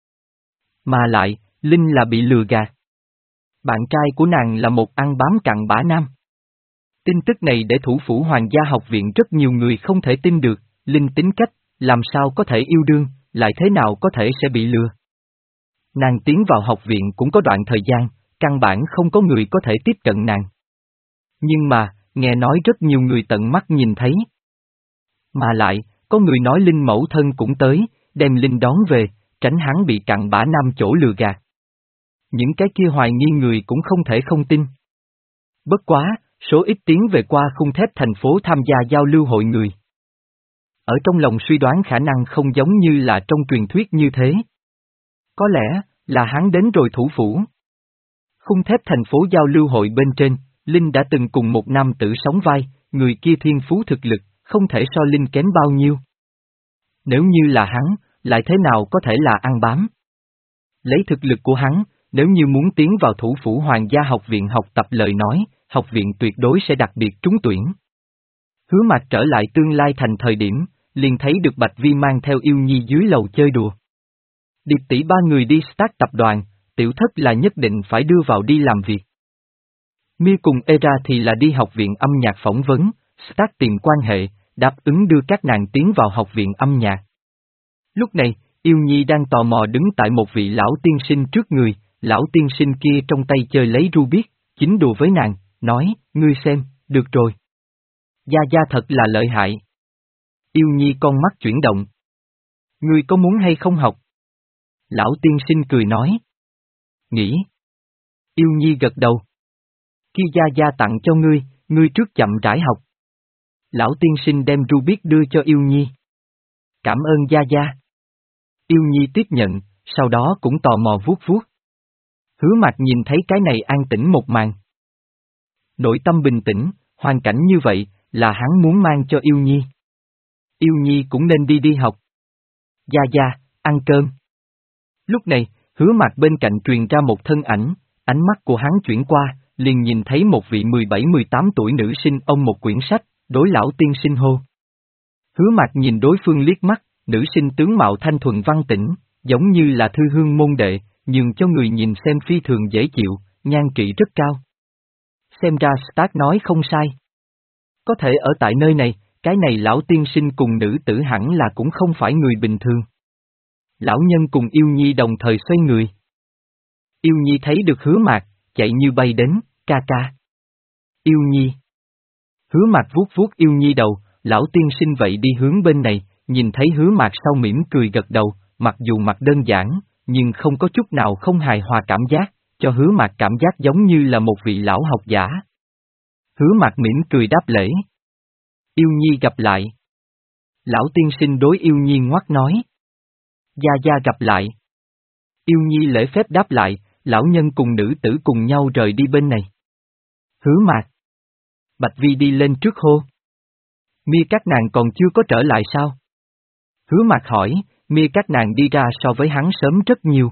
Mà lại, Linh là bị lừa gạt. Bạn trai của nàng là một ăn bám cặn bã nam. Tin tức này để thủ phủ Hoàng gia học viện rất nhiều người không thể tin được, Linh tính cách, làm sao có thể yêu đương, lại thế nào có thể sẽ bị lừa. Nàng tiến vào học viện cũng có đoạn thời gian, căn bản không có người có thể tiếp cận nàng. Nhưng mà, nghe nói rất nhiều người tận mắt nhìn thấy. Mà lại, có người nói Linh mẫu thân cũng tới, đem Linh đón về, tránh hắn bị cặn bã nam chỗ lừa gạt. Những cái kia hoài nghi người cũng không thể không tin. Bất quá, số ít tiến về qua khung thép thành phố tham gia giao lưu hội người. Ở trong lòng suy đoán khả năng không giống như là trong truyền thuyết như thế. Có lẽ, là hắn đến rồi thủ phủ. Khung thép thành phố giao lưu hội bên trên, Linh đã từng cùng một nam tử sóng vai, người kia thiên phú thực lực, không thể so Linh kém bao nhiêu. Nếu như là hắn, lại thế nào có thể là ăn bám? Lấy thực lực của hắn, nếu như muốn tiến vào thủ phủ Hoàng gia học viện học tập lời nói, học viện tuyệt đối sẽ đặc biệt trúng tuyển. Hứa Mạc trở lại Tương Lai Thành thời điểm, liền thấy được Bạch Vi mang theo Yêu Nhi dưới lầu chơi đùa. Điệp tỷ ba người đi start tập đoàn, tiểu thất là nhất định phải đưa vào đi làm việc. Mia cùng Era thì là đi học viện âm nhạc phỏng vấn, start tìm quan hệ, đáp ứng đưa các nàng tiến vào học viện âm nhạc. Lúc này, Yêu Nhi đang tò mò đứng tại một vị lão tiên sinh trước người, lão tiên sinh kia trong tay chơi lấy Rubik, chính đùa với nàng, nói, ngươi xem, được rồi. Gia Gia thật là lợi hại. Yêu Nhi con mắt chuyển động. Ngươi có muốn hay không học? Lão tiên sinh cười nói. Nghĩ. Yêu Nhi gật đầu. Khi Gia Gia tặng cho ngươi, ngươi trước chậm rãi học. Lão tiên sinh đem Rubik đưa cho Yêu Nhi. Cảm ơn Gia Gia. Yêu Nhi tiếp nhận, sau đó cũng tò mò vuốt vuốt. Hứa Mạc nhìn thấy cái này an tĩnh một màn. Nội tâm bình tĩnh, hoàn cảnh như vậy, là hắn muốn mang cho Yêu Nhi. Yêu Nhi cũng nên đi đi học. Gia Gia, ăn cơm. Lúc này, Hứa Mạc bên cạnh truyền ra một thân ảnh, ánh mắt của hắn chuyển qua, liền nhìn thấy một vị mười bảy mười tám tuổi nữ sinh ôm một quyển sách, đối lão tiên sinh hô. Hứa Mạc nhìn đối phương liếc mắt, nữ sinh tướng mạo thanh thuần văn tĩnh, giống như là thư hương môn đệ, nhưng cho người nhìn xem phi thường dễ chịu, nhan trị rất cao. Xem ra Stark nói không sai. Có thể ở tại nơi này, cái này lão tiên sinh cùng nữ tử hẳn là cũng không phải người bình thường. Lão nhân cùng Yêu Nhi đồng thời xoay người. Yêu Nhi thấy được Hứa Mạc, chạy như bay đến, ca ca. Yêu Nhi. Hứa Mạc vuốt vuốt Yêu Nhi đầu, lão tiên sinh vậy đi hướng bên này, nhìn thấy Hứa Mạc sau mỉm cười gật đầu, mặc dù mặt đơn giản, nhưng không có chút nào không hài hòa cảm giác, cho Hứa Mạc cảm giác giống như là một vị lão học giả. Hứa Mạc mỉm cười đáp lễ. Yêu Nhi gặp lại. Lão tiên sinh đối Yêu Nhi ngoắc nói. Gia Gia gặp lại. Yêu Nhi lễ phép đáp lại, lão nhân cùng nữ tử cùng nhau rời đi bên này. Hứa Mạc. Bạch Vi đi lên trước hô. Mia các nàng còn chưa có trở lại sao? Hứa Mạc hỏi, Mia các nàng đi ra so với hắn sớm rất nhiều.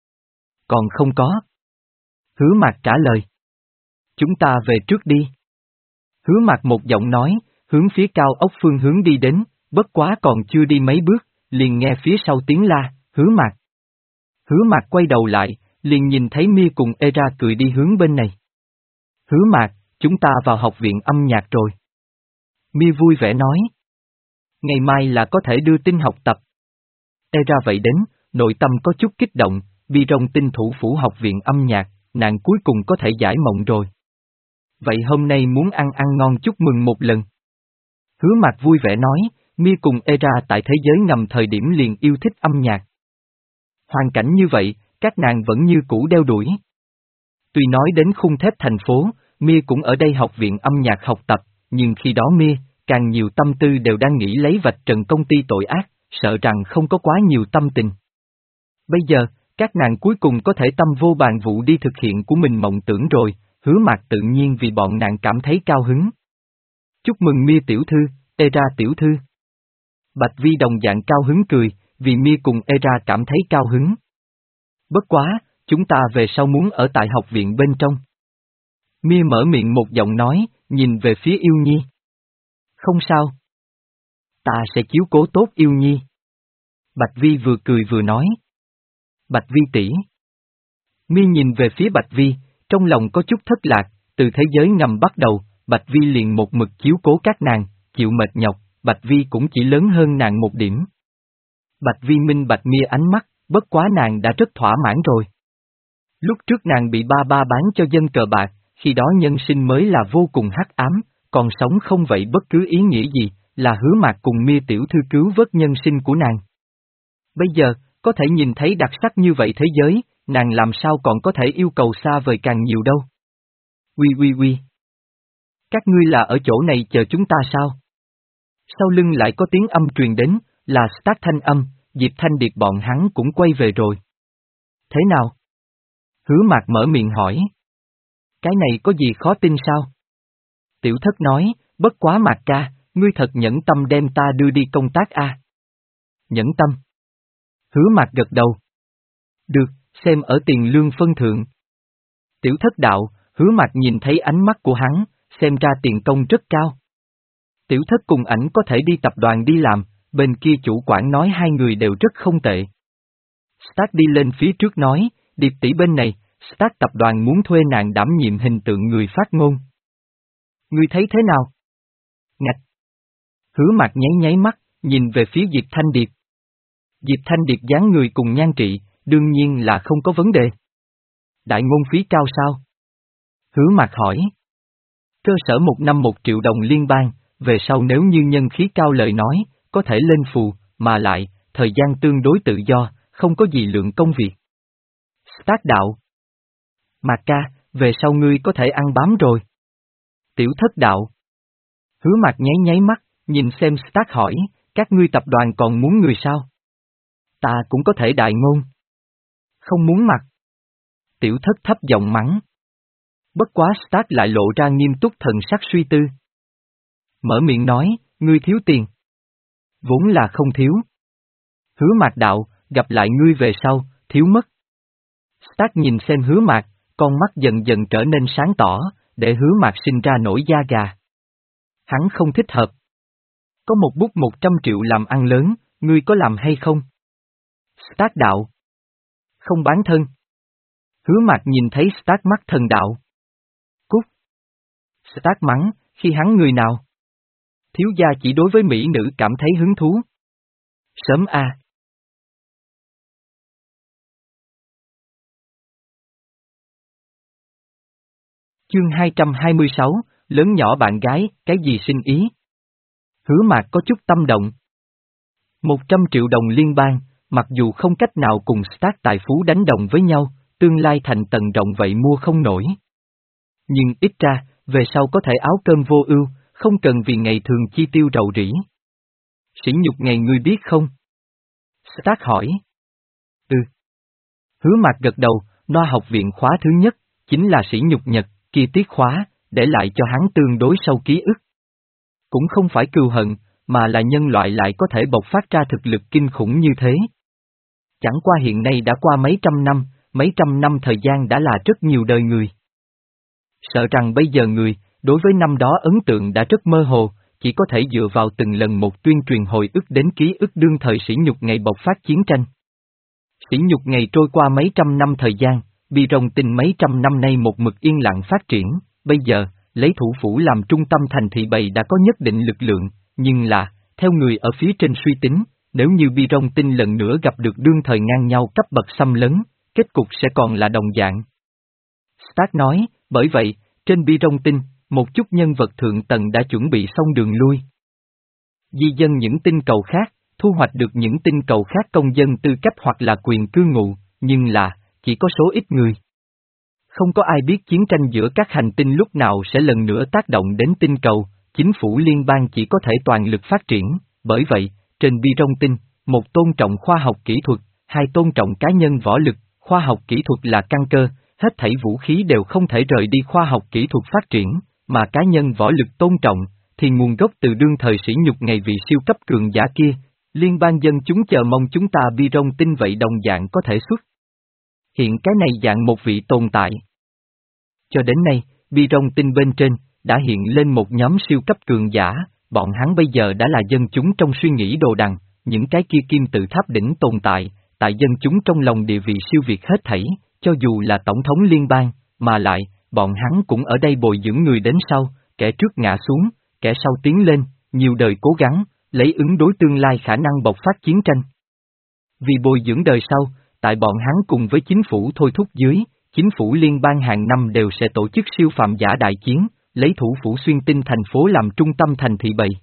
Còn không có. Hứa Mạc trả lời. Chúng ta về trước đi. Hứa Mạc một giọng nói, hướng phía cao ốc phương hướng đi đến, bất quá còn chưa đi mấy bước, liền nghe phía sau tiếng la, Hứa Mạc. Hứa Mạc quay đầu lại, liền nhìn thấy Mia cùng Era cười đi hướng bên này. Hứa Mạc, chúng ta vào học viện âm nhạc rồi. Mia vui vẻ nói. Ngày mai là có thể đưa tin học tập. Era vậy đến, nội tâm có chút kích động, bi rong tin thủ phủ học viện âm nhạc, nàng cuối cùng có thể giải mộng rồi. Vậy hôm nay muốn ăn ăn ngon chúc mừng một lần. Hứa Mạc vui vẻ nói, Mia cùng Era tại thế giới ngầm thời điểm liền yêu thích âm nhạc. Hoàn cảnh như vậy, các nàng vẫn như cũ đeo đuổi. Tuy nói đến khung thép thành phố, Mia cũng ở đây học viện âm nhạc học tập, nhưng khi đó Mia, càng nhiều tâm tư đều đang nghĩ lấy vạch trần công ty tội ác, sợ rằng không có quá nhiều tâm tình. Bây giờ, các nàng cuối cùng có thể tâm vô bàn vụ đi thực hiện của mình mộng tưởng rồi, Hứa Mạc tự nhiên vì bọn nàng cảm thấy cao hứng. Chúc mừng Mia tiểu thư, Era tiểu thư. Bạch Vi đồng dạng cao hứng cười, vì Mia cùng Era cảm thấy cao hứng. Bất quá, chúng ta về sau muốn ở tại học viện bên trong. Mia mở miệng một giọng nói, nhìn về phía Yêu Nhi. Không sao. Ta sẽ chiếu cố tốt Yêu Nhi. Bạch Vi vừa cười vừa nói. Bạch Vi tỷ. Mia nhìn về phía Bạch Vi, trong lòng có chút thất lạc, từ thế giới ngầm bắt đầu, Bạch Vi liền một mực chiếu cố các nàng, chịu mệt nhọc, Bạch Vi cũng chỉ lớn hơn nàng một điểm. Bạch Vi minh bạch Mia ánh mắt, bất quá nàng đã rất thỏa mãn rồi. Lúc trước nàng bị ba ba bán cho dân cờ bạc, khi đó nhân sinh mới là vô cùng hắc ám, còn sống không vậy bất cứ ý nghĩa gì, là Hứa Mạc cùng Mia tiểu thư cứu vớt nhân sinh của nàng. Bây giờ, có thể nhìn thấy đặc sắc như vậy thế giới, nàng làm sao còn có thể yêu cầu xa vời càng nhiều đâu. Ui ui ui. Các ngươi là ở chỗ này chờ chúng ta sao? Sau lưng lại có tiếng âm truyền đến, là Stark thanh âm, Diệp Thanh Điệp bọn hắn cũng quay về rồi. Thế nào? Hứa Mạc mở miệng hỏi. Cái này có gì khó tin sao? Tiểu thất nói, bất quá Mạc ca, ngươi thật nhẫn tâm đem ta đưa đi công tác a. À? Nhẫn tâm. Hứa Mạc gật đầu. Được, xem ở tiền lương phân thượng. Tiểu thất đạo, Hứa Mạc nhìn thấy ánh mắt của hắn, xem ra tiền công rất cao. Tiểu thất cùng ảnh có thể đi tập đoàn đi làm, bên kia chủ quản nói hai người đều rất không tệ. Stark đi lên phía trước nói, Điệp tỷ bên này, Stark tập đoàn muốn thuê nàng đảm nhiệm hình tượng người phát ngôn. Ngươi thấy thế nào? Ngạch. Hứa Mạc nháy nháy mắt, nhìn về phía Diệp Thanh Điệp. Diệp Thanh Điệp dáng người cùng nhan trị, đương nhiên là không có vấn đề. Đại ngôn phí cao sao? Hứa Mạc hỏi. Cơ sở một năm một triệu đồng liên bang, về sau nếu như nhân khí cao lời nói, có thể lên phù, mà lại, thời gian tương đối tự do, không có gì lượng công việc. Stark đạo. Mạc ca, về sau ngươi có thể ăn bám rồi. Tiểu thất đạo. Hứa Mạc nháy nháy mắt, nhìn xem Stark hỏi, các ngươi tập đoàn còn muốn người sao? Ta cũng có thể đại ngôn. Không muốn mặc. Tiểu thất thấp giọng mắng. Bất quá Stark lại lộ ra nghiêm túc thần sắc suy tư. Mở miệng nói, ngươi thiếu tiền. Vốn là không thiếu. Hứa Mạc đạo, gặp lại ngươi về sau, thiếu mất. Stark nhìn xem Hứa Mạc, con mắt dần dần trở nên sáng tỏ, để Hứa Mạc sinh ra nổi da gà. Hắn không thích hợp. Có một bút một trăm triệu làm ăn lớn, ngươi có làm hay không? Stark đạo. Không bán thân. Hứa Mạc nhìn thấy Stark mắt thần đạo. Cút. Stark mắng, khi hắn người nào? Thiếu gia chỉ đối với mỹ nữ cảm thấy hứng thú. Sớm a. À. Chương hai trăm hai mươi sáu, lớn nhỏ bạn gái, cái gì sinh ý? Hứa Mạc có chút tâm động. Một trăm triệu đồng liên bang, mặc dù không cách nào cùng Stark tài phú đánh đồng với nhau, tương lai thành tầng rộng vậy mua không nổi. Nhưng ít ra, về sau có thể áo cơm vô ưu, không cần vì ngày thường chi tiêu rầu rĩ. Sỉ nhục ngày ngươi biết không? Stark hỏi. Ừ. Hứa Mạc gật đầu, Noa học viện khóa thứ nhất, chính là sỉ nhục nhật, kia tiết khóa, để lại cho hắn tương đối sâu ký ức. Cũng không phải cừu hận, mà là nhân loại lại có thể bộc phát ra thực lực kinh khủng như thế. Chẳng qua hiện nay đã qua mấy trăm năm, mấy trăm năm thời gian đã là rất nhiều đời người. Sợ rằng bây giờ người, đối với năm đó ấn tượng đã rất mơ hồ, chỉ có thể dựa vào từng lần một tuyên truyền hồi ức đến ký ức đương thời sỉ nhục ngày bộc phát chiến tranh. Sỉ nhục ngày trôi qua mấy trăm năm thời gian, Bi Rồng Tinh mấy trăm năm nay một mực yên lặng phát triển, bây giờ, lấy thủ phủ làm trung tâm thành thị bầy đã có nhất định lực lượng, nhưng là, theo người ở phía trên suy tính, nếu như Bi Rồng Tinh lần nữa gặp được đương thời ngang nhau cấp bậc xâm lấn, kết cục sẽ còn là đồng dạng. Stark nói, bởi vậy, trên Bi Rồng Tinh, một chút nhân vật thượng tầng đã chuẩn bị xong đường lui. Di dân những tinh cầu khác, thu hoạch được những tinh cầu khác công dân tư cách hoặc là quyền cư ngụ, nhưng là, chỉ có số ít người. Không có ai biết chiến tranh giữa các hành tinh lúc nào sẽ lần nữa tác động đến tinh cầu, chính phủ liên bang chỉ có thể toàn lực phát triển, bởi vậy, trên Bi Rồng Tinh, một tôn trọng khoa học kỹ thuật, hai tôn trọng cá nhân võ lực, khoa học kỹ thuật là căn cơ, hết thảy vũ khí đều không thể rời đi khoa học kỹ thuật phát triển, mà cá nhân võ lực tôn trọng, thì nguồn gốc từ đương thời sỉ nhục ngày vị siêu cấp cường giả kia, liên bang dân chúng chờ mong chúng ta bi rong tin vậy đồng dạng có thể xuất. Hiện cái này dạng một vị tồn tại. Cho đến nay, bi rong tin bên trên, đã hiện lên một nhóm siêu cấp cường giả, bọn hắn bây giờ đã là dân chúng trong suy nghĩ đồ đằng, những cái kia kim tự tháp đỉnh tồn tại, tại dân chúng trong lòng địa vị siêu việt hết thảy, cho dù là tổng thống liên bang, mà lại, bọn hắn cũng ở đây bồi dưỡng người đến sau, kẻ trước ngã xuống, kẻ sau tiến lên, nhiều đời cố gắng, lấy ứng đối tương lai khả năng bộc phát chiến tranh. Vì bồi dưỡng đời sau, tại bọn hắn cùng với chính phủ thôi thúc dưới, chính phủ liên bang hàng năm đều sẽ tổ chức siêu phàm giả đại chiến, lấy thủ phủ xuyên tinh thành phố làm trung tâm thành thị bầy.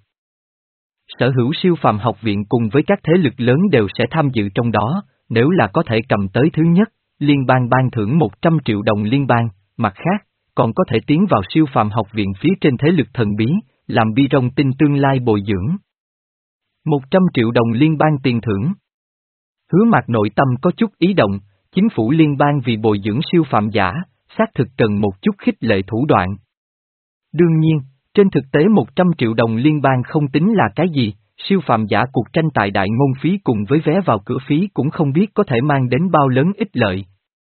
Sở hữu siêu phàm học viện cùng với các thế lực lớn đều sẽ tham dự trong đó, nếu là có thể cầm tới thứ nhất, liên bang ban thưởng một trăm triệu đồng liên bang, mặt khác, còn có thể tiến vào siêu phàm học viện phía trên thế lực thần bí, làm bi rong tinh tương lai bồi dưỡng. một trăm triệu đồng liên bang tiền thưởng. Hứa Mạc nội tâm có chút ý động, chính phủ liên bang vì bồi dưỡng siêu phàm giả, xác thực cần một chút khích lệ thủ đoạn. Đương nhiên, trên thực tế một trăm triệu đồng liên bang không tính là cái gì, siêu phàm giả cuộc tranh tài đại ngôn phí cùng với vé vào cửa phí cũng không biết có thể mang đến bao lớn ích lợi.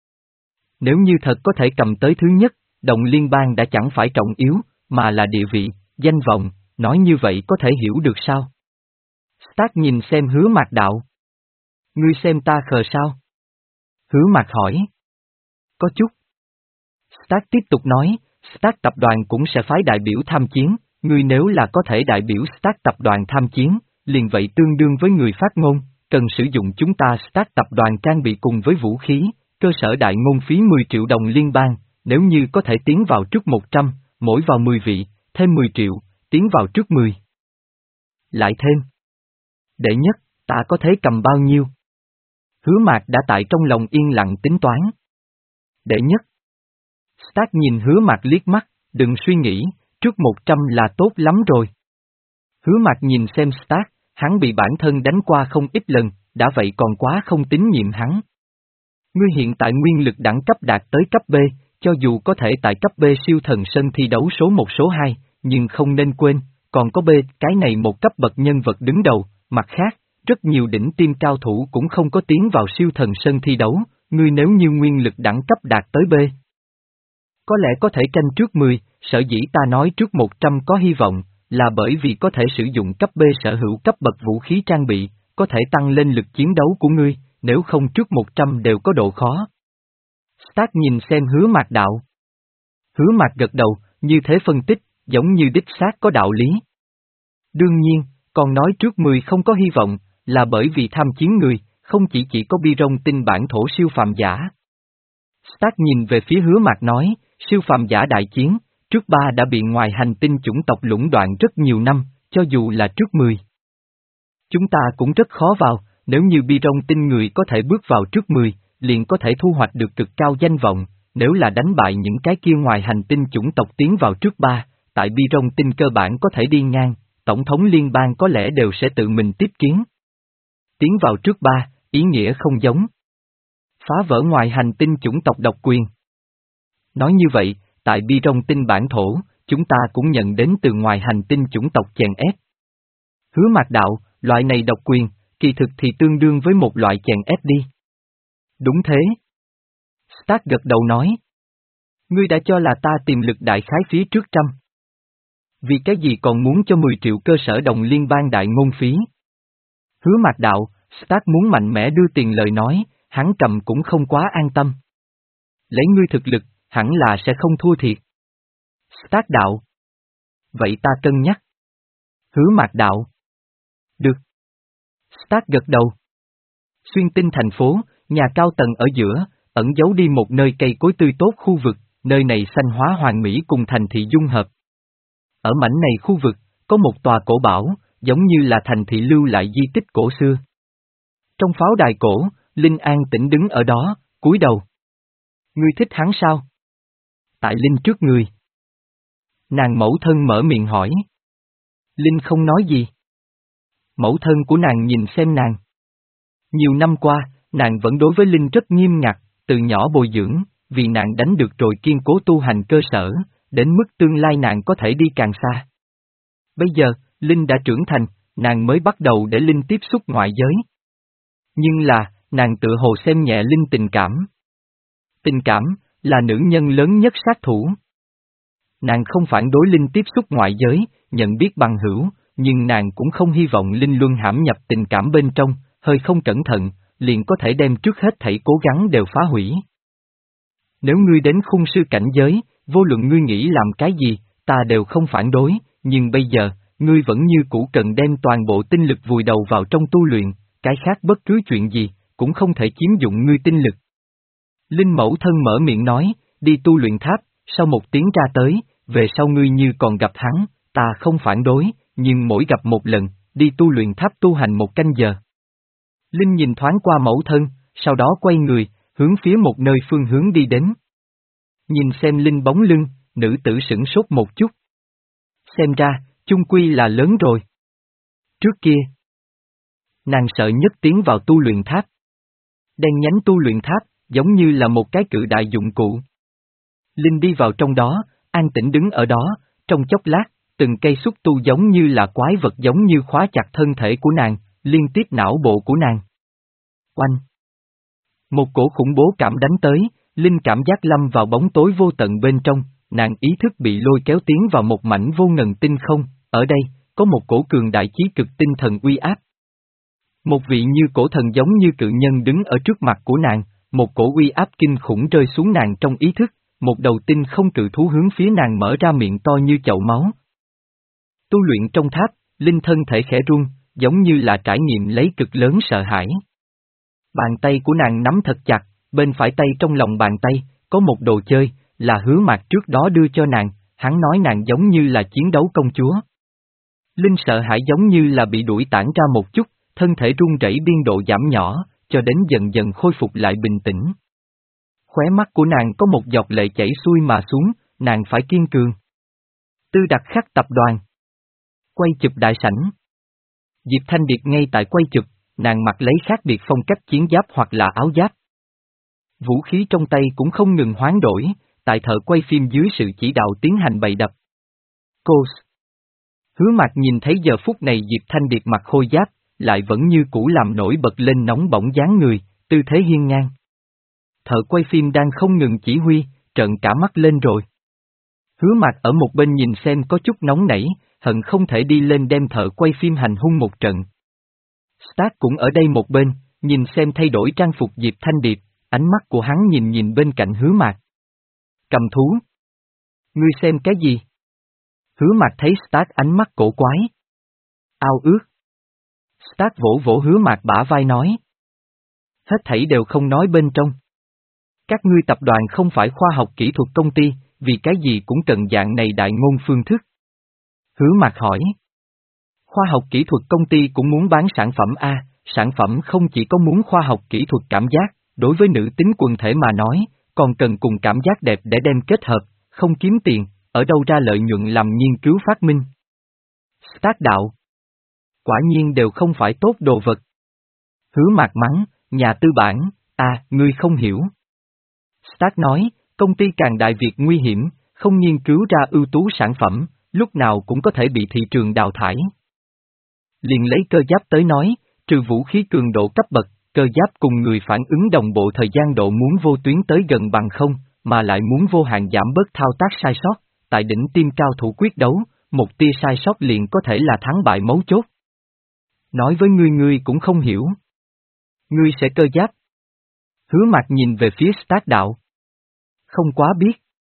Nếu như thật có thể cầm tới thứ nhất, đồng liên bang đã chẳng phải trọng yếu, mà là địa vị, danh vọng, nói như vậy có thể hiểu được sao? Stark nhìn xem Hứa Mạc đạo. Ngươi xem ta khờ sao? Hứa Mạc hỏi. Có chút. Stark tiếp tục nói, Stark tập đoàn cũng sẽ phái đại biểu tham chiến, ngươi nếu là có thể đại biểu Stark tập đoàn tham chiến, liền vậy tương đương với người phát ngôn, cần sử dụng chúng ta Stark tập đoàn trang bị cùng với vũ khí, cơ sở đại ngôn phí mười triệu đồng liên bang, nếu như có thể tiến vào trước một trăm, mỗi vào mười vị, thêm mười triệu, tiến vào trước mười. Lại thêm. Đệ nhất, ta có thể cầm bao nhiêu? Hứa Mạc đã tại trong lòng yên lặng tính toán. Đệ nhất. Stark nhìn Hứa Mạc liếc mắt, đừng suy nghĩ, trước một trăm là tốt lắm rồi. Hứa Mạc nhìn xem Stark, hắn bị bản thân đánh qua không ít lần, đã vậy còn quá không tín nhiệm hắn. Ngươi hiện tại nguyên lực đẳng cấp đạt tới cấp B, cho dù có thể tại cấp B siêu thần sân thi đấu số một số hai, nhưng không nên quên, còn có B, cái này một cấp bậc nhân vật đứng đầu, mặt khác, rất nhiều đỉnh tiêm cao thủ cũng không có tiến vào siêu thần sân thi đấu, ngươi nếu như nguyên lực đẳng cấp đạt tới B. Có lẽ có thể tranh trước mười, sở dĩ ta nói trước một trăm có hy vọng, là bởi vì có thể sử dụng cấp B sở hữu cấp bậc vũ khí trang bị, có thể tăng lên lực chiến đấu của ngươi, nếu không trước một trăm đều có độ khó. Stark nhìn xem Hứa Mạc đạo. Hứa Mạc gật đầu, như thế phân tích, giống như đích xác có đạo lý. Đương nhiên, còn nói trước mười không có hy vọng, là bởi vì tham chiến người, không chỉ chỉ có bi rong tinh bản thổ siêu phàm giả. Stark nhìn về phía Hứa Mạc nói, siêu phàm giả đại chiến, trước ba đã bị ngoài hành tinh chủng tộc lũng đoạn rất nhiều năm, cho dù là trước mười. Chúng ta cũng rất khó vào, nếu như bi rong tinh người có thể bước vào trước mười, liền có thể thu hoạch được cực cao danh vọng, nếu là đánh bại những cái kia ngoài hành tinh chủng tộc tiến vào trước ba, tại bi rong tinh cơ bản có thể đi ngang, tổng thống liên bang có lẽ đều sẽ tự mình tiếp kiến. Tiến vào trước ba, ý nghĩa không giống. Phá vỡ ngoài hành tinh chủng tộc độc quyền. Nói như vậy, tại bi rong tinh bản thổ, chúng ta cũng nhận đến từ ngoài hành tinh chủng tộc chèn ép. Hứa Mạc đạo, loại này độc quyền, kỳ thực thì tương đương với một loại chèn ép đi. Đúng thế. Stark gật đầu nói. Ngươi đã cho là ta tiềm lực đại khái phía trước trăm. Vì cái gì còn muốn cho mười triệu cơ sở đồng liên bang đại ngôn phí? Hứa Mạc đạo, Stark muốn mạnh mẽ đưa tiền lời nói, hắn cầm cũng không quá an tâm. Lấy ngươi thực lực, hẳn là sẽ không thua thiệt. Stark đạo. Vậy ta cân nhắc. Hứa Mạc đạo. Được. Stark gật đầu. Xuyên tinh thành phố, nhà cao tầng ở giữa, ẩn giấu đi một nơi cây cối tươi tốt khu vực, nơi này xanh hóa hoàn mỹ cùng thành thị dung hợp. Ở mảnh này khu vực, có một tòa cổ bảo, giống như là thành thị lưu lại di tích cổ xưa. Trong pháo đài cổ, Linh an tĩnh đứng ở đó, cúi đầu. Ngươi thích hắn sao? Tại Linh trước người. Nàng mẫu thân mở miệng hỏi. Linh không nói gì. Mẫu thân của nàng nhìn xem nàng. Nhiều năm qua, nàng vẫn đối với Linh rất nghiêm ngặt, từ nhỏ bồi dưỡng, vì nàng đánh được rồi kiên cố tu hành cơ sở, đến mức tương lai nàng có thể đi càng xa. Bây giờ, Linh đã trưởng thành, nàng mới bắt đầu để Linh tiếp xúc ngoại giới. Nhưng là, nàng tự hồ xem nhẹ Linh tình cảm. Tình cảm, là nữ nhân lớn nhất sát thủ. Nàng không phản đối Linh tiếp xúc ngoại giới, nhận biết bằng hữu, nhưng nàng cũng không hy vọng Linh luân hãm nhập tình cảm bên trong, hơi không cẩn thận, liền có thể đem trước hết thảy cố gắng đều phá hủy. Nếu ngươi đến khung sư cảnh giới, vô luận ngươi nghĩ làm cái gì, ta đều không phản đối, nhưng bây giờ, ngươi vẫn như cũ cần đem toàn bộ tinh lực vùi đầu vào trong tu luyện, cái khác bất cứ chuyện gì, cũng không thể chiếm dụng ngươi tinh lực. Linh mẫu thân mở miệng nói, đi tu luyện tháp, sau một tiếng ra tới, về sau ngươi như còn gặp hắn, ta không phản đối, nhưng mỗi gặp một lần, đi tu luyện tháp tu hành một canh giờ. Linh nhìn thoáng qua mẫu thân, sau đó quay người, hướng phía một nơi phương hướng đi đến. Nhìn xem Linh bóng lưng, nữ tử sửng sốt một chút. Xem ra, chung quy là lớn rồi. Trước kia, nàng sợ nhất tiến vào tu luyện tháp. Đen nhánh tu luyện tháp, giống như là một cái cự đại dụng cụ. Linh đi vào trong đó, an tĩnh đứng ở đó, trong chốc lát, từng cây xúc tu giống như là quái vật giống như khóa chặt thân thể của nàng, liên tiếp não bộ của nàng. Oanh! Một cổ khủng bố cảm đánh tới, Linh cảm giác lâm vào bóng tối vô tận bên trong, nàng ý thức bị lôi kéo tiến vào một mảnh vô ngần tinh không, ở đây, có một cổ cường đại chí cực tinh thần uy áp. Một vị như cổ thần giống như cự nhân đứng ở trước mặt của nàng, một cổ uy áp kinh khủng rơi xuống nàng trong ý thức, một đầu tinh không cự thú hướng phía nàng mở ra miệng to như chậu máu. Tu luyện trong tháp, Linh thân thể khẽ run, giống như là trải nghiệm lấy cực lớn sợ hãi. Bàn tay của nàng nắm thật chặt, bên phải tay trong lòng bàn tay, có một đồ chơi, là Hứa Mạc trước đó đưa cho nàng, hắn nói nàng giống như là chiến đấu công chúa. Linh sợ hãi giống như là bị đuổi tản ra một chút, thân thể run rẩy biên độ giảm nhỏ, cho đến dần dần khôi phục lại bình tĩnh. Khóe mắt của nàng có một giọt lệ chảy xuôi mà xuống, nàng phải kiên cường. Tư Đặc Khắc tập đoàn. Quay chụp đại sảnh. Diệp Thanh Điệt ngay tại quay chụp, nàng mặc lấy khác biệt phong cách chiến giáp hoặc là áo giáp. Vũ khí trong tay cũng không ngừng hoán đổi, tại thợ quay phim dưới sự chỉ đạo tiến hành bày đập. Cô Hứa Mạc nhìn thấy giờ phút này Diệp Thanh Điệt mặc khôi giáp, lại vẫn như cũ làm nổi bật lên nóng bỏng dáng người, tư thế hiên ngang. Thợ quay phim đang không ngừng chỉ huy, trợn cả mắt lên rồi. Hứa Mạc ở một bên nhìn xem có chút nóng nảy, hận không thể đi lên đem thợ quay phim hành hung một trận. Stark cũng ở đây một bên, nhìn xem thay đổi trang phục Diệp Thanh Điệp, ánh mắt của hắn nhìn nhìn bên cạnh Hứa Mạc. Cầm thú. Ngươi xem cái gì? Hứa Mạc thấy Stark ánh mắt cổ quái. Ao ước. Stark vỗ vỗ Hứa Mạc bả vai nói. Hết thảy đều không nói bên trong. Các ngươi tập đoàn không phải khoa học kỹ thuật công ty, vì cái gì cũng cần dạng này đại ngôn phương thức. Hứa Mạc hỏi. Khoa học kỹ thuật công ty cũng muốn bán sản phẩm A, sản phẩm không chỉ có muốn khoa học kỹ thuật cảm giác, đối với nữ tính quần thể mà nói, còn cần cùng cảm giác đẹp để đem kết hợp, không kiếm tiền, ở đâu ra lợi nhuận làm nghiên cứu phát minh. Stark đạo. Quả nhiên đều không phải tốt đồ vật. Hứa Mạc mắng, nhà tư bản, à, ngươi không hiểu. Stark nói, công ty càng đại việc nguy hiểm, không nghiên cứu ra ưu tú sản phẩm, lúc nào cũng có thể bị thị trường đào thải. Liền lấy cơ giáp tới nói, trừ vũ khí cường độ cấp bậc, cơ giáp cùng người phản ứng đồng bộ thời gian độ muốn vô tuyến tới gần bằng không, mà lại muốn vô hạn giảm bớt thao tác sai sót, tại đỉnh tiêm cao thủ quyết đấu, một tia sai sót liền có thể là thắng bại mấu chốt. Nói với ngươi ngươi cũng không hiểu. Ngươi sẽ cơ giáp. Hứa Mạc nhìn về phía Stark đạo. Không quá biết.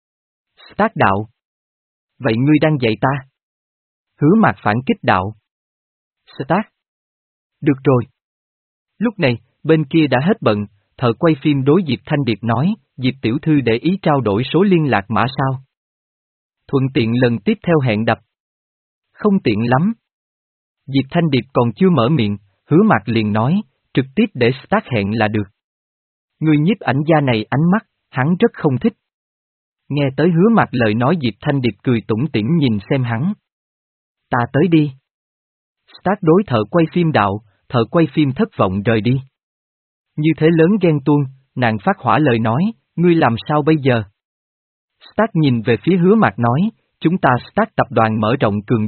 Stark đạo. Vậy ngươi đang dạy ta? Hứa Mạc phản kích đạo. Stark. Được rồi. Lúc này, bên kia đã hết bận, thợ quay phim đối Diệp Thanh Điệp nói, Diệp tiểu thư để ý trao đổi số liên lạc mã sao? Thuận tiện lần tiếp theo hẹn đập. Không tiện lắm. Diệp Thanh Điệp còn chưa mở miệng, Hứa Mạc liền nói, trực tiếp để Stark hẹn là được. Người nhiếp ảnh gia này ánh mắt, hắn rất không thích. Nghe tới Hứa Mạc lời nói Diệp Thanh Điệp cười tủm tỉm nhìn xem hắn. Ta tới đi. Stark đối thợ quay phim đạo, thợ quay phim thất vọng rời đi. Như thế lớn ghen tuông, nàng phát hỏa lời nói, ngươi làm sao bây giờ? Stark nhìn về phía Hứa Mạc nói, chúng ta Stark tập đoàn mở rộng cường độ,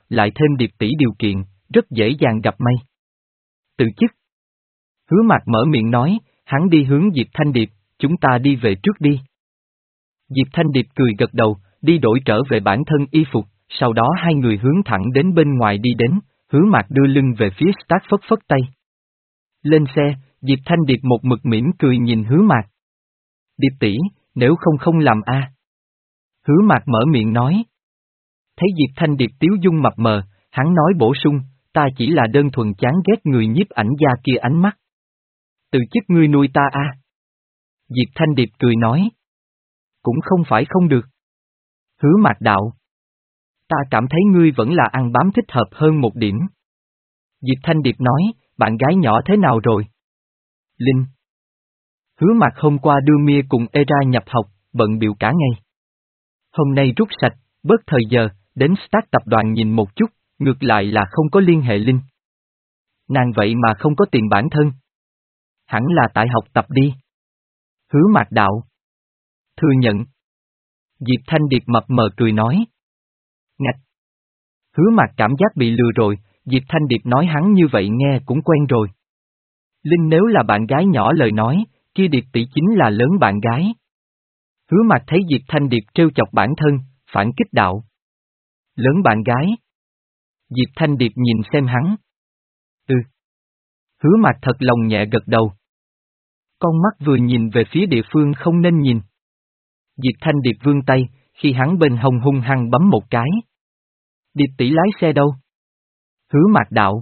lại thêm Điệp tỷ điều kiện, rất dễ dàng gặp may. Từ chức. Hứa Mạc mở miệng nói, hắn đi hướng Diệp Thanh Điệp, chúng ta đi về trước đi. Diệp Thanh Điệp cười gật đầu, đi đổi trở về bản thân y phục, sau đó hai người hướng thẳng đến bên ngoài đi đến, Hứa Mạc đưa lưng về phía Stark phất phất tay. Lên xe, Diệp Thanh Điệp một mực mỉm cười nhìn Hứa Mạc. Điệp tỷ, nếu không không làm a. Hứa Mạc mở miệng nói. Thấy Diệp Thanh Điệp tiếu dung mập mờ, hắn nói bổ sung, ta chỉ là đơn thuần chán ghét người nhiếp ảnh gia kia ánh mắt. Từ chức ngươi nuôi ta a. Diệp Thanh Điệp cười nói. Cũng không phải không được. Hứa Mạc đạo. Ta cảm thấy ngươi vẫn là ăn bám thích hợp hơn một điểm. Diệp Thanh Điệp nói, bạn gái nhỏ thế nào rồi? Linh. Hứa Mạc hôm qua đưa Mia cùng Era nhập học, bận biểu cả ngày. Hôm nay rút sạch, bớt thời giờ, đến Stark tập đoàn nhìn một chút, ngược lại là không có liên hệ Linh. Nàng vậy mà không có tiền bản thân. Hẳn là tại học tập đi. Hứa Mạc đạo. Thừa nhận. Diệp Thanh Điệp mập mờ cười nói. Ngạch. Hứa Mạc cảm giác bị lừa rồi, Diệp Thanh Điệp nói hắn như vậy nghe cũng quen rồi. Linh nếu là bạn gái nhỏ lời nói, kia Điệp tỷ chính là lớn bạn gái. Hứa Mạc thấy Diệp Thanh Điệp trêu chọc bản thân, phản kích đạo. Lớn bạn gái. Diệp Thanh Điệp nhìn xem hắn. Ừ. Hứa Mạc thật lòng nhẹ gật đầu. Con mắt vừa nhìn về phía địa phương không nên nhìn. Diệp Thanh Điệp vươn tay, khi hắn bên hông hung hăng bấm một cái. Điệp tỷ lái xe đâu? Hứa Mạc đạo.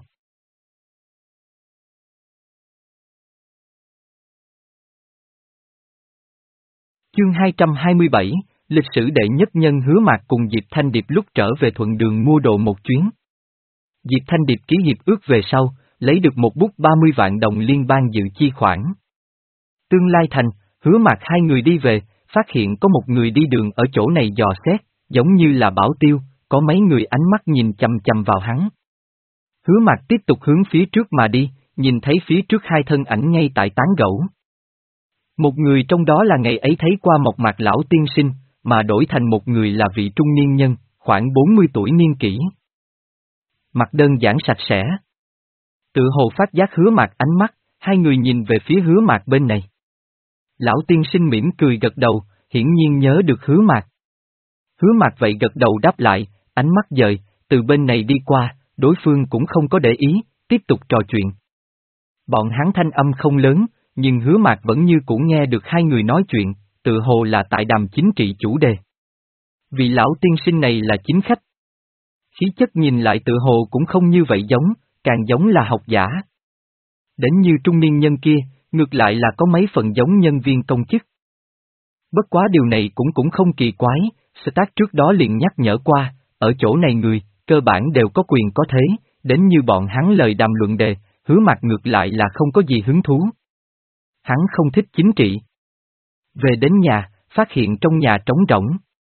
Chương hai trăm hai mươi bảy, lịch sử đệ nhất nhân Hứa Mạc cùng Diệp Thanh Điệp lúc trở về thuận đường mua đồ một chuyến. Diệp Thanh Điệp ký hiệp ước về sau, lấy được một bút ba mươi vạn đồng liên bang dự chi khoản. Tương lai thành, Hứa Mạc hai người đi về, phát hiện có một người đi đường ở chỗ này dò xét, giống như là Bảo Tiêu, có mấy người ánh mắt nhìn chằm chằm vào hắn. Hứa Mạc tiếp tục hướng phía trước mà đi, nhìn thấy phía trước hai thân ảnh ngay tại tán gẫu. Một người trong đó là ngày ấy thấy qua một mặt lão tiên sinh, mà đổi thành một người là vị trung niên nhân, khoảng bốn mươi tuổi niên kỷ. Mặt đơn giản sạch sẽ. Tự hồ phát giác Hứa Mạc ánh mắt, hai người nhìn về phía Hứa Mạc bên này. Lão tiên sinh mỉm cười gật đầu, hiển nhiên nhớ được Hứa Mạc. Hứa Mạc vậy gật đầu đáp lại, ánh mắt dời, từ bên này đi qua, đối phương cũng không có để ý, tiếp tục trò chuyện. Bọn hắn thanh âm không lớn, nhưng Hứa Mạc vẫn như cũ nghe được hai người nói chuyện, tự hồ là tại đàm chính trị chủ đề. Vị lão tiên sinh này là chính khách. Khí chất nhìn lại tự hồ cũng không như vậy giống, càng giống là học giả. Đến như trung niên nhân kia, ngược lại là có mấy phần giống nhân viên công chức. Bất quá điều này cũng cũng không kỳ quái, Stark trước đó liền nhắc nhở qua, ở chỗ này người, cơ bản đều có quyền có thế, đến như bọn hắn lời đàm luận đề, Hứa Mạc ngược lại là không có gì hứng thú. Hắn không thích chính trị. Về đến nhà, phát hiện trong nhà trống rỗng.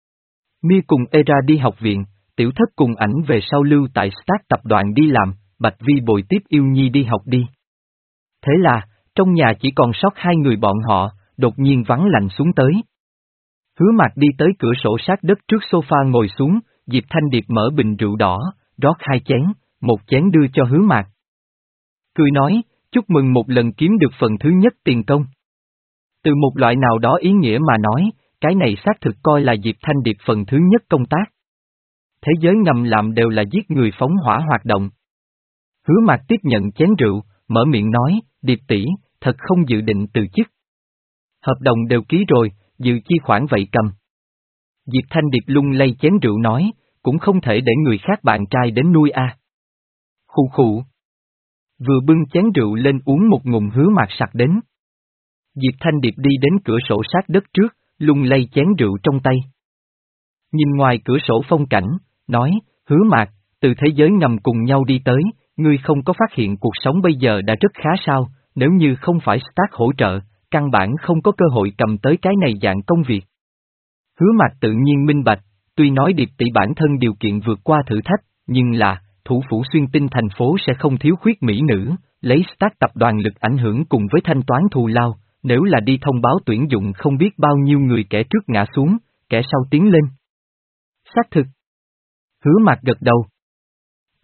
Mia cùng Era đi học viện, Tiểu Thất cùng ảnh về sau lưu tại Stark tập đoàn đi làm, Bạch Vi bồi tiếp Yêu Nhi đi học đi. Thế là, trong nhà chỉ còn sót hai người bọn họ, đột nhiên vắng lạnh xuống tới. Hứa Mạc đi tới cửa sổ sát đất trước sofa ngồi xuống, Diệp Thanh Điệp mở bình rượu đỏ, rót hai chén, một chén đưa cho Hứa Mạc. Cười nói, chúc mừng một lần kiếm được phần thứ nhất tiền công. Từ một loại nào đó ý nghĩa mà nói, cái này xác thực coi là Diệp Thanh Điệp phần thứ nhất công tác. Thế giới ngầm làm đều là giết người phóng hỏa hoạt động. Hứa Mạc tiếp nhận chén rượu, mở miệng nói, Điệp tỷ, thật không dự định từ chức. Hợp đồng đều ký rồi, dự chi khoản vậy cầm. Diệp Thanh Điệp lung lay chén rượu nói, cũng không thể để người khác bạn trai đến nuôi a. À. Khụ khụ. Vừa bưng chén rượu lên uống một ngụm Hứa Mạc sặc đến. Diệp Thanh Điệp đi đến cửa sổ sát đất trước, lung lay chén rượu trong tay. Nhìn ngoài cửa sổ phong cảnh, nói, Hứa Mạc, từ thế giới ngầm cùng nhau đi tới, ngươi không có phát hiện cuộc sống bây giờ đã rất khá sao, nếu như không phải Stark hỗ trợ, căn bản không có cơ hội cầm tới cái này dạng công việc. Hứa Mạc tự nhiên minh bạch, tuy nói Điệp tỷ bản thân điều kiện vượt qua thử thách, nhưng là, thủ phủ xuyên tinh thành phố sẽ không thiếu khuyết mỹ nữ, lấy Stark tập đoàn lực ảnh hưởng cùng với thanh toán thù lao, nếu là đi thông báo tuyển dụng không biết bao nhiêu người kẻ trước ngã xuống, kẻ sau tiến lên. Xác thực. Hứa Mạc gật đầu.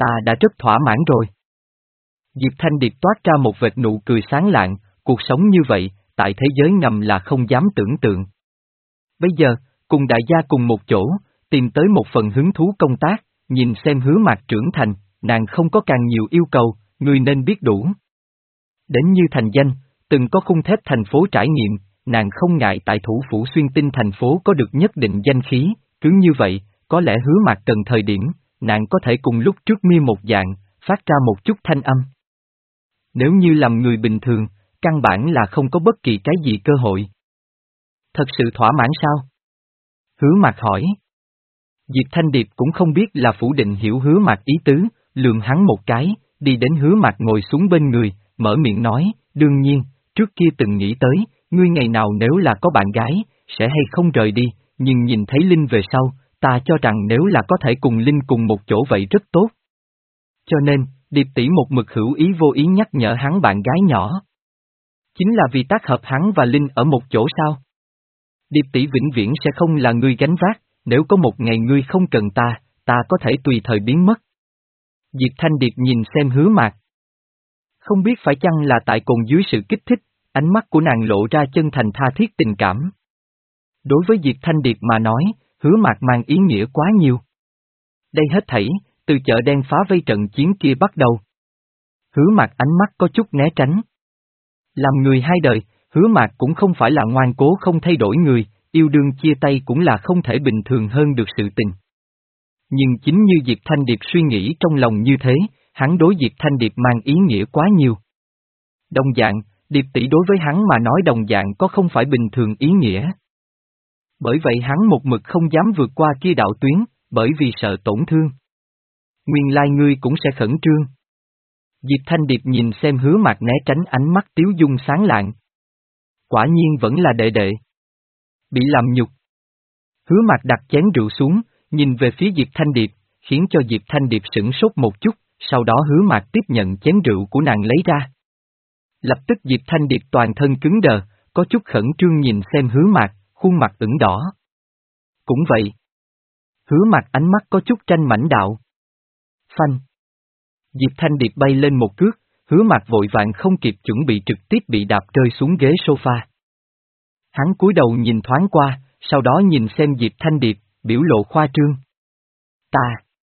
ta đã rất thỏa mãn rồi. Diệp Thanh Điệp toát ra một vệt nụ cười sáng lạng, cuộc sống như vậy, tại thế giới ngầm là không dám tưởng tượng. Bây giờ, cùng đại gia cùng một chỗ, tìm tới một phần hứng thú công tác, nhìn xem Hứa Mạc trưởng thành, nàng không có càng nhiều yêu cầu, ngươi nên biết đủ. Đến như thành danh, từng có khung thép thành phố trải nghiệm, nàng không ngại tại thủ phủ xuyên tinh thành phố có được nhất định danh khí, cứ như vậy, có lẽ Hứa Mạc cần thời điểm, nàng có thể cùng lúc trước mi một dạng, phát ra một chút thanh âm. Nếu như làm người bình thường, căn bản là không có bất kỳ cái gì cơ hội. Thật sự thỏa mãn sao? Hứa Mạc hỏi. Diệp Thanh Điệp cũng không biết là phủ định hiểu Hứa Mạc ý tứ, lườm hắn một cái, đi đến Hứa Mạc ngồi xuống bên người, mở miệng nói, đương nhiên, trước kia từng nghĩ tới, ngươi ngày nào nếu là có bạn gái, sẽ hay không rời đi, nhưng nhìn thấy Linh về sau, ta cho rằng nếu là có thể cùng Linh cùng một chỗ vậy rất tốt. Cho nên, Điệp tỷ một mực hữu ý vô ý nhắc nhở hắn bạn gái nhỏ. Chính là vì tác hợp hắn và Linh ở một chỗ sao? Điệp tỷ vĩnh viễn sẽ không là ngươi gánh vác, nếu có một ngày ngươi không cần ta, ta có thể tùy thời biến mất. Diệp Thanh Điệp nhìn xem Hứa Mạc. Không biết phải chăng là tại cồn dưới sự kích thích, ánh mắt của nàng lộ ra chân thành tha thiết tình cảm. Đối với Diệp Thanh Điệp mà nói, Hứa Mạc mang ý nghĩa quá nhiều. Đây hết thảy, từ chợ đen phá vây trận chiến kia bắt đầu. Hứa Mạc ánh mắt có chút né tránh. Làm người hai đời, Hứa Mạc cũng không phải là ngoan cố không thay đổi người, yêu đương chia tay cũng là không thể bình thường hơn được sự tình. Nhưng chính như Diệp Thanh Điệp suy nghĩ trong lòng như thế, hắn đối Diệp Thanh Điệp mang ý nghĩa quá nhiều. Đồng dạng, Điệp tỷ đối với hắn mà nói đồng dạng có không phải bình thường ý nghĩa. Bởi vậy hắn một mực không dám vượt qua kia đạo tuyến, bởi vì sợ tổn thương. Nguyên lai ngươi cũng sẽ khẩn trương. Diệp Thanh Điệp nhìn xem Hứa Mạc né tránh ánh mắt tiếu dung sáng lạng. Quả nhiên vẫn là đệ đệ. Bị làm nhục. Hứa Mạc đặt chén rượu xuống, nhìn về phía Diệp Thanh Điệp, khiến cho Diệp Thanh Điệp sửng sốt một chút, sau đó Hứa Mạc tiếp nhận chén rượu của nàng lấy ra. Lập tức Diệp Thanh Điệp toàn thân cứng đờ, có chút khẩn trương nhìn xem Hứa Mạc, khuôn mặt ửng đỏ. Cũng vậy. Hứa Mạc ánh mắt có chút tranh mảnh đạo. Phanh. Diệp Thanh Điệp bay lên một cước, Hứa Mạc vội vàng không kịp chuẩn bị trực tiếp bị đạp rơi xuống ghế sofa. Hắn cúi đầu nhìn thoáng qua, sau đó nhìn xem Diệp Thanh Điệp, biểu lộ khoa trương. Ta.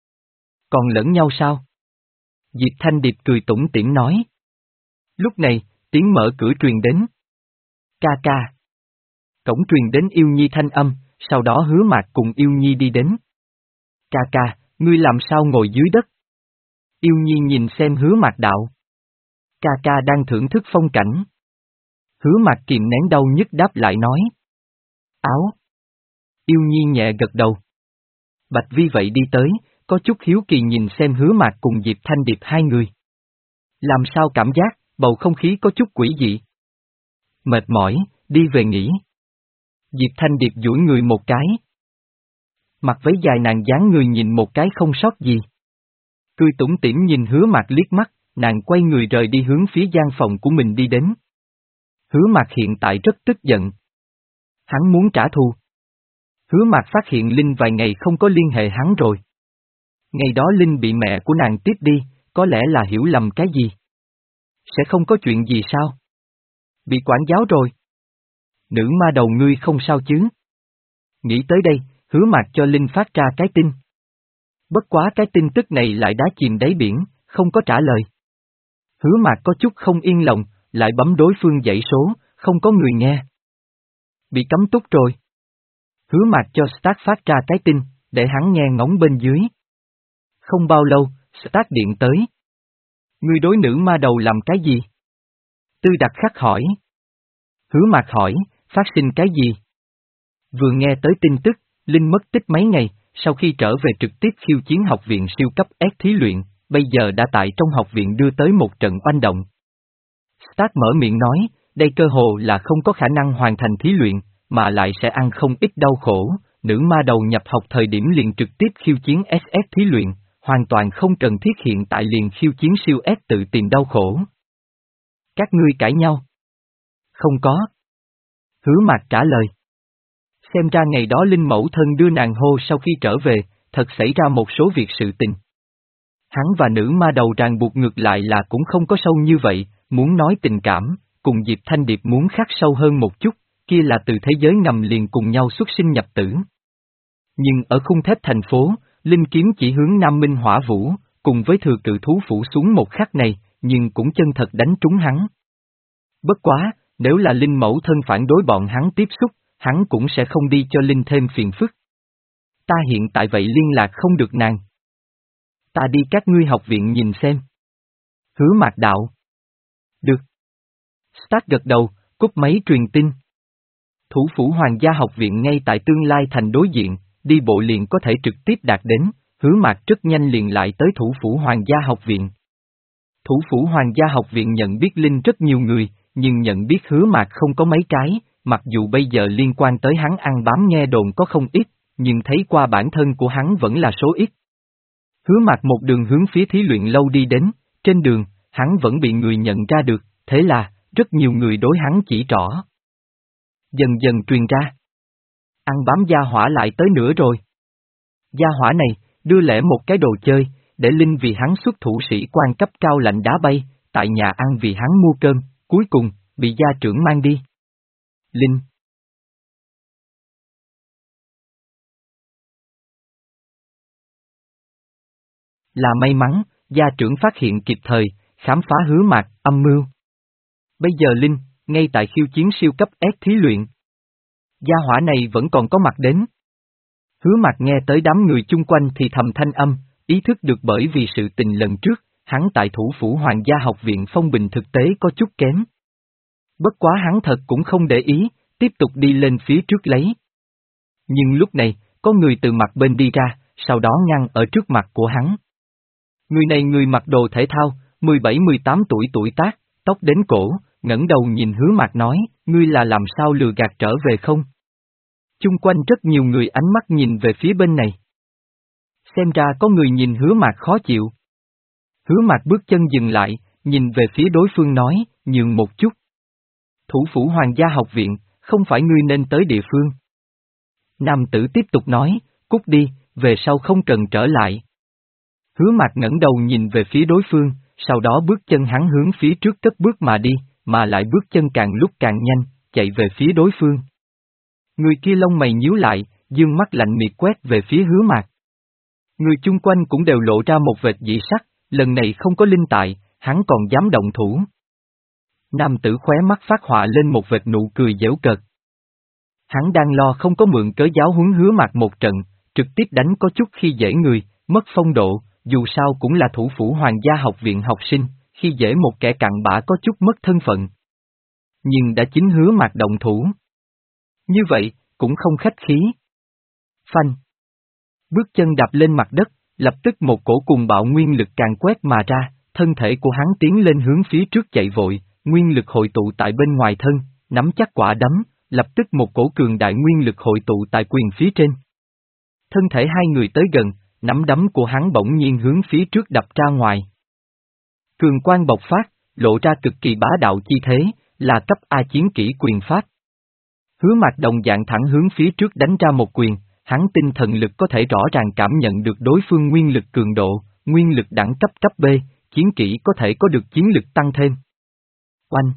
Còn lẫn nhau sao? Diệp Thanh Điệp cười tủm tỉm nói. Lúc này, tiếng mở cửa truyền đến. Ca ca. Cổng truyền đến Yêu Nhi thanh âm, sau đó Hứa Mạc cùng Yêu Nhi đi đến. Ca ca, ngươi làm sao ngồi dưới đất? Yêu Nhi nhìn xem Hứa Mạc đạo. Ca ca đang thưởng thức phong cảnh. Hứa Mạc kìm nén đau nhức đáp lại nói. Áo. Yêu Nhi nhẹ gật đầu. Bạch Vi vậy đi tới, có chút hiếu kỳ nhìn xem Hứa Mạc cùng Diệp Thanh Điệp hai người. Làm sao cảm giác, bầu không khí có chút quỷ dị. Mệt mỏi, đi về nghỉ. Diệp Thanh Điệp duỗi người một cái. Mặc váy dài nàng dáng người nhìn một cái không sót gì. Cười tủm tỉm nhìn Hứa Mạc liếc mắt, nàng quay người rời đi hướng phía gian phòng của mình đi đến. Hứa Mạc hiện tại rất tức giận. Hắn muốn trả thù. Hứa Mạc phát hiện Linh vài ngày không có liên hệ hắn rồi. Ngày đó Linh bị mẹ của nàng tiếp đi, có lẽ là hiểu lầm cái gì. Sẽ không có chuyện gì sao? Bị quản giáo rồi. Nữ ma đầu ngươi không sao chứ? Nghĩ tới đây, Hứa Mạc cho Linh phát ra cái tin. Bất quá cái tin tức này lại đá chìm đáy biển, không có trả lời. Hứa Mạc có chút không yên lòng, lại bấm đối phương dãy số, không có người nghe. Bị cấm túc rồi. Hứa Mạc cho Stark phát ra cái tin, để hắn nghe ngóng bên dưới. Không bao lâu, Stark điện tới. Ngươi đối nữ ma đầu làm cái gì? Tư Đặc Khắc hỏi. Hứa Mạc hỏi, phát sinh cái gì? Vừa nghe tới tin tức, Linh mất tích mấy ngày, sau khi trở về trực tiếp khiêu chiến học viện siêu cấp S thí luyện, bây giờ đã tại trong học viện đưa tới một trận oanh động. Stark mở miệng nói, đây cơ hồ là không có khả năng hoàn thành thí luyện, mà lại sẽ ăn không ít đau khổ, nữ ma đầu nhập học thời điểm liền trực tiếp khiêu chiến ét ét thí luyện, hoàn toàn không cần thiết hiện tại liền khiêu chiến siêu S tự tìm đau khổ. Các ngươi cãi nhau? Không có. Hứa Mạc trả lời. Xem ra ngày đó Linh mẫu thân đưa nàng hô sau khi trở về, thật xảy ra một số việc sự tình. Hắn và nữ ma đầu ràng buộc ngược lại là cũng không có sâu như vậy, muốn nói tình cảm, cùng Diệp Thanh Điệp muốn khắc sâu hơn một chút, kia là từ thế giới ngầm liền cùng nhau xuất sinh nhập tử. Nhưng ở khung thép thành phố, Linh kiếm chỉ hướng Nam Minh Hỏa Vũ, cùng với thừa cự thú phủ xuống một khắc này, nhưng cũng chân thật đánh trúng hắn. Bất quá, nếu là Linh mẫu thân phản đối bọn hắn tiếp xúc, hắn cũng sẽ không đi cho Linh thêm phiền phức. Ta hiện tại vậy liên lạc không được nàng. Ta đi các ngươi học viện nhìn xem. Hứa Mạc đạo. Được. Start gật đầu, cúp máy truyền tin. Thủ phủ Hoàng gia học viện ngay tại tương lai thành đối diện, đi bộ liền có thể trực tiếp đạt đến, Hứa Mạc rất nhanh liền lại tới thủ phủ Hoàng gia học viện. Thủ phủ Hoàng gia học viện nhận biết Linh rất nhiều người, nhưng nhận biết Hứa Mạc không có mấy cái, mặc dù bây giờ liên quan tới hắn ăn bám nghe đồn có không ít, nhưng thấy qua bản thân của hắn vẫn là số ít. Hứa Mạc một đường hướng phía thí luyện lâu đi đến, trên đường, hắn vẫn bị người nhận ra được, thế là, rất nhiều người đối hắn chỉ trỏ. Dần dần truyền ra. Ăn bám gia hỏa lại tới nữa rồi. Gia hỏa này, đưa lẽ một cái đồ chơi, để Linh vì hắn xuất thủ sĩ quan cấp cao lạnh đá bay, tại nhà ăn vì hắn mua cơm, cuối cùng, bị gia trưởng mang đi. Linh. Là may mắn, gia trưởng phát hiện kịp thời, khám phá Hứa Mạc, âm mưu. Bây giờ Linh, ngay tại khiêu chiến siêu cấp S thí luyện. Gia hỏa này vẫn còn có mặt đến. Hứa Mạc nghe tới đám người chung quanh thì thầm thanh âm, ý thức được bởi vì sự tình lần trước, hắn tại thủ phủ Hoàng gia học viện phong bình thực tế có chút kém. Bất quá hắn thật cũng không để ý, tiếp tục đi lên phía trước lấy. Nhưng lúc này, có người từ mặt bên đi ra, sau đó ngăn ở trước mặt của hắn. Người này người mặc đồ thể thao, mười bảy mười tám tuổi tuổi tác, tóc đến cổ, ngẩng đầu nhìn Hứa Mạc nói, ngươi là làm sao lừa gạt trở về không? Chung quanh rất nhiều người ánh mắt nhìn về phía bên này. Xem ra có người nhìn Hứa Mạc khó chịu. Hứa Mạc bước chân dừng lại, nhìn về phía đối phương nói, nhường một chút. Thủ phủ Hoàng gia học viện, không phải ngươi nên tới địa phương. Nam tử tiếp tục nói, cút đi, về sau không cần trở lại. Hứa Mạc ngẩng đầu nhìn về phía đối phương, sau đó bước chân hắn hướng phía trước cất bước mà đi, mà lại bước chân càng lúc càng nhanh, chạy về phía đối phương. Người kia lông mày nhíu lại, dương mắt lạnh miệt quét về phía Hứa Mạc. Người chung quanh cũng đều lộ ra một vệt dị sắc, lần này không có Linh tại, hắn còn dám động thủ. Nam tử khóe mắt phát họa lên một vệt nụ cười giễu cợt. Hắn đang lo không có mượn cớ giáo huấn Hứa Mạc một trận, trực tiếp đánh có chút khi dễ người, mất phong độ, dù sao cũng là thủ phủ Hoàng gia học viện học sinh, khi dễ một kẻ cặn bã có chút mất thân phận. Nhưng đã chính Hứa Mạc động thủ. Như vậy, cũng không khách khí. Phanh. Bước chân đạp lên mặt đất, lập tức một cổ cùng bạo nguyên lực càng quét mà ra, thân thể của hắn tiến lên hướng phía trước chạy vội, nguyên lực hội tụ tại bên ngoài thân, nắm chắc quả đấm, lập tức một cổ cường đại nguyên lực hội tụ tại quyền phía trên. Thân thể hai người tới gần, nắm đấm của hắn bỗng nhiên hướng phía trước đập ra ngoài. Cường quang bộc phát, lộ ra cực kỳ bá đạo chi thế, là cấp A chiến kỹ quyền pháp. Hứa Mạc đồng dạng thẳng hướng phía trước đánh ra một quyền, hắn tinh thần lực có thể rõ ràng cảm nhận được đối phương nguyên lực cường độ, nguyên lực đẳng cấp cấp B, chiến kỹ có thể có được chiến lực tăng thêm. Oanh!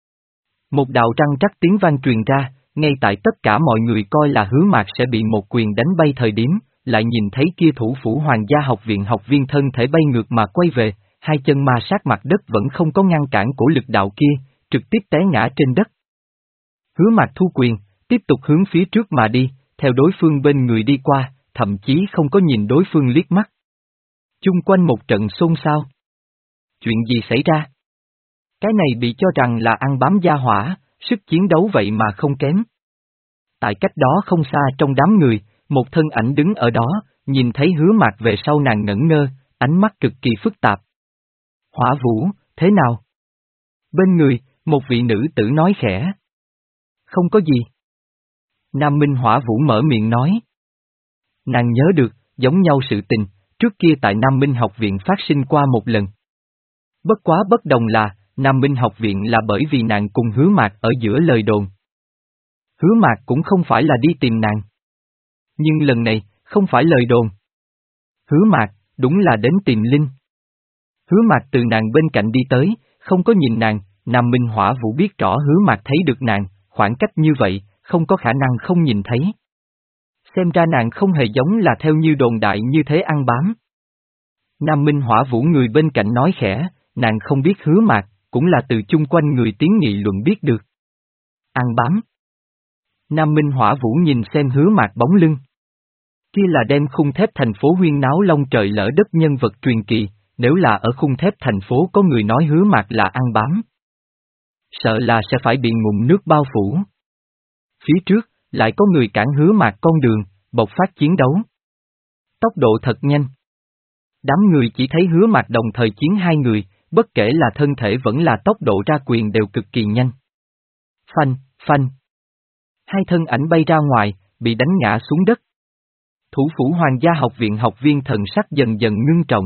Một đạo răng rắc tiếng vang truyền ra, ngay tại tất cả mọi người coi là Hứa Mạc sẽ bị một quyền đánh bay thời điểm, lại nhìn thấy kia thủ phủ Hoàng gia học viện học viên thân thể bay ngược mà quay về, hai chân ma sát mặt đất vẫn không có ngăn cản của lực đạo kia, trực tiếp té ngã trên đất. Hứa Mạc thu quyền, tiếp tục hướng phía trước mà đi, theo đối phương bên người đi qua, thậm chí không có nhìn đối phương liếc mắt. Chung quanh một trận xôn xao. Chuyện gì xảy ra? Cái này bị cho rằng là ăn bám gia hỏa, sức chiến đấu vậy mà không kém. Tại cách đó không xa trong đám người, một thân ảnh đứng ở đó, nhìn thấy Hứa Mạc về sau nàng ngẩn ngơ, ánh mắt cực kỳ phức tạp. Hỏa Vũ, thế nào? Bên người, một vị nữ tử nói khẽ. Không có gì. Nam Minh Hỏa Vũ mở miệng nói. Nàng nhớ được, giống nhau sự tình, trước kia tại Nam Minh học viện phát sinh qua một lần. Bất quá bất đồng là, Nam Minh học viện là bởi vì nàng cùng Hứa Mạc ở giữa lời đồn. Hứa Mạc cũng không phải là đi tìm nàng. Nhưng lần này, không phải lời đồn. Hứa Mạc, đúng là đến tìm Linh. Hứa Mạc từ nàng bên cạnh đi tới, không có nhìn nàng, Nam Minh Hỏa Vũ biết rõ Hứa Mạc thấy được nàng, khoảng cách như vậy, không có khả năng không nhìn thấy. Xem ra nàng không hề giống là theo như đồn đại như thế ăn bám. Nam Minh Hỏa Vũ người bên cạnh nói khẽ, nàng không biết Hứa Mạc, cũng là từ chung quanh người tiến nghị luận biết được. Ăn bám. Nam Minh Hỏa Vũ nhìn xem Hứa Mạc bóng lưng. Kia là đem khung thép thành phố huyên náo long trời lỡ đất nhân vật truyền kỳ, nếu là ở khung thép thành phố có người nói Hứa Mạc là ăn bám. Sợ là sẽ phải bị ngụm nước bao phủ. Phía trước, lại có người cản Hứa Mạc con đường, bộc phát chiến đấu. Tốc độ thật nhanh. Đám người chỉ thấy Hứa Mạc đồng thời chiến hai người, bất kể là thân thể vẫn là tốc độ ra quyền đều cực kỳ nhanh. Phanh, phanh. Hai thân ảnh bay ra ngoài, bị đánh ngã xuống đất. Thủ phủ Hoàng gia học viện học viên thần sắc dần dần ngưng trọng.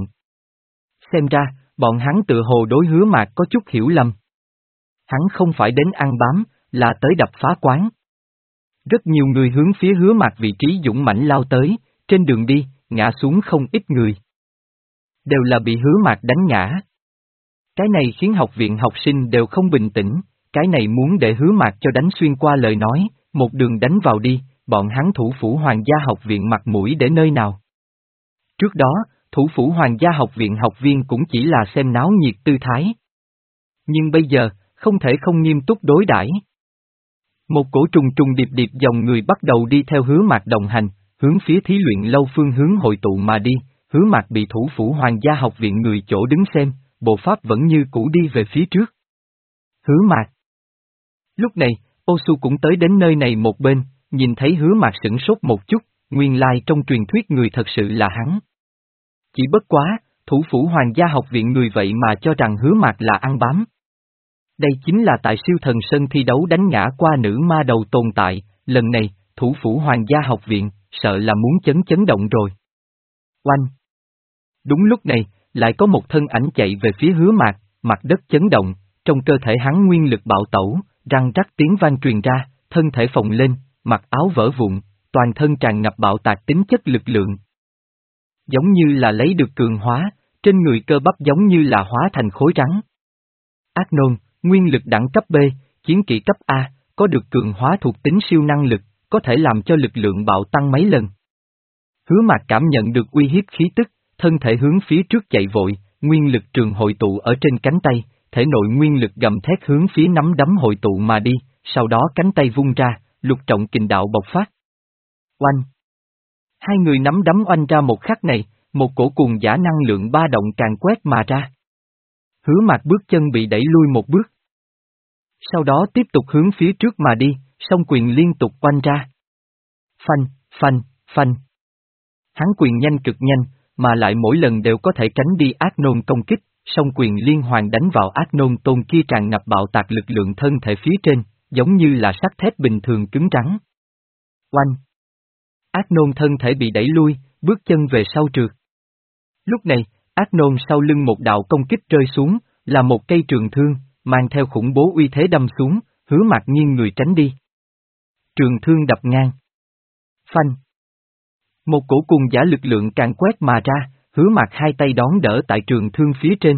Xem ra, bọn hắn tự hồ đối Hứa Mạc có chút hiểu lầm. Hắn không phải đến ăn bám, là tới đập phá quán. Rất nhiều người hướng phía Hứa Mạc vị trí dũng mãnh lao tới, trên đường đi, ngã xuống không ít người. Đều là bị Hứa Mạc đánh ngã. Cái này khiến học viện học sinh đều không bình tĩnh, cái này muốn để Hứa Mạc cho đánh xuyên qua lời nói, một đường đánh vào đi, bọn hắn thủ phủ Hoàng gia học viện mặt mũi để nơi nào. Trước đó, thủ phủ Hoàng gia học viện học viên cũng chỉ là xem náo nhiệt tư thái. Nhưng bây giờ, không thể không nghiêm túc đối đãi. Một cổ trùng trùng điệp điệp dòng người bắt đầu đi theo Hứa Mạc đồng hành, hướng phía thí luyện lâu phương hướng hội tụ mà đi, Hứa Mạc bị thủ phủ Hoàng gia học viện người chỗ đứng xem, bộ pháp vẫn như cũ đi về phía trước. Hứa Mạc. Lúc này, Ô Su cũng tới đến nơi này một bên, nhìn thấy Hứa Mạc sửng sốt một chút, nguyên lai trong truyền thuyết người thật sự là hắn. Chỉ bất quá, thủ phủ Hoàng gia học viện người vậy mà cho rằng Hứa Mạc là ăn bám. Đây chính là tại siêu thần sân thi đấu đánh ngã qua nữ ma đầu tồn tại, lần này, thủ phủ Hoàng gia học viện, sợ là muốn chấn chấn động rồi. Oanh! Đúng lúc này, lại có một thân ảnh chạy về phía Hứa Mạc, mặt đất chấn động, trong cơ thể hắn nguyên lực bạo tẩu, răng rắc tiếng vang truyền ra, thân thể phồng lên, mặc áo vỡ vụn, toàn thân tràn ngập bạo tạc tính chất lực lượng. Giống như là lấy được cường hóa, trên người cơ bắp giống như là hóa thành khối rắn. Ác Nôn, nguyên lực đẳng cấp B, chiến kỹ cấp A, có được cường hóa thuộc tính siêu năng lực, có thể làm cho lực lượng bạo tăng mấy lần. Hứa Mạc cảm nhận được uy hiếp khí tức, thân thể hướng phía trước chạy vội, nguyên lực trường hội tụ ở trên cánh tay, thể nội nguyên lực gầm thét hướng phía nắm đấm hội tụ mà đi, sau đó cánh tay vung ra, lục trọng kình đạo bộc phát. Oanh! Hai người nắm đấm oanh ra một khắc này, một cổ cuồng giả năng lượng ba động càng quét mà ra. Hứa Mạc bước chân bị đẩy lui một bước. Sau đó tiếp tục hướng phía trước mà đi, song quyền liên tục oanh ra. Phanh, phanh, phanh. Hắn quyền nhanh cực nhanh, mà lại mỗi lần đều có thể tránh đi Ác Nôn công kích, song quyền liên hoàn đánh vào Ác Nôn tôn kia tràn ngập bạo tạc lực lượng thân thể phía trên, giống như là sắt thép bình thường cứng rắn. Oanh! Ác Nôn thân thể bị đẩy lui, bước chân về sau trượt. Lúc này, Ác Nôn sau lưng một đạo công kích rơi xuống, là một cây trường thương, mang theo khủng bố uy thế đâm xuống, Hứa Mạc nghiêng người tránh đi. Trường thương đập ngang. Phanh! Một cổ cùng giả lực lượng càng quét mà ra, Hứa Mạc hai tay đón đỡ tại trường thương phía trên.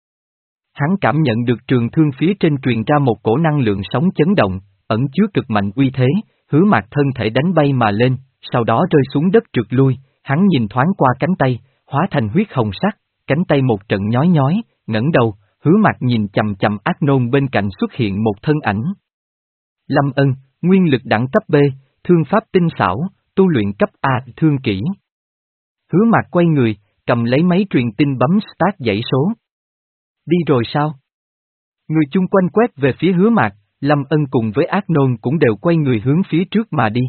Hắn cảm nhận được trường thương phía trên truyền ra một cổ năng lượng sóng chấn động, ẩn chứa cực mạnh uy thế, Hứa Mạc thân thể đánh bay mà lên, sau đó rơi xuống đất trượt lui, hắn nhìn thoáng qua cánh tay, hóa thành huyết hồng sắc, cánh tay một trận nhói nhói, ngẩng đầu, Hứa Mạc nhìn chầm chầm Ác Nôn bên cạnh xuất hiện một thân ảnh. Lâm Ân, nguyên lực đẳng cấp B, thương pháp tinh xảo, tu luyện cấp A, thương kỹ. Hứa Mạc quay người, cầm lấy máy truyền tin bấm start dãy số. Đi rồi sao? Người chung quanh quét về phía Hứa Mạc, Lâm Ân cùng với Ác Nôn cũng đều quay người hướng phía trước mà đi.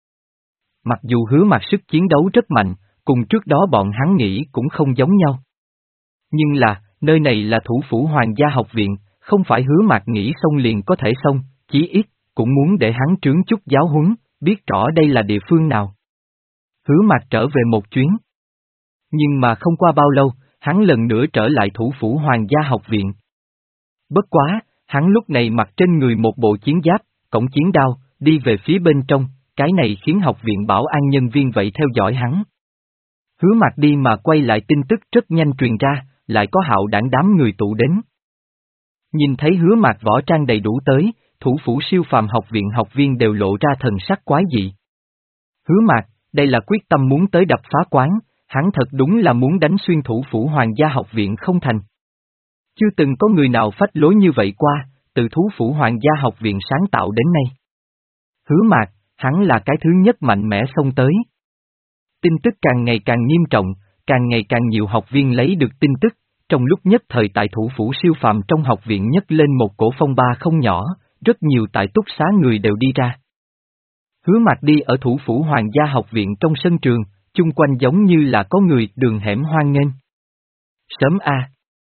Mặc dù Hứa Mạc sức chiến đấu rất mạnh, cùng trước đó bọn hắn nghĩ cũng không giống nhau. Nhưng là, nơi này là thủ phủ Hoàng gia học viện, không phải Hứa Mạc nghĩ xong liền có thể xong, chí ít, cũng muốn để hắn trướng chút giáo huấn, biết rõ đây là địa phương nào. Hứa Mạc trở về một chuyến. Nhưng mà không qua bao lâu, hắn lần nữa trở lại thủ phủ Hoàng gia học viện. Bất quá, hắn lúc này mặc trên người một bộ chiến giáp, cổng chiến đao, đi về phía bên trong, cái này khiến học viện bảo an nhân viên vậy theo dõi hắn. Hứa Mạc đi mà quay lại tin tức rất nhanh truyền ra, lại có hạo đảng đám người tụ đến. Nhìn thấy Hứa Mạc võ trang đầy đủ tới, thủ phủ siêu phàm học viện học viên đều lộ ra thần sắc quái dị. Hứa Mạc, đây là quyết tâm muốn tới đập phá quán, hắn thật đúng là muốn đánh xuyên thủ phủ hoàng gia học viện không thành. Chưa từng có người nào phách lối như vậy qua, từ thú phủ hoàng gia học viện sáng tạo đến nay. Hứa Mạc, hắn là cái thứ nhất mạnh mẽ xông tới. Tin tức càng ngày càng nghiêm trọng, càng ngày càng nhiều học viên lấy được tin tức, trong lúc nhất thời tại thủ phủ siêu phàm trong học viện nhấc lên một cổ phong ba không nhỏ, rất nhiều tại túc xá người đều đi ra. Hứa Mạc đi ở thủ phủ hoàng gia học viện trong sân trường, chung quanh giống như là có người đường hẻm hoang nghênh. Sớm a.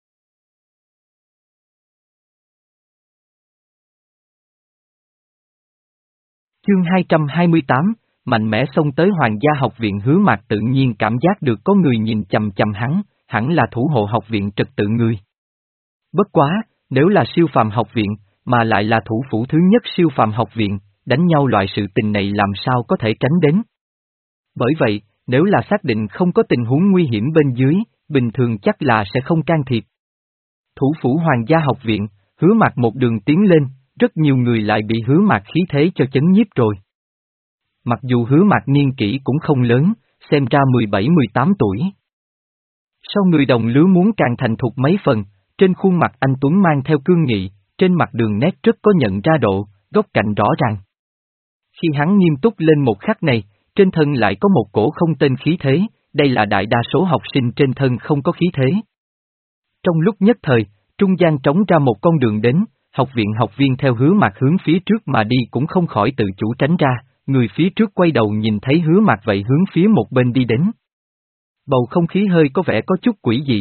Chương hai trăm hai mươi tám, mạnh mẽ xông tới hoàng gia học viện. Hứa Mạc tự nhiên cảm giác được có người nhìn chằm chằm hắn, hẳn là thủ hộ học viện trật tự người. Bất quá, nếu là siêu phàm học viện, mà lại là thủ phủ thứ nhất siêu phàm học viện, đánh nhau loại sự tình này làm sao có thể tránh đến. Bởi vậy, nếu là xác định không có tình huống nguy hiểm bên dưới, bình thường chắc là sẽ không can thiệp. Thủ phủ hoàng gia học viện, Hứa Mạc một đường tiến lên, rất nhiều người lại bị Hứa Mạc khí thế cho chấn nhiếp rồi. Mặc dù Hứa Mạc niên kỷ cũng không lớn, xem ra mười bảy mười tám tuổi. Sau người đồng lứa muốn càng thành thục mấy phần, trên khuôn mặt anh Tuấn mang theo cương nghị, trên mặt đường nét rất có nhận ra độ, góc cạnh rõ ràng. Khi hắn nghiêm túc lên một khắc này, trên thân lại có một cổ không tên khí thế, đây là đại đa số học sinh trên thân không có khí thế. Trong lúc nhất thời, trung gian trống ra một con đường đến, học viện học viên theo Hứa Mạc hướng phía trước mà đi cũng không khỏi tự chủ tránh ra, người phía trước quay đầu nhìn thấy Hứa Mạc vậy hướng phía một bên đi đến. Bầu không khí hơi có vẻ có chút quỷ dị.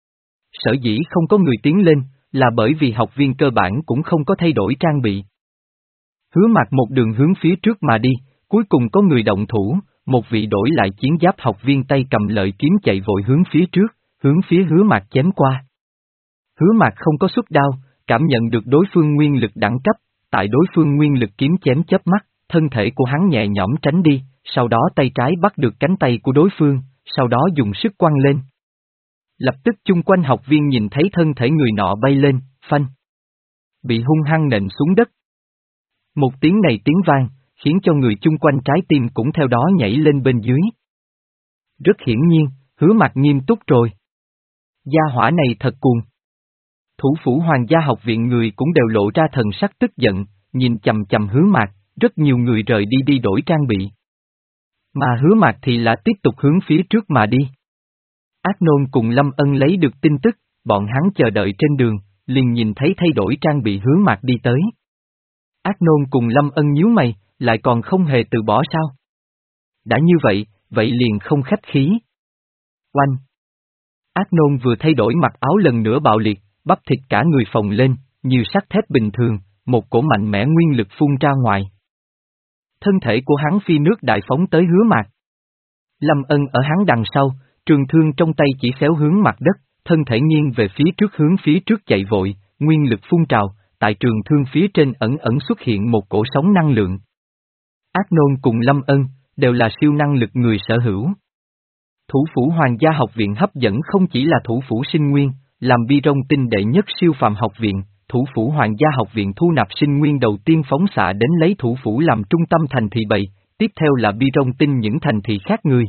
Sở dĩ không có người tiến lên, là bởi vì học viên cơ bản cũng không có thay đổi trang bị. Hứa Mạc một đường hướng phía trước mà đi, cuối cùng có người động thủ, một vị đổi lại chiến giáp học viên tay cầm lợi kiếm chạy vội hướng phía trước, hướng phía Hứa Mạc chém qua. Hứa Mạc không có xuất đao, cảm nhận được đối phương nguyên lực đẳng cấp, tại đối phương nguyên lực kiếm chém chớp mắt, thân thể của hắn nhẹ nhõm tránh đi, sau đó tay trái bắt được cánh tay của đối phương, sau đó dùng sức quăng lên. Lập tức chung quanh học viên nhìn thấy thân thể người nọ bay lên, phanh. Bị hung hăng nện xuống đất. Một tiếng này tiếng vang, khiến cho người chung quanh trái tim cũng theo đó nhảy lên bên dưới. Rất hiển nhiên, Hứa Mạc nghiêm túc rồi. Gia hỏa này thật cuồng. Thủ phủ hoàng gia học viện người cũng đều lộ ra thần sắc tức giận, nhìn chầm chầm Hứa Mạc, rất nhiều người rời đi đi đổi trang bị. Mà Hứa Mạc thì là tiếp tục hướng phía trước mà đi. Ác Nôn cùng Lâm Ân lấy được tin tức, bọn hắn chờ đợi trên đường, liền nhìn thấy thay đổi trang bị Hứa Mạc đi tới. Ác Nôn cùng Lâm Ân nhíu mày, lại còn không hề từ bỏ sao? Đã như vậy, vậy liền không khách khí. Oanh! Ác Nôn vừa thay đổi mặc áo lần nữa bạo liệt, bắp thịt cả người phồng lên, như sắt thép bình thường, một cổ mạnh mẽ nguyên lực phun ra ngoài. Thân thể của hắn phi nước đại phóng tới Hứa Mạc. Lâm Ân ở hắn đằng sau, trường thương trong tay chỉ xéo hướng mặt đất, thân thể nghiêng về phía trước hướng phía trước chạy vội, nguyên lực phun trào, tại trường thương phía trên ẩn ẩn xuất hiện một cổ sóng năng lượng. Ác Nôn cùng Lâm Ân, đều là siêu năng lực người sở hữu. Thủ phủ hoàng gia học viện hấp dẫn không chỉ là thủ phủ sinh nguyên, làm bi rong tinh đệ nhất siêu phàm học viện, thủ phủ hoàng gia học viện thu nạp sinh nguyên đầu tiên phóng xạ đến lấy thủ phủ làm trung tâm thành thị bảy, tiếp theo là bi rong tinh những thành thị khác người.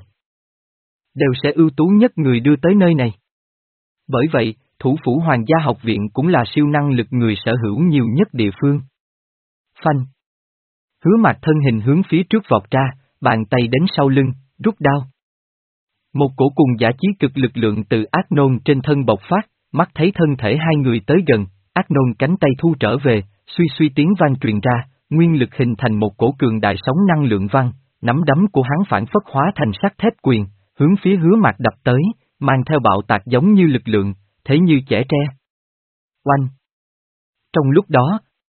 Đều sẽ ưu tú nhất người đưa tới nơi này. Bởi vậy, thủ phủ hoàng gia học viện cũng là siêu năng lực người sở hữu nhiều nhất địa phương. Phanh. Hứa Mạc thân hình hướng phía trước vọt ra, bàn tay đến sau lưng, rút đao. Một cổ cùng giả chí cực lực lượng từ Ác Nôn trên thân bộc phát, mắt thấy thân thể hai người tới gần, Ác Nôn cánh tay thu trở về, suy suy tiếng vang truyền ra, nguyên lực hình thành một cổ cường đại sóng năng lượng vang, nắm đấm của hắn phản phất hóa thành sắt thép quyền, hướng phía Hứa Mạc đập tới, mang theo bạo tạc giống như lực lượng, thế như chẻ tre. Oanh! Trong lúc đó,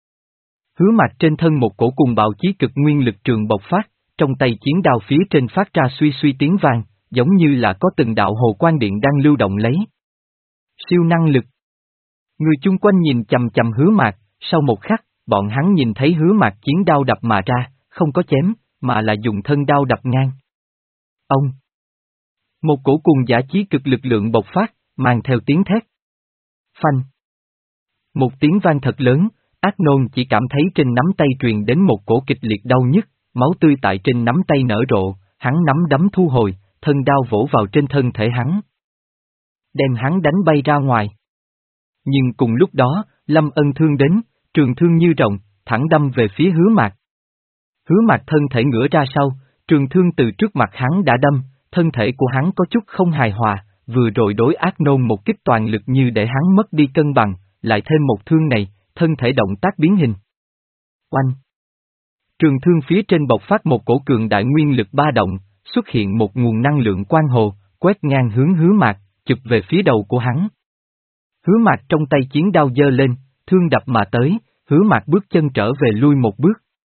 Hứa Mạc trên thân một cổ cùng bạo chí cực nguyên lực trường bộc phát, trong tay chiến đao phía trên phát ra suy suy tiếng vang, giống như là có từng đạo hồ quang điện đang lưu động lấy. Siêu năng lực. Người chung quanh nhìn chầm chầm Hứa Mạc, sau một khắc, bọn hắn nhìn thấy Hứa Mạc chiến đao đập mà ra, không có chém, mà là dùng thân đao đập ngang. Ông! Một cổ cùng giả chí cực lực lượng bộc phát, mang theo tiếng thét. Phanh! Một tiếng vang thật lớn, Ác Nôn chỉ cảm thấy trên nắm tay truyền đến một cổ kịch liệt đau nhức, máu tươi tại trên nắm tay nở rộ, hắn nắm đấm thu hồi, thân đao vỗ vào trên thân thể hắn. Đem hắn đánh bay ra ngoài. Nhưng cùng lúc đó, Lâm Ân thương đến, trường thương như rồng, thẳng đâm về phía Hứa Mạc. Hứa Mạc thân thể ngửa ra sau, trường thương từ trước mặt hắn đã đâm, thân thể của hắn có chút không hài hòa, vừa rồi đối Ác Nôn một kích toàn lực như để hắn mất đi cân bằng, lại thêm một thương này, thân thể động tác biến hình. Oanh! Trường thương phía trên bộc phát một cổ cường đại nguyên lực ba động, xuất hiện một nguồn năng lượng quang hồ, quét ngang hướng Hứa Mạc, chụp về phía đầu của hắn. Hứa Mạc trong tay chiến đao giơ lên, thương đập mà tới, Hứa Mạc bước chân trở về lui một bước.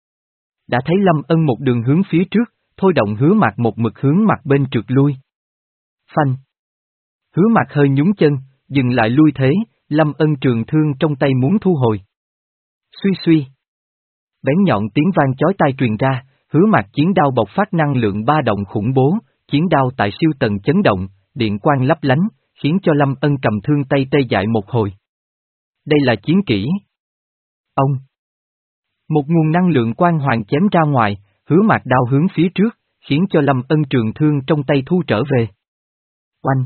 Đã thấy Lâm Ân một đường hướng phía trước, thôi động Hứa Mạc một mực hướng mặt bên trượt lui. Phanh! Hứa Mạc hơi nhún chân, dừng lại lui thế, Lâm Ân trường thương trong tay muốn thu hồi. Suy suy! Bén nhọn tiếng vang chói tai truyền ra, Hứa Mạc chiến đao bộc phát năng lượng ba động khủng bố, chiến đao tại siêu tầng chấn động, điện quang lấp lánh, khiến cho Lâm Ân cầm thương tay tê dại một hồi. Đây là chiến kỹ. Ông! Một nguồn năng lượng quang hoàng chém ra ngoài, Hứa Mạc đao hướng phía trước, khiến cho Lâm Ân trường thương trong tay thu trở về. Oanh!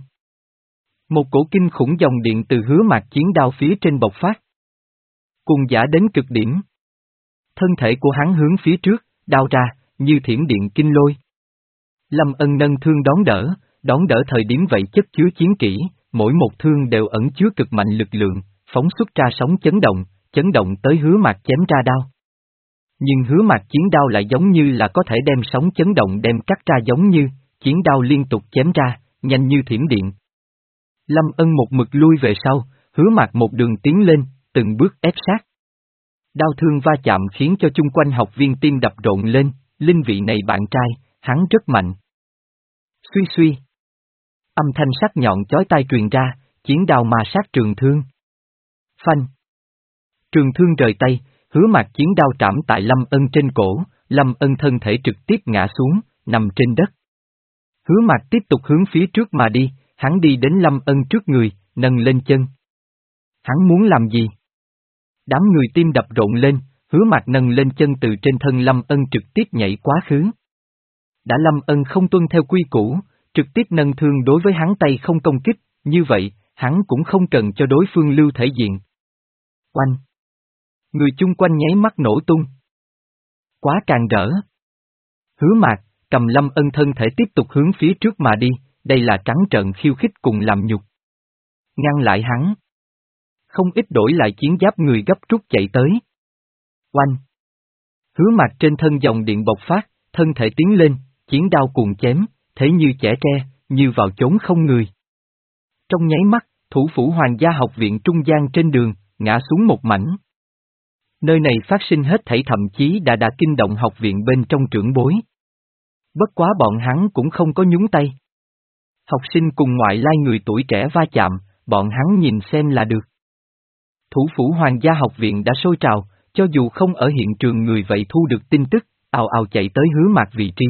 Một cổ kinh khủng dòng điện từ Hứa Mạc chiến đao phía trên bộc phát. Cùng giả đến cực điểm. Thân thể của hắn hướng phía trước, đao ra, như thiểm điện kinh lôi. Lâm Ân nâng thương đón đỡ, đón đỡ thời điểm vậy chất chứa chiến kỹ, mỗi một thương đều ẩn chứa cực mạnh lực lượng, phóng xuất ra sóng chấn động, chấn động tới Hứa Mạc chém ra đao. Nhưng Hứa Mạc chiến đao lại giống như là có thể đem sóng chấn động đem cắt ra giống như, chiến đao liên tục chém ra, nhanh như thiểm điện. Lâm Ân một mực lui về sau, Hứa Mạc một đường tiến lên, từng bước ép sát. Đao thương va chạm khiến cho chung quanh học viên tim đập rộn lên, linh vị này bạn trai, hắn rất mạnh. Suy suy. Âm thanh sắc nhọn chói tai truyền ra, chiến đao ma sát trường thương. Phanh. Trường thương rời tay, Hứa Mạc chiến đao trảm tại Lâm Ân trên cổ, Lâm Ân thân thể trực tiếp ngã xuống, nằm trên đất. Hứa Mạc tiếp tục hướng phía trước mà đi, hắn đi đến Lâm Ân trước người, nâng lên chân. Hắn muốn làm gì? Đám người tim đập rộn lên, Hứa Mạc nâng lên chân từ trên thân Lâm Ân trực tiếp nhảy quá khứ. Đã Lâm Ân không tuân theo quy củ, trực tiếp nâng thương đối với hắn tay không công kích, như vậy, hắn cũng không cần cho đối phương lưu thể diện. Oanh! Người chung quanh nháy mắt nổ tung. Quá càng rỡ. Hứa Mạc, cầm Lâm Ân thân thể tiếp tục hướng phía trước mà đi, đây là trắng trợn khiêu khích cùng làm nhục. Ngăn lại hắn. Không ít đổi lại chiến giáp người gấp rút chạy tới. Oanh! Hứa Mạc trên thân dòng điện bộc phát, thân thể tiến lên, chiến đao cuồng chém, thế như chẻ tre, như vào chốn không người. Trong nháy mắt, thủ phủ Hoàng gia học viện trung gian trên đường, ngã xuống một mảnh. Nơi này phát sinh hết thảy thậm chí đã đã kinh động học viện bên trong trưởng bối. Bất quá bọn hắn cũng không có nhúng tay. Học sinh cùng ngoại lai người tuổi trẻ va chạm, bọn hắn nhìn xem là được. Thủ phủ Hoàng gia học viện đã sôi trào, cho dù không ở hiện trường người vậy thu được tin tức, ào ào chạy tới Hứa Mạc vị trí.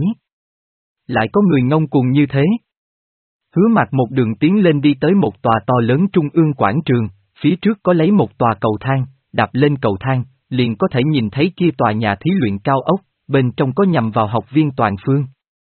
Lại có người ngông cuồng như thế. Hứa Mạc một đường tiến lên đi tới một tòa to lớn trung ương quảng trường, phía trước có lấy một tòa cầu thang, đạp lên cầu thang, liền có thể nhìn thấy kia tòa nhà thí luyện cao ốc, bên trong có nhằm vào học viên toàn phương.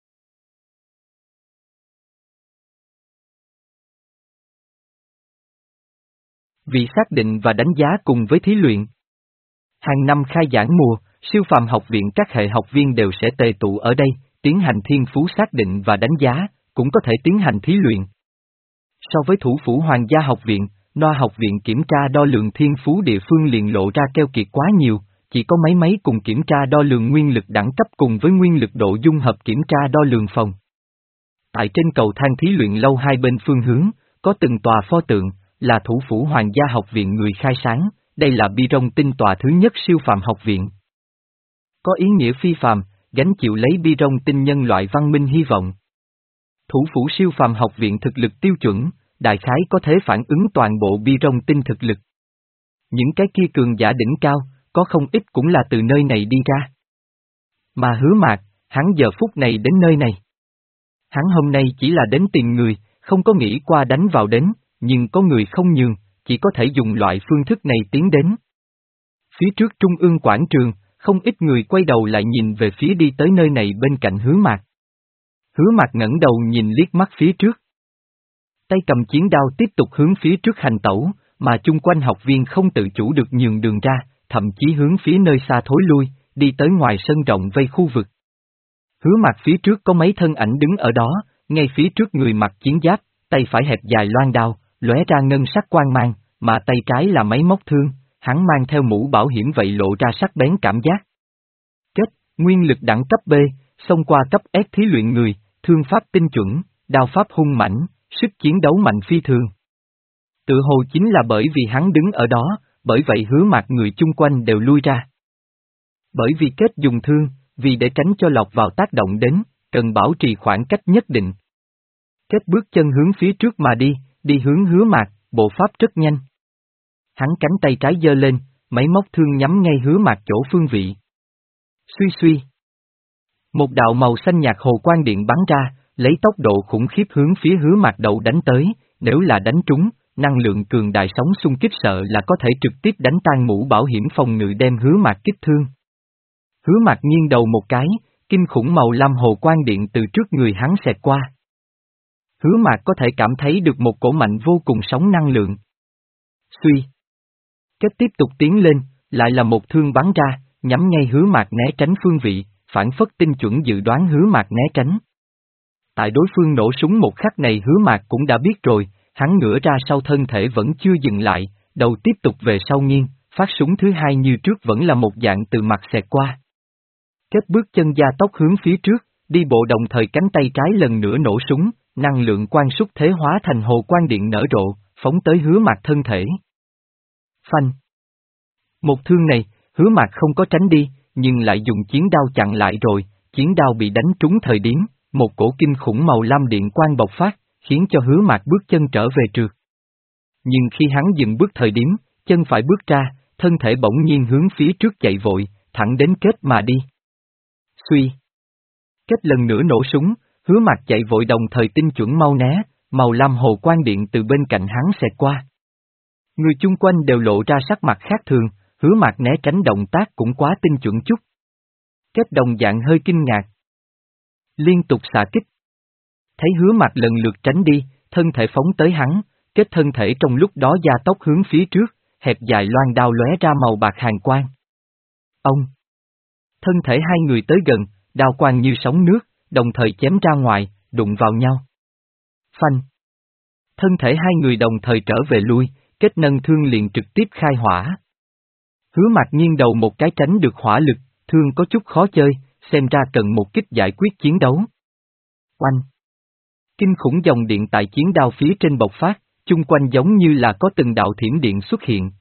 Vì xác định và đánh giá cùng với thí luyện. Hàng năm khai giảng mùa, siêu phàm học viện các hệ học viên đều sẽ tề tụ ở đây, tiến hành thiên phú xác định và đánh giá, cũng có thể tiến hành thí luyện. So với thủ phủ Hoàng gia học viện, Noa học viện kiểm tra đo lường thiên phú địa phương liền lộ ra keo kiệt quá nhiều, chỉ có mấy mấy cùng kiểm tra đo lường nguyên lực đẳng cấp cùng với nguyên lực độ dung hợp kiểm tra đo lường phòng. Tại trên cầu thang thí luyện lâu hai bên phương hướng, có từng tòa pho tượng, là thủ phủ Hoàng gia học viện người khai sáng, đây là bi rong tinh tòa thứ nhất siêu phàm học viện. Có ý nghĩa phi phàm, gánh chịu lấy bi rong tinh nhân loại văn minh hy vọng. Thủ phủ siêu phàm học viện thực lực tiêu chuẩn, đại khái có thể phản ứng toàn bộ bi rong tinh thực lực. Những cái kia cường giả đỉnh cao, có không ít cũng là từ nơi này đi ra. Mà Hứa Mạc, hắn giờ phút này đến nơi này. Hắn hôm nay chỉ là đến tìm người, không có nghĩ qua đánh vào đến, nhưng có người không nhường, chỉ có thể dùng loại phương thức này tiến đến. Phía trước trung ương quảng trường, không ít người quay đầu lại nhìn về phía đi tới nơi này bên cạnh Hứa Mạc. Hứa Mạc ngẩng đầu nhìn liếc mắt phía trước. Tay cầm chiến đao tiếp tục hướng phía trước hành tẩu, mà chung quanh học viên không tự chủ được nhường đường ra, thậm chí hướng phía nơi xa thối lui, đi tới ngoài sân rộng vây khu vực. Hứa Mạc phía trước có mấy thân ảnh đứng ở đó, ngay phía trước người mặc chiến giáp, tay phải hẹp dài loan đao, lóe ra ngân sắc quang mang, mà tay trái là máy móc thương, hắn mang theo mũ bảo hiểm vậy lộ ra sắc bén cảm giác. Kết, nguyên lực đẳng cấp B, xông qua cấp S thí luyện người, thương pháp tinh chuẩn, đao pháp hung mãnh, sức chiến đấu mạnh phi thường. Tự hồ chính là bởi vì hắn đứng ở đó, bởi vậy Hứa Mạc người chung quanh đều lui ra. Bởi vì Kết dùng thương, vì để tránh cho lọt vào tác động đến, cần bảo trì khoảng cách nhất định. Kết bước chân hướng phía trước mà đi, đi hướng Hứa Mạc, bộ pháp rất nhanh. Hắn cánh tay trái giơ lên, máy móc thương nhắm ngay Hứa Mạc chỗ phương vị. Suy suy. Một đạo màu xanh nhạt hồ quang điện bắn ra, lấy tốc độ khủng khiếp hướng phía Hứa Mạc đầu đánh tới, nếu là đánh trúng, năng lượng cường đại sóng xung kích sợ là có thể trực tiếp đánh tan mũ bảo hiểm phòng ngự đem Hứa Mạc kích thương. Hứa Mạc nghiêng đầu một cái, kinh khủng màu lam hồ quang điện từ trước người hắn xẹt qua. Hứa Mạc có thể cảm thấy được một cổ mạnh vô cùng sóng năng lượng. Suy. Kết tiếp tục tiến lên, lại là một thương bắn ra, nhắm ngay Hứa Mạc né tránh phương vị, phản phất tinh chuẩn dự đoán Hứa Mạc né tránh. Tại đối phương nổ súng một khắc này Hứa Mạc cũng đã biết rồi, hắn ngửa ra sau thân thể vẫn chưa dừng lại, đầu tiếp tục về sau nghiêng, phát súng thứ hai như trước vẫn là một dạng từ mặt xẹt qua. Kết bước chân gia tốc hướng phía trước, đi bộ đồng thời cánh tay trái lần nữa nổ súng, năng lượng quang xúc thế hóa thành hồ quang điện nở rộ, phóng tới Hứa Mạc thân thể. Phanh. Một thương này, Hứa Mạc không có tránh đi, nhưng lại dùng chiến đao chặn lại rồi, chiến đao bị đánh trúng thời điểm, một cổ kinh khủng màu lam điện quang bộc phát, khiến cho Hứa Mạc bước chân trở về trượt. Nhưng khi hắn dừng bước thời điểm, chân phải bước ra, thân thể bỗng nhiên hướng phía trước chạy vội, thẳng đến Kết mà đi. Suy. Kết lần nữa nổ súng, Hứa Mạc chạy vội đồng thời tinh chuẩn mau né, màu lam hồ quang điện từ bên cạnh hắn xẹt qua. Người chung quanh đều lộ ra sắc mặt khác thường, Hứa Mạc né tránh động tác cũng quá tinh chuẩn chút. Kết đồng dạng hơi kinh ngạc. Liên tục xạ kích. Thấy Hứa Mạc lần lượt tránh đi, thân thể phóng tới hắn, Kết thân thể trong lúc đó gia tốc hướng phía trước, hẹp dài loan đao lóe ra màu bạc hàn quang. Ông! Thân thể hai người tới gần, đao quang như sóng nước, đồng thời chém ra ngoài, đụng vào nhau. Phanh! Thân thể hai người đồng thời trở về lui, Kết nâng thương liền trực tiếp khai hỏa. Hứa Mạc nghiêng đầu một cái tránh được hỏa lực, thương có chút khó chơi, xem ra cần một kích giải quyết chiến đấu. Oanh! Kinh khủng dòng điện tại chiến đao phía trên bộc phát, chung quanh giống như là có từng đạo thiểm điện xuất hiện.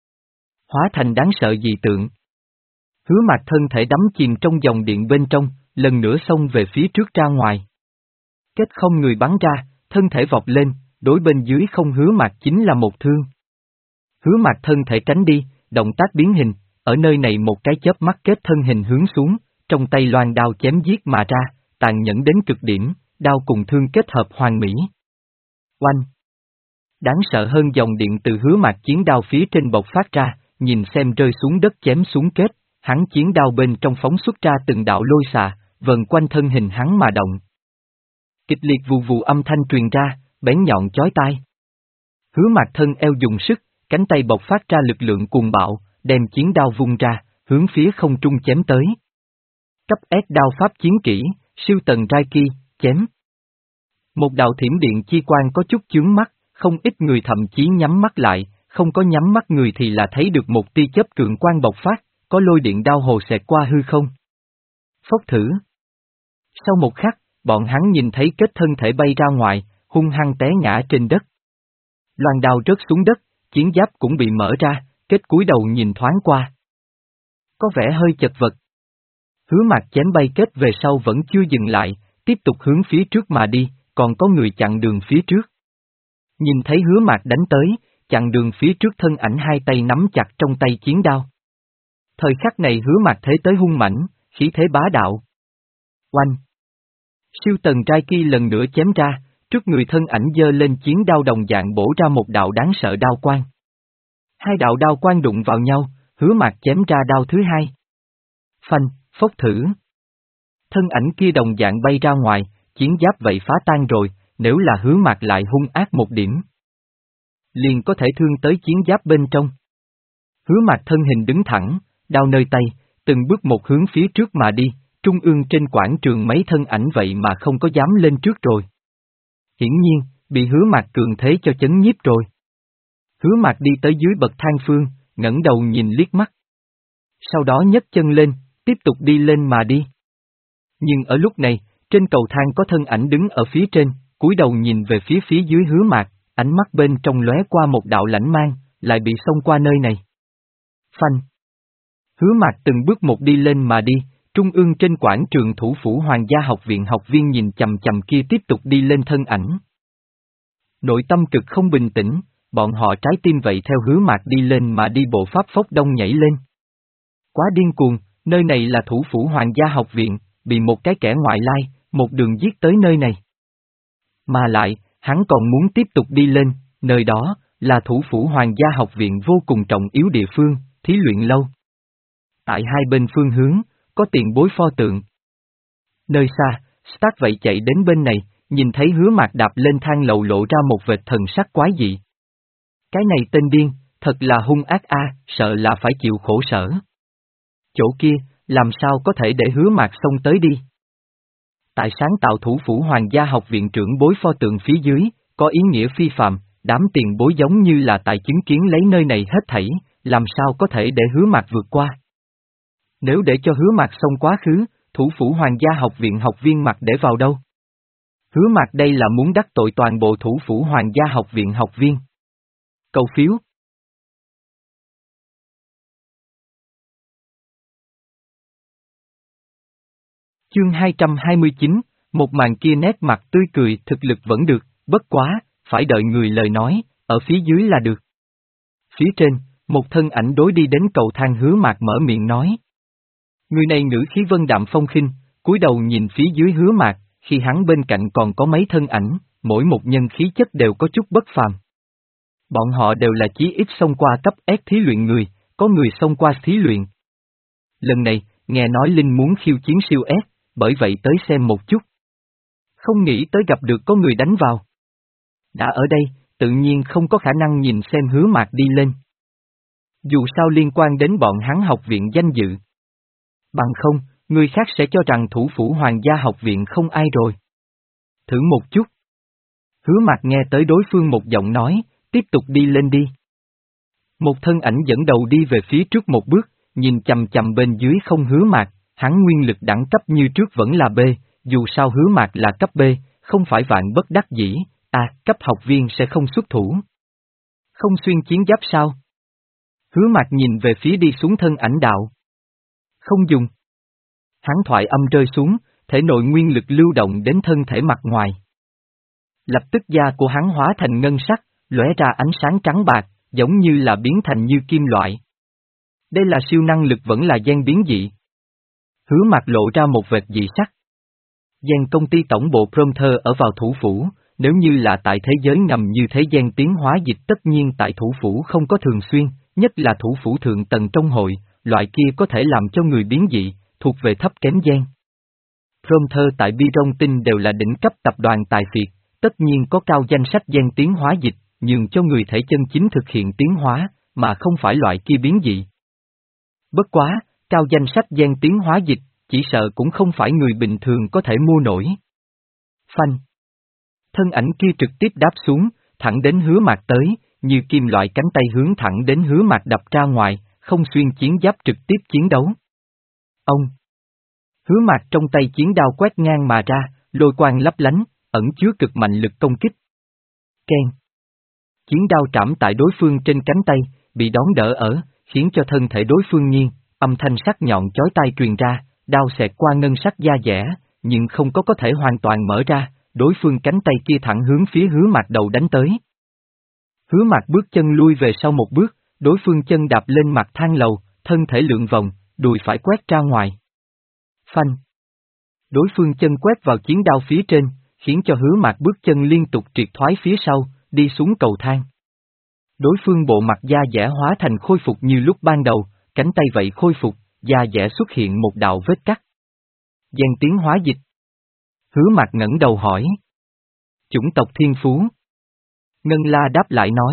Hóa thành đáng sợ dị tượng. Hứa Mạc thân thể đắm chìm trong dòng điện bên trong, lần nữa xông về phía trước ra ngoài. Kết không người bắn ra, thân thể vọt lên, đối bên dưới không Hứa Mạc chính là một thương. Hứa Mạc thân thể tránh đi, động tác biến hình, ở nơi này một cái chớp mắt Kết thân hình hướng xuống, trong tay loan đao chém giết mà ra, tàn nhẫn đến cực điểm, đao cùng thương kết hợp hoàn mỹ. Oanh! Đáng sợ hơn dòng điện từ Hứa Mạc chiến đao phía trên bộc phát ra, nhìn xem rơi xuống đất chém xuống Kết, hắn chiến đao bên trong phóng xuất ra từng đạo lôi xà, vần quanh thân hình hắn mà động. Kịch liệt vù vù âm thanh truyền ra, bén nhọn chói tai. Hứa Mạc thân eo dùng sức, cánh tay bộc phát ra lực lượng cuồng bạo, đem chiến đao vung ra, hướng phía không trung chém tới. Cấp S đao pháp chiến kỹ, siêu tầng Raiki, chém. Một đạo thiểm điện chi quang có chút chướng mắt, không ít người thậm chí nhắm mắt lại, không có nhắm mắt người thì là thấy được một tia chớp cường quang bộc phát, có lôi điện đao hồ xẹt qua hư không. Phốc thử. Sau một khắc, bọn hắn nhìn thấy Kết thân thể bay ra ngoài, hung hăng té ngã trên đất. Loan đao rớt xuống đất, chiến giáp cũng bị mở ra, Kết cúi đầu nhìn thoáng qua. Có vẻ hơi chật vật. Hứa Mạc chém bay Kết về sau vẫn chưa dừng lại, tiếp tục hướng phía trước mà đi, còn có người chặn đường phía trước. Nhìn thấy Hứa Mạc đánh tới, chặn đường phía trước thân ảnh hai tay nắm chặt trong tay chiến đao. Thời khắc này Hứa Mạc thế tới hung mãnh, khí thế bá đạo. Oanh! Siêu tầng Raiki lần nữa chém ra, trước người thân ảnh giơ lên chiến đao đồng dạng bổ ra một đạo đáng sợ đao quang. Hai đạo đao quang đụng vào nhau, Hứa Mạc chém ra đao thứ hai. Phanh, phốc thử. Thân ảnh kia đồng dạng bay ra ngoài, chiến giáp vậy phá tan rồi, nếu là Hứa Mạc lại hung ác một điểm, liền có thể thương tới chiến giáp bên trong. Hứa Mạc thân hình đứng thẳng, đao nơi tay, từng bước một hướng phía trước mà đi, trung ương trên quảng trường mấy thân ảnh vậy mà không có dám lên trước rồi. Hiển nhiên, bị Hứa Mạc cường thế cho chấn nhiếp rồi. Hứa Mạc đi tới dưới bậc thang phương, ngẩng đầu nhìn liếc mắt. Sau đó nhấc chân lên, tiếp tục đi lên mà đi. Nhưng ở lúc này, trên cầu thang có thân ảnh đứng ở phía trên, cúi đầu nhìn về phía phía dưới Hứa Mạc, ánh mắt bên trong lóe qua một đạo lãnh mang, lại bị xông qua nơi này. Phanh. Hứa Mạc từng bước một đi lên mà đi, trung ương trên quảng trường thủ phủ Hoàng gia học viện học viên nhìn chầm chầm kia tiếp tục đi lên thân ảnh. Nội tâm cực không bình tĩnh, bọn họ trái tim vậy theo Hứa Mạc đi lên mà đi bộ pháp phốc đông nhảy lên. Quá điên cuồng, nơi này là thủ phủ Hoàng gia học viện, bị một cái kẻ ngoại lai, một đường giết tới nơi này. Mà lại, hắn còn muốn tiếp tục đi lên, nơi đó, là thủ phủ Hoàng gia học viện vô cùng trọng yếu địa phương, thí luyện lâu. Tại hai bên phương hướng, có tiền bối pho tượng. Nơi xa, Stark vậy chạy đến bên này, nhìn thấy Hứa Mạc đạp lên thang lầu lộ ra một vệt thần sắc quái dị. Cái này tên điên, thật là hung ác a, sợ là phải chịu khổ sở. Chỗ kia, làm sao có thể để Hứa Mạc xông tới đi? Tại sáng tạo thủ phủ Hoàng gia học viện trưởng bối pho tượng phía dưới, có ý nghĩa phi phàm, đám tiền bối giống như là tại chứng kiến lấy nơi này hết thảy, làm sao có thể để Hứa Mạc vượt qua? Nếu để cho Hứa Mạc xông quá khứ, thủ phủ Hoàng gia học viện học viên mặc để vào đâu? Hứa Mạc đây là muốn đắc tội toàn bộ thủ phủ Hoàng gia học viện học viên. Cầu phiếu. Chương hai trăm hai mươi chín, một màn kia nét mặt tươi cười thực lực vẫn được, bất quá, phải đợi người lời nói, ở phía dưới là được. Phía trên, một thân ảnh đối đi đến cầu thang Hứa Mạc mở miệng nói. Người này ngữ khí vân đạm phong khinh, cúi đầu nhìn phía dưới Hứa Mạc, khi hắn bên cạnh còn có mấy thân ảnh, mỗi một nhân khí chất đều có chút bất phàm. Bọn họ đều là chí ít xông qua cấp S thí luyện người, có người xông qua thí luyện. Lần này, nghe nói Linh muốn khiêu chiến siêu S, bởi vậy tới xem một chút. Không nghĩ tới gặp được có người đánh vào. Đã ở đây, tự nhiên không có khả năng nhìn xem Hứa Mạc đi lên. Dù sao liên quan đến bọn hắn học viện danh dự. Bằng không, người khác sẽ cho rằng thủ phủ Hoàng gia học viện không ai rồi. Thử một chút. Hứa Mạc nghe tới đối phương một giọng nói, tiếp tục đi lên đi. Một thân ảnh dẫn đầu đi về phía trước một bước, nhìn chầm chầm bên dưới không Hứa Mạc, hắn nguyên lực đẳng cấp như trước vẫn là B, dù sao Hứa Mạc là cấp B, không phải vạn bất đắc dĩ, à, cấp học viên sẽ không xuất thủ. Không xuyên chiến giáp sao? Hứa Mạc nhìn về phía đi xuống thân ảnh đạo. Không dùng. Hắn thoại âm rơi xuống, thể nội nguyên lực lưu động đến thân thể mặt ngoài. Lập tức da của hắn hóa thành ngân sắc, lóe ra ánh sáng trắng bạc, giống như là biến thành như kim loại. Đây là siêu năng lực vẫn là gen biến dị. Hứa Mạc lộ ra một vệt dị sắc. Gen công ty tổng bộ Prompter ở vào thủ phủ, nếu như là tại thế giới ngầm như thế gian tiến hóa dịch tất nhiên tại thủ phủ không có thường xuyên, nhất là thủ phủ thượng tầng trong hội, loại kia có thể làm cho người biến dị, thuộc về thấp kém gen. Prompter tại Bi-rong Tinh đều là đỉnh cấp tập đoàn tài phiệt, tất nhiên có cao danh sách gen tiến hóa dịch, nhường cho người thể chân chính thực hiện tiến hóa, mà không phải loại kia biến dị. Bất quá, cao danh sách gen tiến hóa dịch, chỉ sợ cũng không phải người bình thường có thể mua nổi. Phanh. Thân ảnh kia trực tiếp đáp xuống, thẳng đến Hứa Mạc tới, như kim loại cánh tay hướng thẳng đến Hứa Mạc đập ra ngoài, không xuyên chiến giáp trực tiếp chiến đấu. Ông. Hứa Mạc trong tay chiến đao quét ngang mà ra, lôi quang lấp lánh, ẩn chứa cực mạnh lực công kích. Keng. Chiến đao trảm tại đối phương trên cánh tay, bị đón đỡ ở, khiến cho thân thể đối phương nghiêng, âm thanh sắc nhọn chói tai truyền ra, đao xẹt qua ngân sắc da dẻ, nhưng không có có thể hoàn toàn mở ra, đối phương cánh tay kia thẳng hướng phía Hứa Mạc đầu đánh tới. Hứa Mạc bước chân lui về sau một bước, đối phương chân đạp lên mặt thang lầu, thân thể lượn vòng, đùi phải quét ra ngoài. Phanh. Đối phương chân quét vào chiến đao phía trên, khiến cho Hứa Mạc bước chân liên tục triệt thoái phía sau, đi xuống cầu thang. Đối phương bộ mặt da dẻ hóa thành khôi phục như lúc ban đầu, cánh tay vậy khôi phục, da dẻ xuất hiện một đạo vết cắt. Gen tiến hóa dịch. Hứa Mạc ngẩng đầu hỏi. Chủng tộc thiên phú. Ngân La đáp lại nói.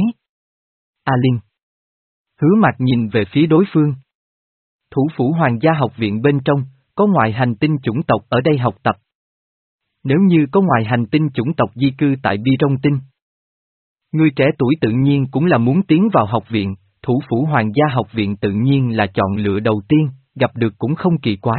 A Linh. Hứa Mạc nhìn về phía đối phương. Thủ phủ Hoàng gia học viện bên trong, có ngoài hành tinh chủng tộc ở đây học tập. Nếu như có ngoài hành tinh chủng tộc di cư tại Bi Rong Tinh, người trẻ tuổi tự nhiên cũng là muốn tiến vào học viện, thủ phủ Hoàng gia học viện tự nhiên là chọn lựa đầu tiên, gặp được cũng không kỳ quái.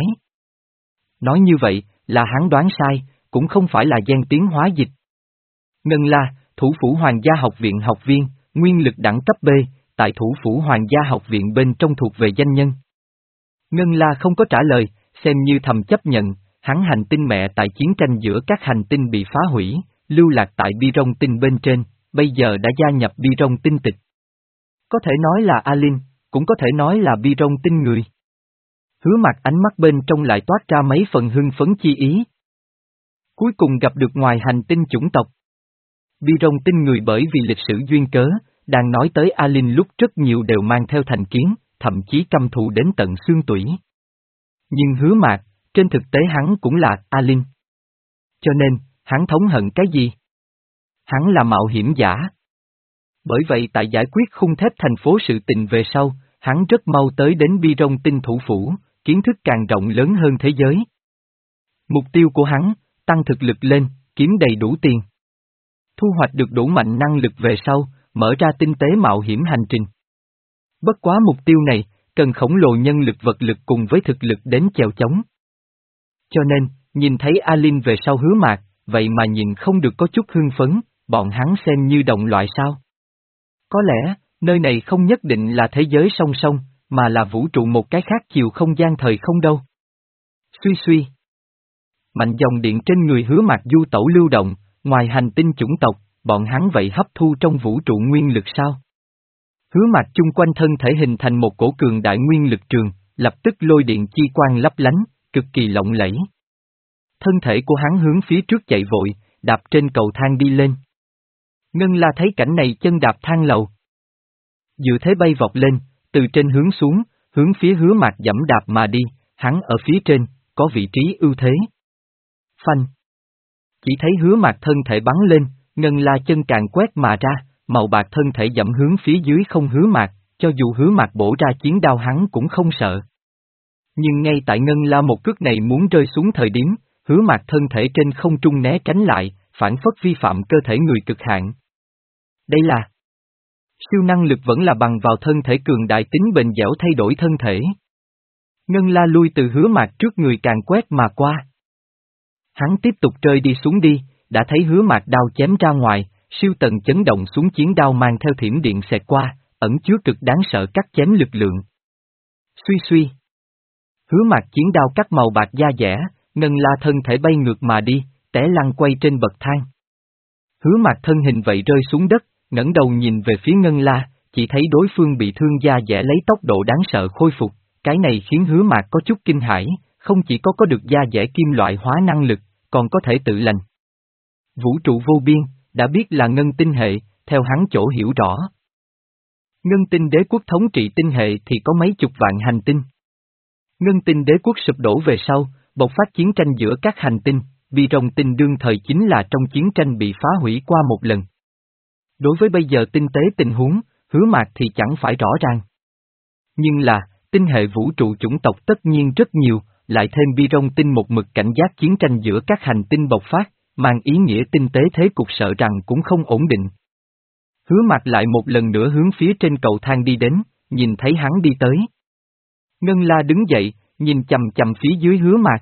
Nói như vậy, là hắn đoán sai, cũng không phải là gen tiến hóa dịch. Ngân La, thủ phủ Hoàng gia học viện học viên, nguyên lực đẳng cấp B, tại thủ phủ Hoàng gia học viện bên trong thuộc về danh nhân. Ngân La không có trả lời, xem như thầm chấp nhận, hắn hành tinh mẹ tại chiến tranh giữa các hành tinh bị phá hủy, lưu lạc tại Bi Rong Tinh bên trên, bây giờ đã gia nhập Bi Rong Tinh tịch. Có thể nói là A Linh, cũng có thể nói là Bi Rong Tinh người. Hứa Mạc ánh mắt bên trong lại toát ra mấy phần hưng phấn chi ý. Cuối cùng gặp được ngoài hành tinh chủng tộc. Bi Rong Tinh người bởi vì lịch sử duyên cớ, đang nói tới A Linh lúc rất nhiều đều mang theo thành kiến, thậm chí căm thù đến tận xương tủy. Nhưng Hứa Mạc, trên thực tế hắn cũng là A Linh. Cho nên, hắn thống hận cái gì? Hắn là mạo hiểm giả. Bởi vậy tại giải quyết khung thép thành phố sự tình về sau, hắn rất mau tới đến Bi Rong Tinh thủ phủ, kiến thức càng rộng lớn hơn thế giới. Mục tiêu của hắn, tăng thực lực lên, kiếm đầy đủ tiền. Thu hoạch được đủ mạnh năng lực về sau, mở ra tinh tế mạo hiểm hành trình. Bất quá mục tiêu này, cần khổng lồ nhân lực vật lực cùng với thực lực đến chèo chống. Cho nên, nhìn thấy A Linh về sau Hứa Mạc, vậy mà nhìn không được có chút hưng phấn, bọn hắn xem như đồng loại sao. Có lẽ, nơi này không nhất định là thế giới song song, mà là vũ trụ một cái khác chiều không gian thời không đâu. Suy suy. Mạnh dòng điện trên người Hứa Mạc du tẩu lưu động, ngoài hành tinh chủng tộc, bọn hắn vậy hấp thu trong vũ trụ nguyên lực sao? Hứa Mạc chung quanh thân thể hình thành một cổ cường đại nguyên lực trường, lập tức lôi điện chi quang lấp lánh, cực kỳ lộng lẫy. Thân thể của hắn hướng phía trước chạy vội, đạp trên cầu thang đi lên. Ngân La thấy cảnh này chân đạp thang lầu. Dựa thế bay vọt lên, từ trên hướng xuống, hướng phía Hứa Mạc dẫm đạp mà đi, hắn ở phía trên, có vị trí ưu thế. Phanh. Chỉ thấy Hứa Mạc thân thể bắn lên, Ngân La chân càng quét mà ra, màu bạc thân thể dẫm hướng phía dưới không Hứa Mạc, cho dù Hứa Mạc bổ ra chiến đao hắn cũng không sợ. Nhưng ngay tại Ngân La một cước này muốn rơi xuống thời điểm, Hứa Mạc thân thể trên không trung né tránh lại, phản phất vi phạm cơ thể người cực hạn. Đây là siêu năng lực vẫn là bằng vào thân thể cường đại tính bền dẻo thay đổi thân thể. Ngân La lui từ Hứa Mạc trước người càng quét mà qua. Hắn tiếp tục rơi đi xuống đi, đã thấy Hứa Mạc đao chém ra ngoài, siêu tần chấn động xuống chiến đao mang theo thiểm điện xẹt qua, ẩn chứa cực đáng sợ cắt chém lực lượng. Suy suy. Hứa Mạc chiến đao cắt màu bạc da dẻ, Ngân La thân thể bay ngược mà đi, té lăn quay trên bậc thang. Hứa Mạc thân hình vậy rơi xuống đất, ngẩng đầu nhìn về phía Ngân La, chỉ thấy đối phương bị thương da dẻ lấy tốc độ đáng sợ khôi phục, cái này khiến Hứa Mạc có chút kinh hãi, không chỉ có có được da dẻ kim loại hóa năng lực, còn có thể tự lành. Vũ trụ vô biên, đã biết là ngân tinh hệ, theo hắn chỗ hiểu rõ. Ngân tinh đế quốc thống trị tinh hệ thì có mấy chục vạn hành tinh. Ngân tinh đế quốc sụp đổ về sau, bộc phát chiến tranh giữa các hành tinh, Bi Rong Tinh đương thời chính là trong chiến tranh bị phá hủy qua một lần. Đối với bây giờ tinh tế tình huống, Hứa Mạc thì chẳng phải rõ ràng. Nhưng là, tinh hệ vũ trụ chủng tộc tất nhiên rất nhiều, lại thêm Bi Rong Tinh một mực cảnh giác chiến tranh giữa các hành tinh bộc phát, mang ý nghĩa tinh tế thế cục sợ rằng cũng không ổn định. Hứa Mạc lại một lần nữa hướng phía trên cầu thang đi đến, nhìn thấy hắn đi tới. Ngân La đứng dậy, nhìn chằm chằm phía dưới Hứa Mạc.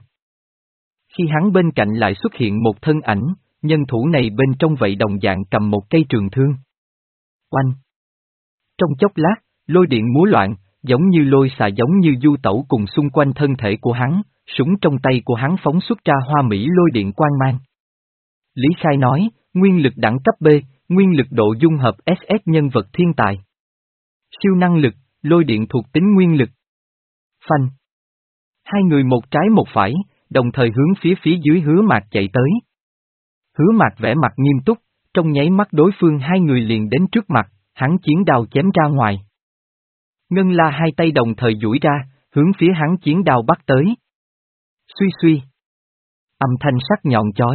Khi hắn bên cạnh lại xuất hiện một thân ảnh, nhân thủ này bên trong vậy đồng dạng cầm một cây trường thương. Oanh! Trong chốc lát, lôi điện múa loạn, giống như lôi xà giống như du tẩu cùng xung quanh thân thể của hắn, súng trong tay của hắn phóng xuất ra hoa mỹ lôi điện quang mang. Lý Khai nói, nguyên lực đẳng cấp B, nguyên lực độ dung hợp ét ét nhân vật thiên tài. Siêu năng lực, lôi điện thuộc tính nguyên lực. Phanh! Hai người một trái một phải, đồng thời hướng phía phía dưới Hứa Mạc chạy tới. Hứa Mạc vẻ mặt nghiêm túc, trong nháy mắt đối phương hai người liền đến trước mặt, hắn chiến đao chém ra ngoài. Ngân La hai tay đồng thời duỗi ra, hướng phía hắn chiến đao bắt tới. Suy suy. Âm thanh sắc nhọn chói.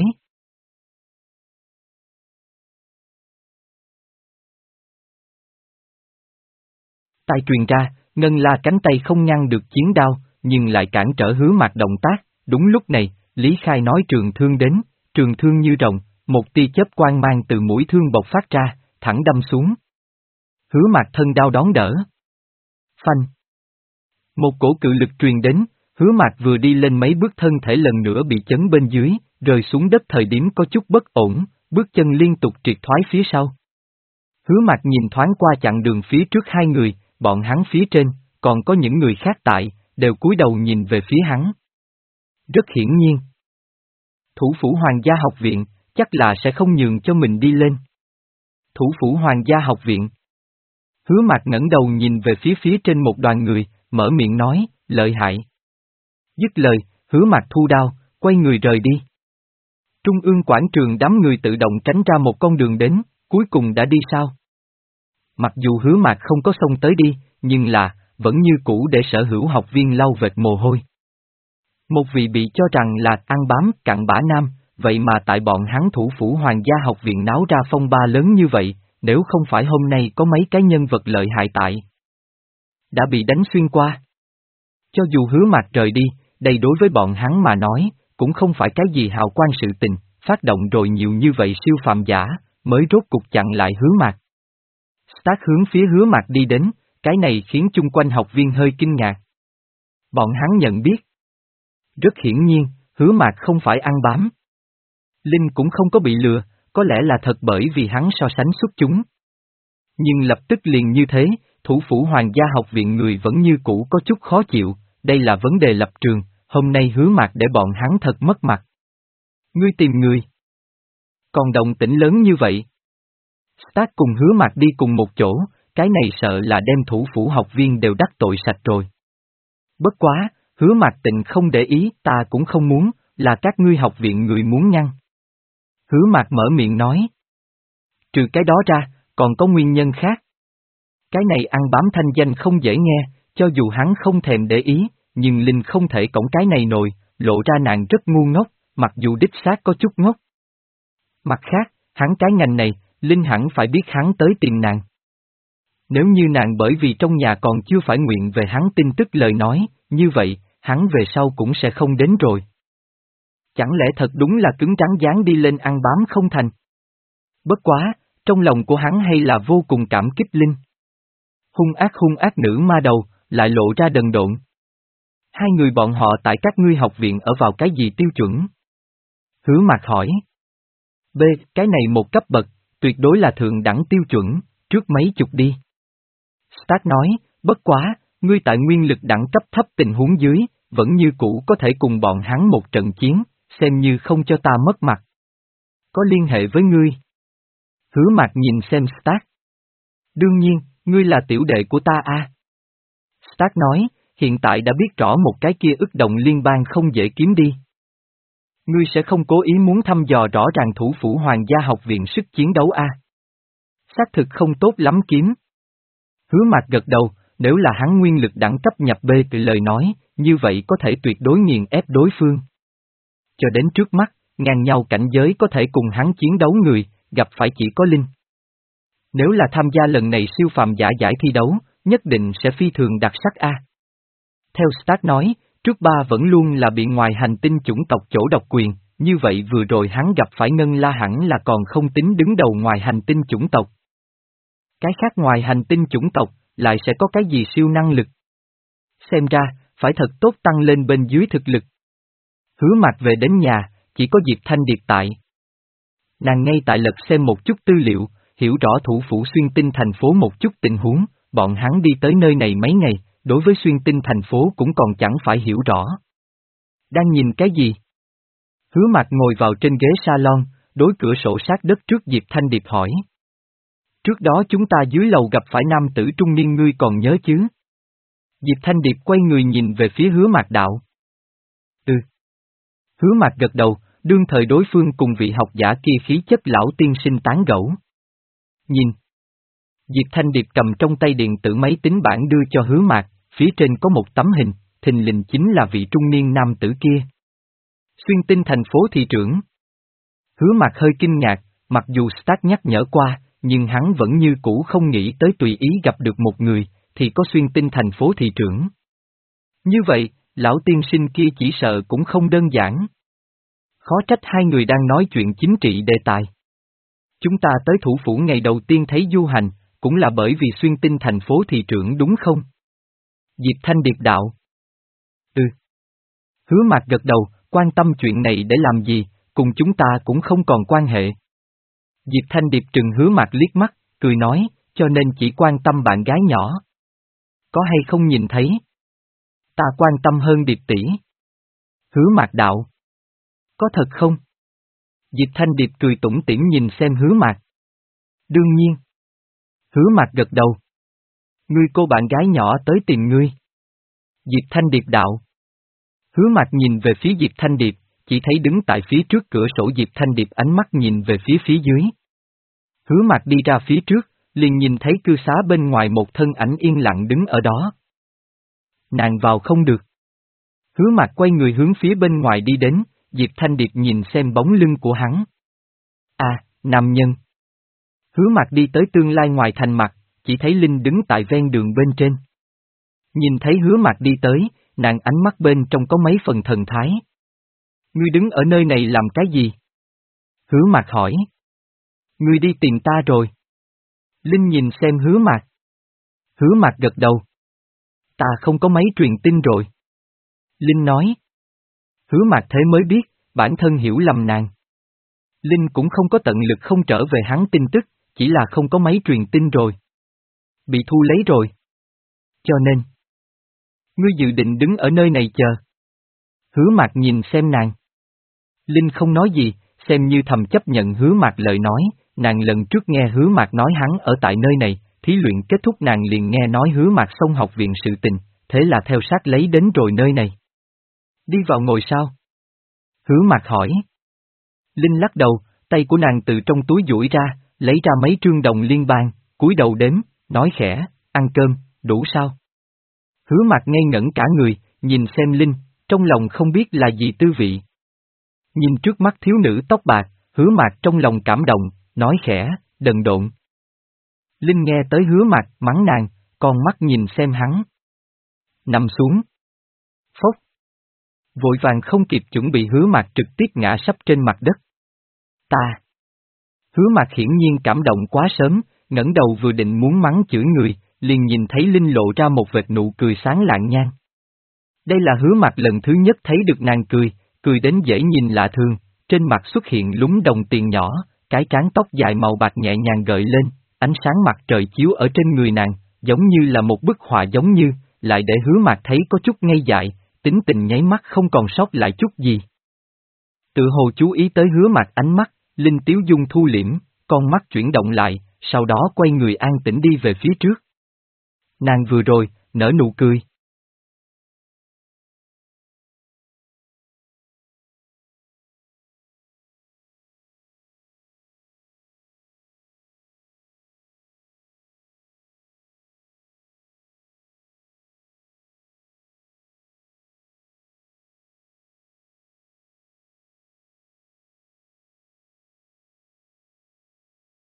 Tai truyền ra, Ngân La cánh tay không ngăn được chiến đao, nhưng lại cản trở Hứa Mạc động tác. Đúng lúc này, Lý Khai nói trường thương đến, trường thương như rồng, một tia chớp quang mang từ mũi thương bộc phát ra, thẳng đâm xuống. Hứa Mạc thân đao đón đỡ. Phanh. Một cổ cự lực truyền đến, Hứa Mạc vừa đi lên mấy bước thân thể lần nữa bị chấn bên dưới, rơi xuống đất thời điểm có chút bất ổn, bước chân liên tục triệt thoái phía sau. Hứa Mạc nhìn thoáng qua chặng đường phía trước hai người, bọn hắn phía trên, còn có những người khác tại, đều cúi đầu nhìn về phía hắn. Rất hiển nhiên. Thủ phủ Hoàng gia học viện, chắc là sẽ không nhường cho mình đi lên. Thủ phủ Hoàng gia học viện. Hứa Mạc ngẩng đầu nhìn về phía phía trên một đoàn người, mở miệng nói, lợi hại. Dứt lời, Hứa Mạc thu đao, quay người rời đi. Trung ương quảng trường đám người tự động tránh ra một con đường đến, cuối cùng đã đi sao? Mặc dù Hứa Mạc không có xông tới đi, nhưng là, vẫn như cũ để sở hữu học viên lau vệt mồ hôi. Một vị bị cho rằng là ăn bám cặn bã nam, vậy mà tại bọn hắn thủ phủ Hoàng gia học viện náo ra phong ba lớn như vậy, nếu không phải hôm nay có mấy cái nhân vật lợi hại tại. Đã bị đánh xuyên qua. Cho dù Hứa Mạc rời đi, đây đối với bọn hắn mà nói, cũng không phải cái gì hào quang sự tình, phát động rồi nhiều như vậy siêu phàm giả, mới rốt cục chặn lại Hứa Mạc. Stark hướng phía Hứa Mạc đi đến, cái này khiến chung quanh học viên hơi kinh ngạc. Bọn hắn nhận biết. Rất hiển nhiên, Hứa Mạc không phải ăn bám. Linh cũng không có bị lừa, có lẽ là thật bởi vì hắn so sánh xuất chúng. Nhưng lập tức liền như thế, thủ phủ Hoàng gia học viện người vẫn như cũ có chút khó chịu, đây là vấn đề lập trường, hôm nay Hứa Mạc để bọn hắn thật mất mặt. Ngươi tìm người. Còn động tĩnh lớn như vậy. Stark cùng Hứa Mạc đi cùng một chỗ, cái này sợ là đem thủ phủ học viên đều đắc tội sạch rồi. Bất quá, Hứa Mạc Tịnh không để ý, ta cũng không muốn, là các ngươi học viện người muốn ngăn. Hứa Mạc mở miệng nói. Trừ cái đó ra, còn có nguyên nhân khác. Cái này ăn bám thanh danh không dễ nghe, cho dù hắn không thèm để ý, nhưng Linh không thể cõng cái này nổi, lộ ra nàng rất ngu ngốc, mặc dù đích xác có chút ngốc. Mặt khác, hắn cái ngành này, Linh hẳn phải biết hắn tới tìm nàng. Nếu như nàng bởi vì trong nhà còn chưa phải nguyện về hắn tin tức lời nói, như vậy, hắn về sau cũng sẽ không đến rồi. Chẳng lẽ thật đúng là cứng rắn dán đi lên ăn bám không thành? Bất quá, trong lòng của hắn hay là vô cùng cảm kích Linh. Hung ác hung ác nữ ma đầu, lại lộ ra đần độn. Hai người bọn họ tại các ngươi học viện ở vào cái gì tiêu chuẩn? Hứa Mạc hỏi. B, cái này một cấp bậc, tuyệt đối là thượng đẳng tiêu chuẩn, trước mấy chục đi. Stark nói, bất quá, ngươi tại nguyên lực đẳng cấp thấp tình huống dưới, vẫn như cũ có thể cùng bọn hắn một trận chiến, xem như không cho ta mất mặt. Có liên hệ với ngươi. Hứa Mạc nhìn xem Stark. Đương nhiên, ngươi là tiểu đệ của ta a. À. Stark nói, hiện tại đã biết rõ một cái kia ức động liên bang không dễ kiếm đi. Ngươi sẽ không cố ý muốn thăm dò rõ ràng thủ phủ Hoàng gia học viện sức chiến đấu a. À. Xác thực không tốt lắm kiếm. Hứa Mạc gật đầu, nếu là hắn nguyên lực đẳng cấp nhập B từ lời nói, như vậy có thể tuyệt đối nghiền ép đối phương. Cho đến trước mắt, ngang nhau cảnh giới có thể cùng hắn chiến đấu người, gặp phải chỉ có Linh. Nếu là tham gia lần này siêu phàm giả giải thi đấu, nhất định sẽ phi thường đặc sắc a. Theo Stark nói, trước ba vẫn luôn là bị ngoài hành tinh chủng tộc chỗ độc quyền, như vậy vừa rồi hắn gặp phải Ngân La hẳn là còn không tính đứng đầu ngoài hành tinh chủng tộc. Cái khác ngoài hành tinh chủng tộc, lại sẽ có cái gì siêu năng lực? Xem ra, phải thật tốt tăng lên bên dưới thực lực. Hứa Mạc về đến nhà, chỉ có Diệp Thanh Điệt tại. Nàng ngay tại lật xem một chút tư liệu, hiểu rõ thủ phủ Xuyên Tinh thành phố một chút tình huống, bọn hắn đi tới nơi này mấy ngày, đối với Xuyên Tinh thành phố cũng còn chẳng phải hiểu rõ. Đang nhìn cái gì? Hứa Mạc ngồi vào trên ghế salon, đối cửa sổ sát đất trước Diệp Thanh Điệp hỏi. Trước đó chúng ta dưới lầu gặp phải nam tử trung niên ngươi còn nhớ chứ? Diệp Thanh Điệp quay người nhìn về phía Hứa Mạc đạo. Ừ. Hứa Mạc gật đầu, Đương thời đối phương cùng vị học giả kia khí chất lão tiên sinh tán gẫu. Nhìn. Diệp Thanh Điệp cầm trong tay điện tử máy tính bảng đưa cho Hứa Mạc, phía trên có một tấm hình, thình lình chính là vị trung niên nam tử kia. Xuyên tinh thành phố thị trưởng. Hứa Mạc hơi kinh ngạc, mặc dù Stark nhắc nhở qua, nhưng hắn vẫn như cũ không nghĩ tới tùy ý gặp được một người, thì có xuyên tinh thành phố thị trưởng. Như vậy, lão tiên sinh kia chỉ sợ cũng không đơn giản. Khó trách hai người đang nói chuyện chính trị đề tài. Chúng ta tới thủ phủ ngày đầu tiên thấy du hành, cũng là bởi vì xuyên tinh thành phố thị trưởng đúng không? Diệp Thanh Điệp đạo. Ừ. Hứa Mạc gật đầu, quan tâm chuyện này để làm gì, cùng chúng ta cũng không còn quan hệ. Diệp Thanh Điệp trừng Hứa Mạc liếc mắt, cười nói, cho nên chỉ quan tâm bạn gái nhỏ. Có hay không nhìn thấy? Ta quan tâm hơn Điệp tỷ. Hứa Mạc đạo. Có thật không? Diệp Thanh Điệp cười tủm tỉm nhìn xem Hứa Mạc. Đương nhiên. Hứa Mạc gật đầu. Ngươi cô bạn gái nhỏ tới tìm ngươi. Diệp Thanh Điệp đạo. Hứa Mạc nhìn về phía Diệp Thanh Điệp, chỉ thấy đứng tại phía trước cửa sổ Diệp Thanh Điệp ánh mắt nhìn về phía phía dưới. Hứa Mạc đi ra phía trước, liền nhìn thấy cư xá bên ngoài một thân ảnh yên lặng đứng ở đó. Nàng vào không được. Hứa Mạc quay người hướng phía bên ngoài đi đến, Diệp Thanh Điệp nhìn xem bóng lưng của hắn. À, nam nhân. Hứa Mạc đi tới tương lai ngoài thành mặt, chỉ thấy Linh đứng tại ven đường bên trên. Nhìn thấy Hứa Mạc đi tới, nàng ánh mắt bên trong có mấy phần thần thái. Ngươi đứng ở nơi này làm cái gì? Hứa Mạc hỏi. Ngươi đi tìm ta rồi. Linh nhìn xem Hứa Mạc. Hứa Mạc gật đầu. Ta không có máy truyền tin rồi. Linh nói. Hứa Mạc thế mới biết, bản thân hiểu lầm nàng. Linh cũng không có tận lực không trở về hắn tin tức, chỉ là không có máy truyền tin rồi. Bị thu lấy rồi. Cho nên. Ngươi dự định đứng ở nơi này chờ. Hứa Mạc nhìn xem nàng. Linh không nói gì, xem như thầm chấp nhận Hứa Mạc lời nói, nàng lần trước nghe Hứa Mạc nói hắn ở tại nơi này, thí luyện kết thúc nàng liền nghe nói Hứa Mạc xong học viện sự tình, thế là theo sát lấy đến rồi nơi này. Đi vào ngồi sao? Hứa Mạc hỏi. Linh lắc đầu, tay của nàng từ trong túi duỗi ra, lấy ra mấy trương đồng liên bang, cúi đầu đếm, nói khẽ, ăn cơm, đủ sao? Hứa Mạc ngây ngẩn cả người, nhìn xem Linh, trong lòng không biết là gì tư vị. Nhìn trước mắt thiếu nữ tóc bạc, Hứa Mạc trong lòng cảm động, nói khẽ, đần độn. Linh nghe tới Hứa Mạc mắng nàng, con mắt nhìn xem hắn. Nằm xuống. Phốc. Vội vàng không kịp chuẩn bị Hứa Mạc trực tiếp ngã sấp trên mặt đất. Ta. Hứa Mạc hiển nhiên cảm động quá sớm, ngẩng đầu vừa định muốn mắng chửi người, liền nhìn thấy Linh lộ ra một vệt nụ cười sáng lạng nhan. Đây là Hứa Mạc lần thứ nhất thấy được nàng cười, cười đến dễ nhìn lạ thường, trên mặt xuất hiện lúm đồng tiền nhỏ, cái trán tóc dài màu bạc nhẹ nhàng gợi lên, ánh sáng mặt trời chiếu ở trên người nàng, giống như là một bức họa giống như, lại để Hứa Mạc thấy có chút ngây dại, tính tình nháy mắt không còn sót lại chút gì. Tự hồ chú ý tới Hứa Mạc ánh mắt, Linh Tiếu Dung thu liễm, con mắt chuyển động lại, sau đó quay người an tĩnh đi về phía trước. Nàng vừa rồi, nở nụ cười.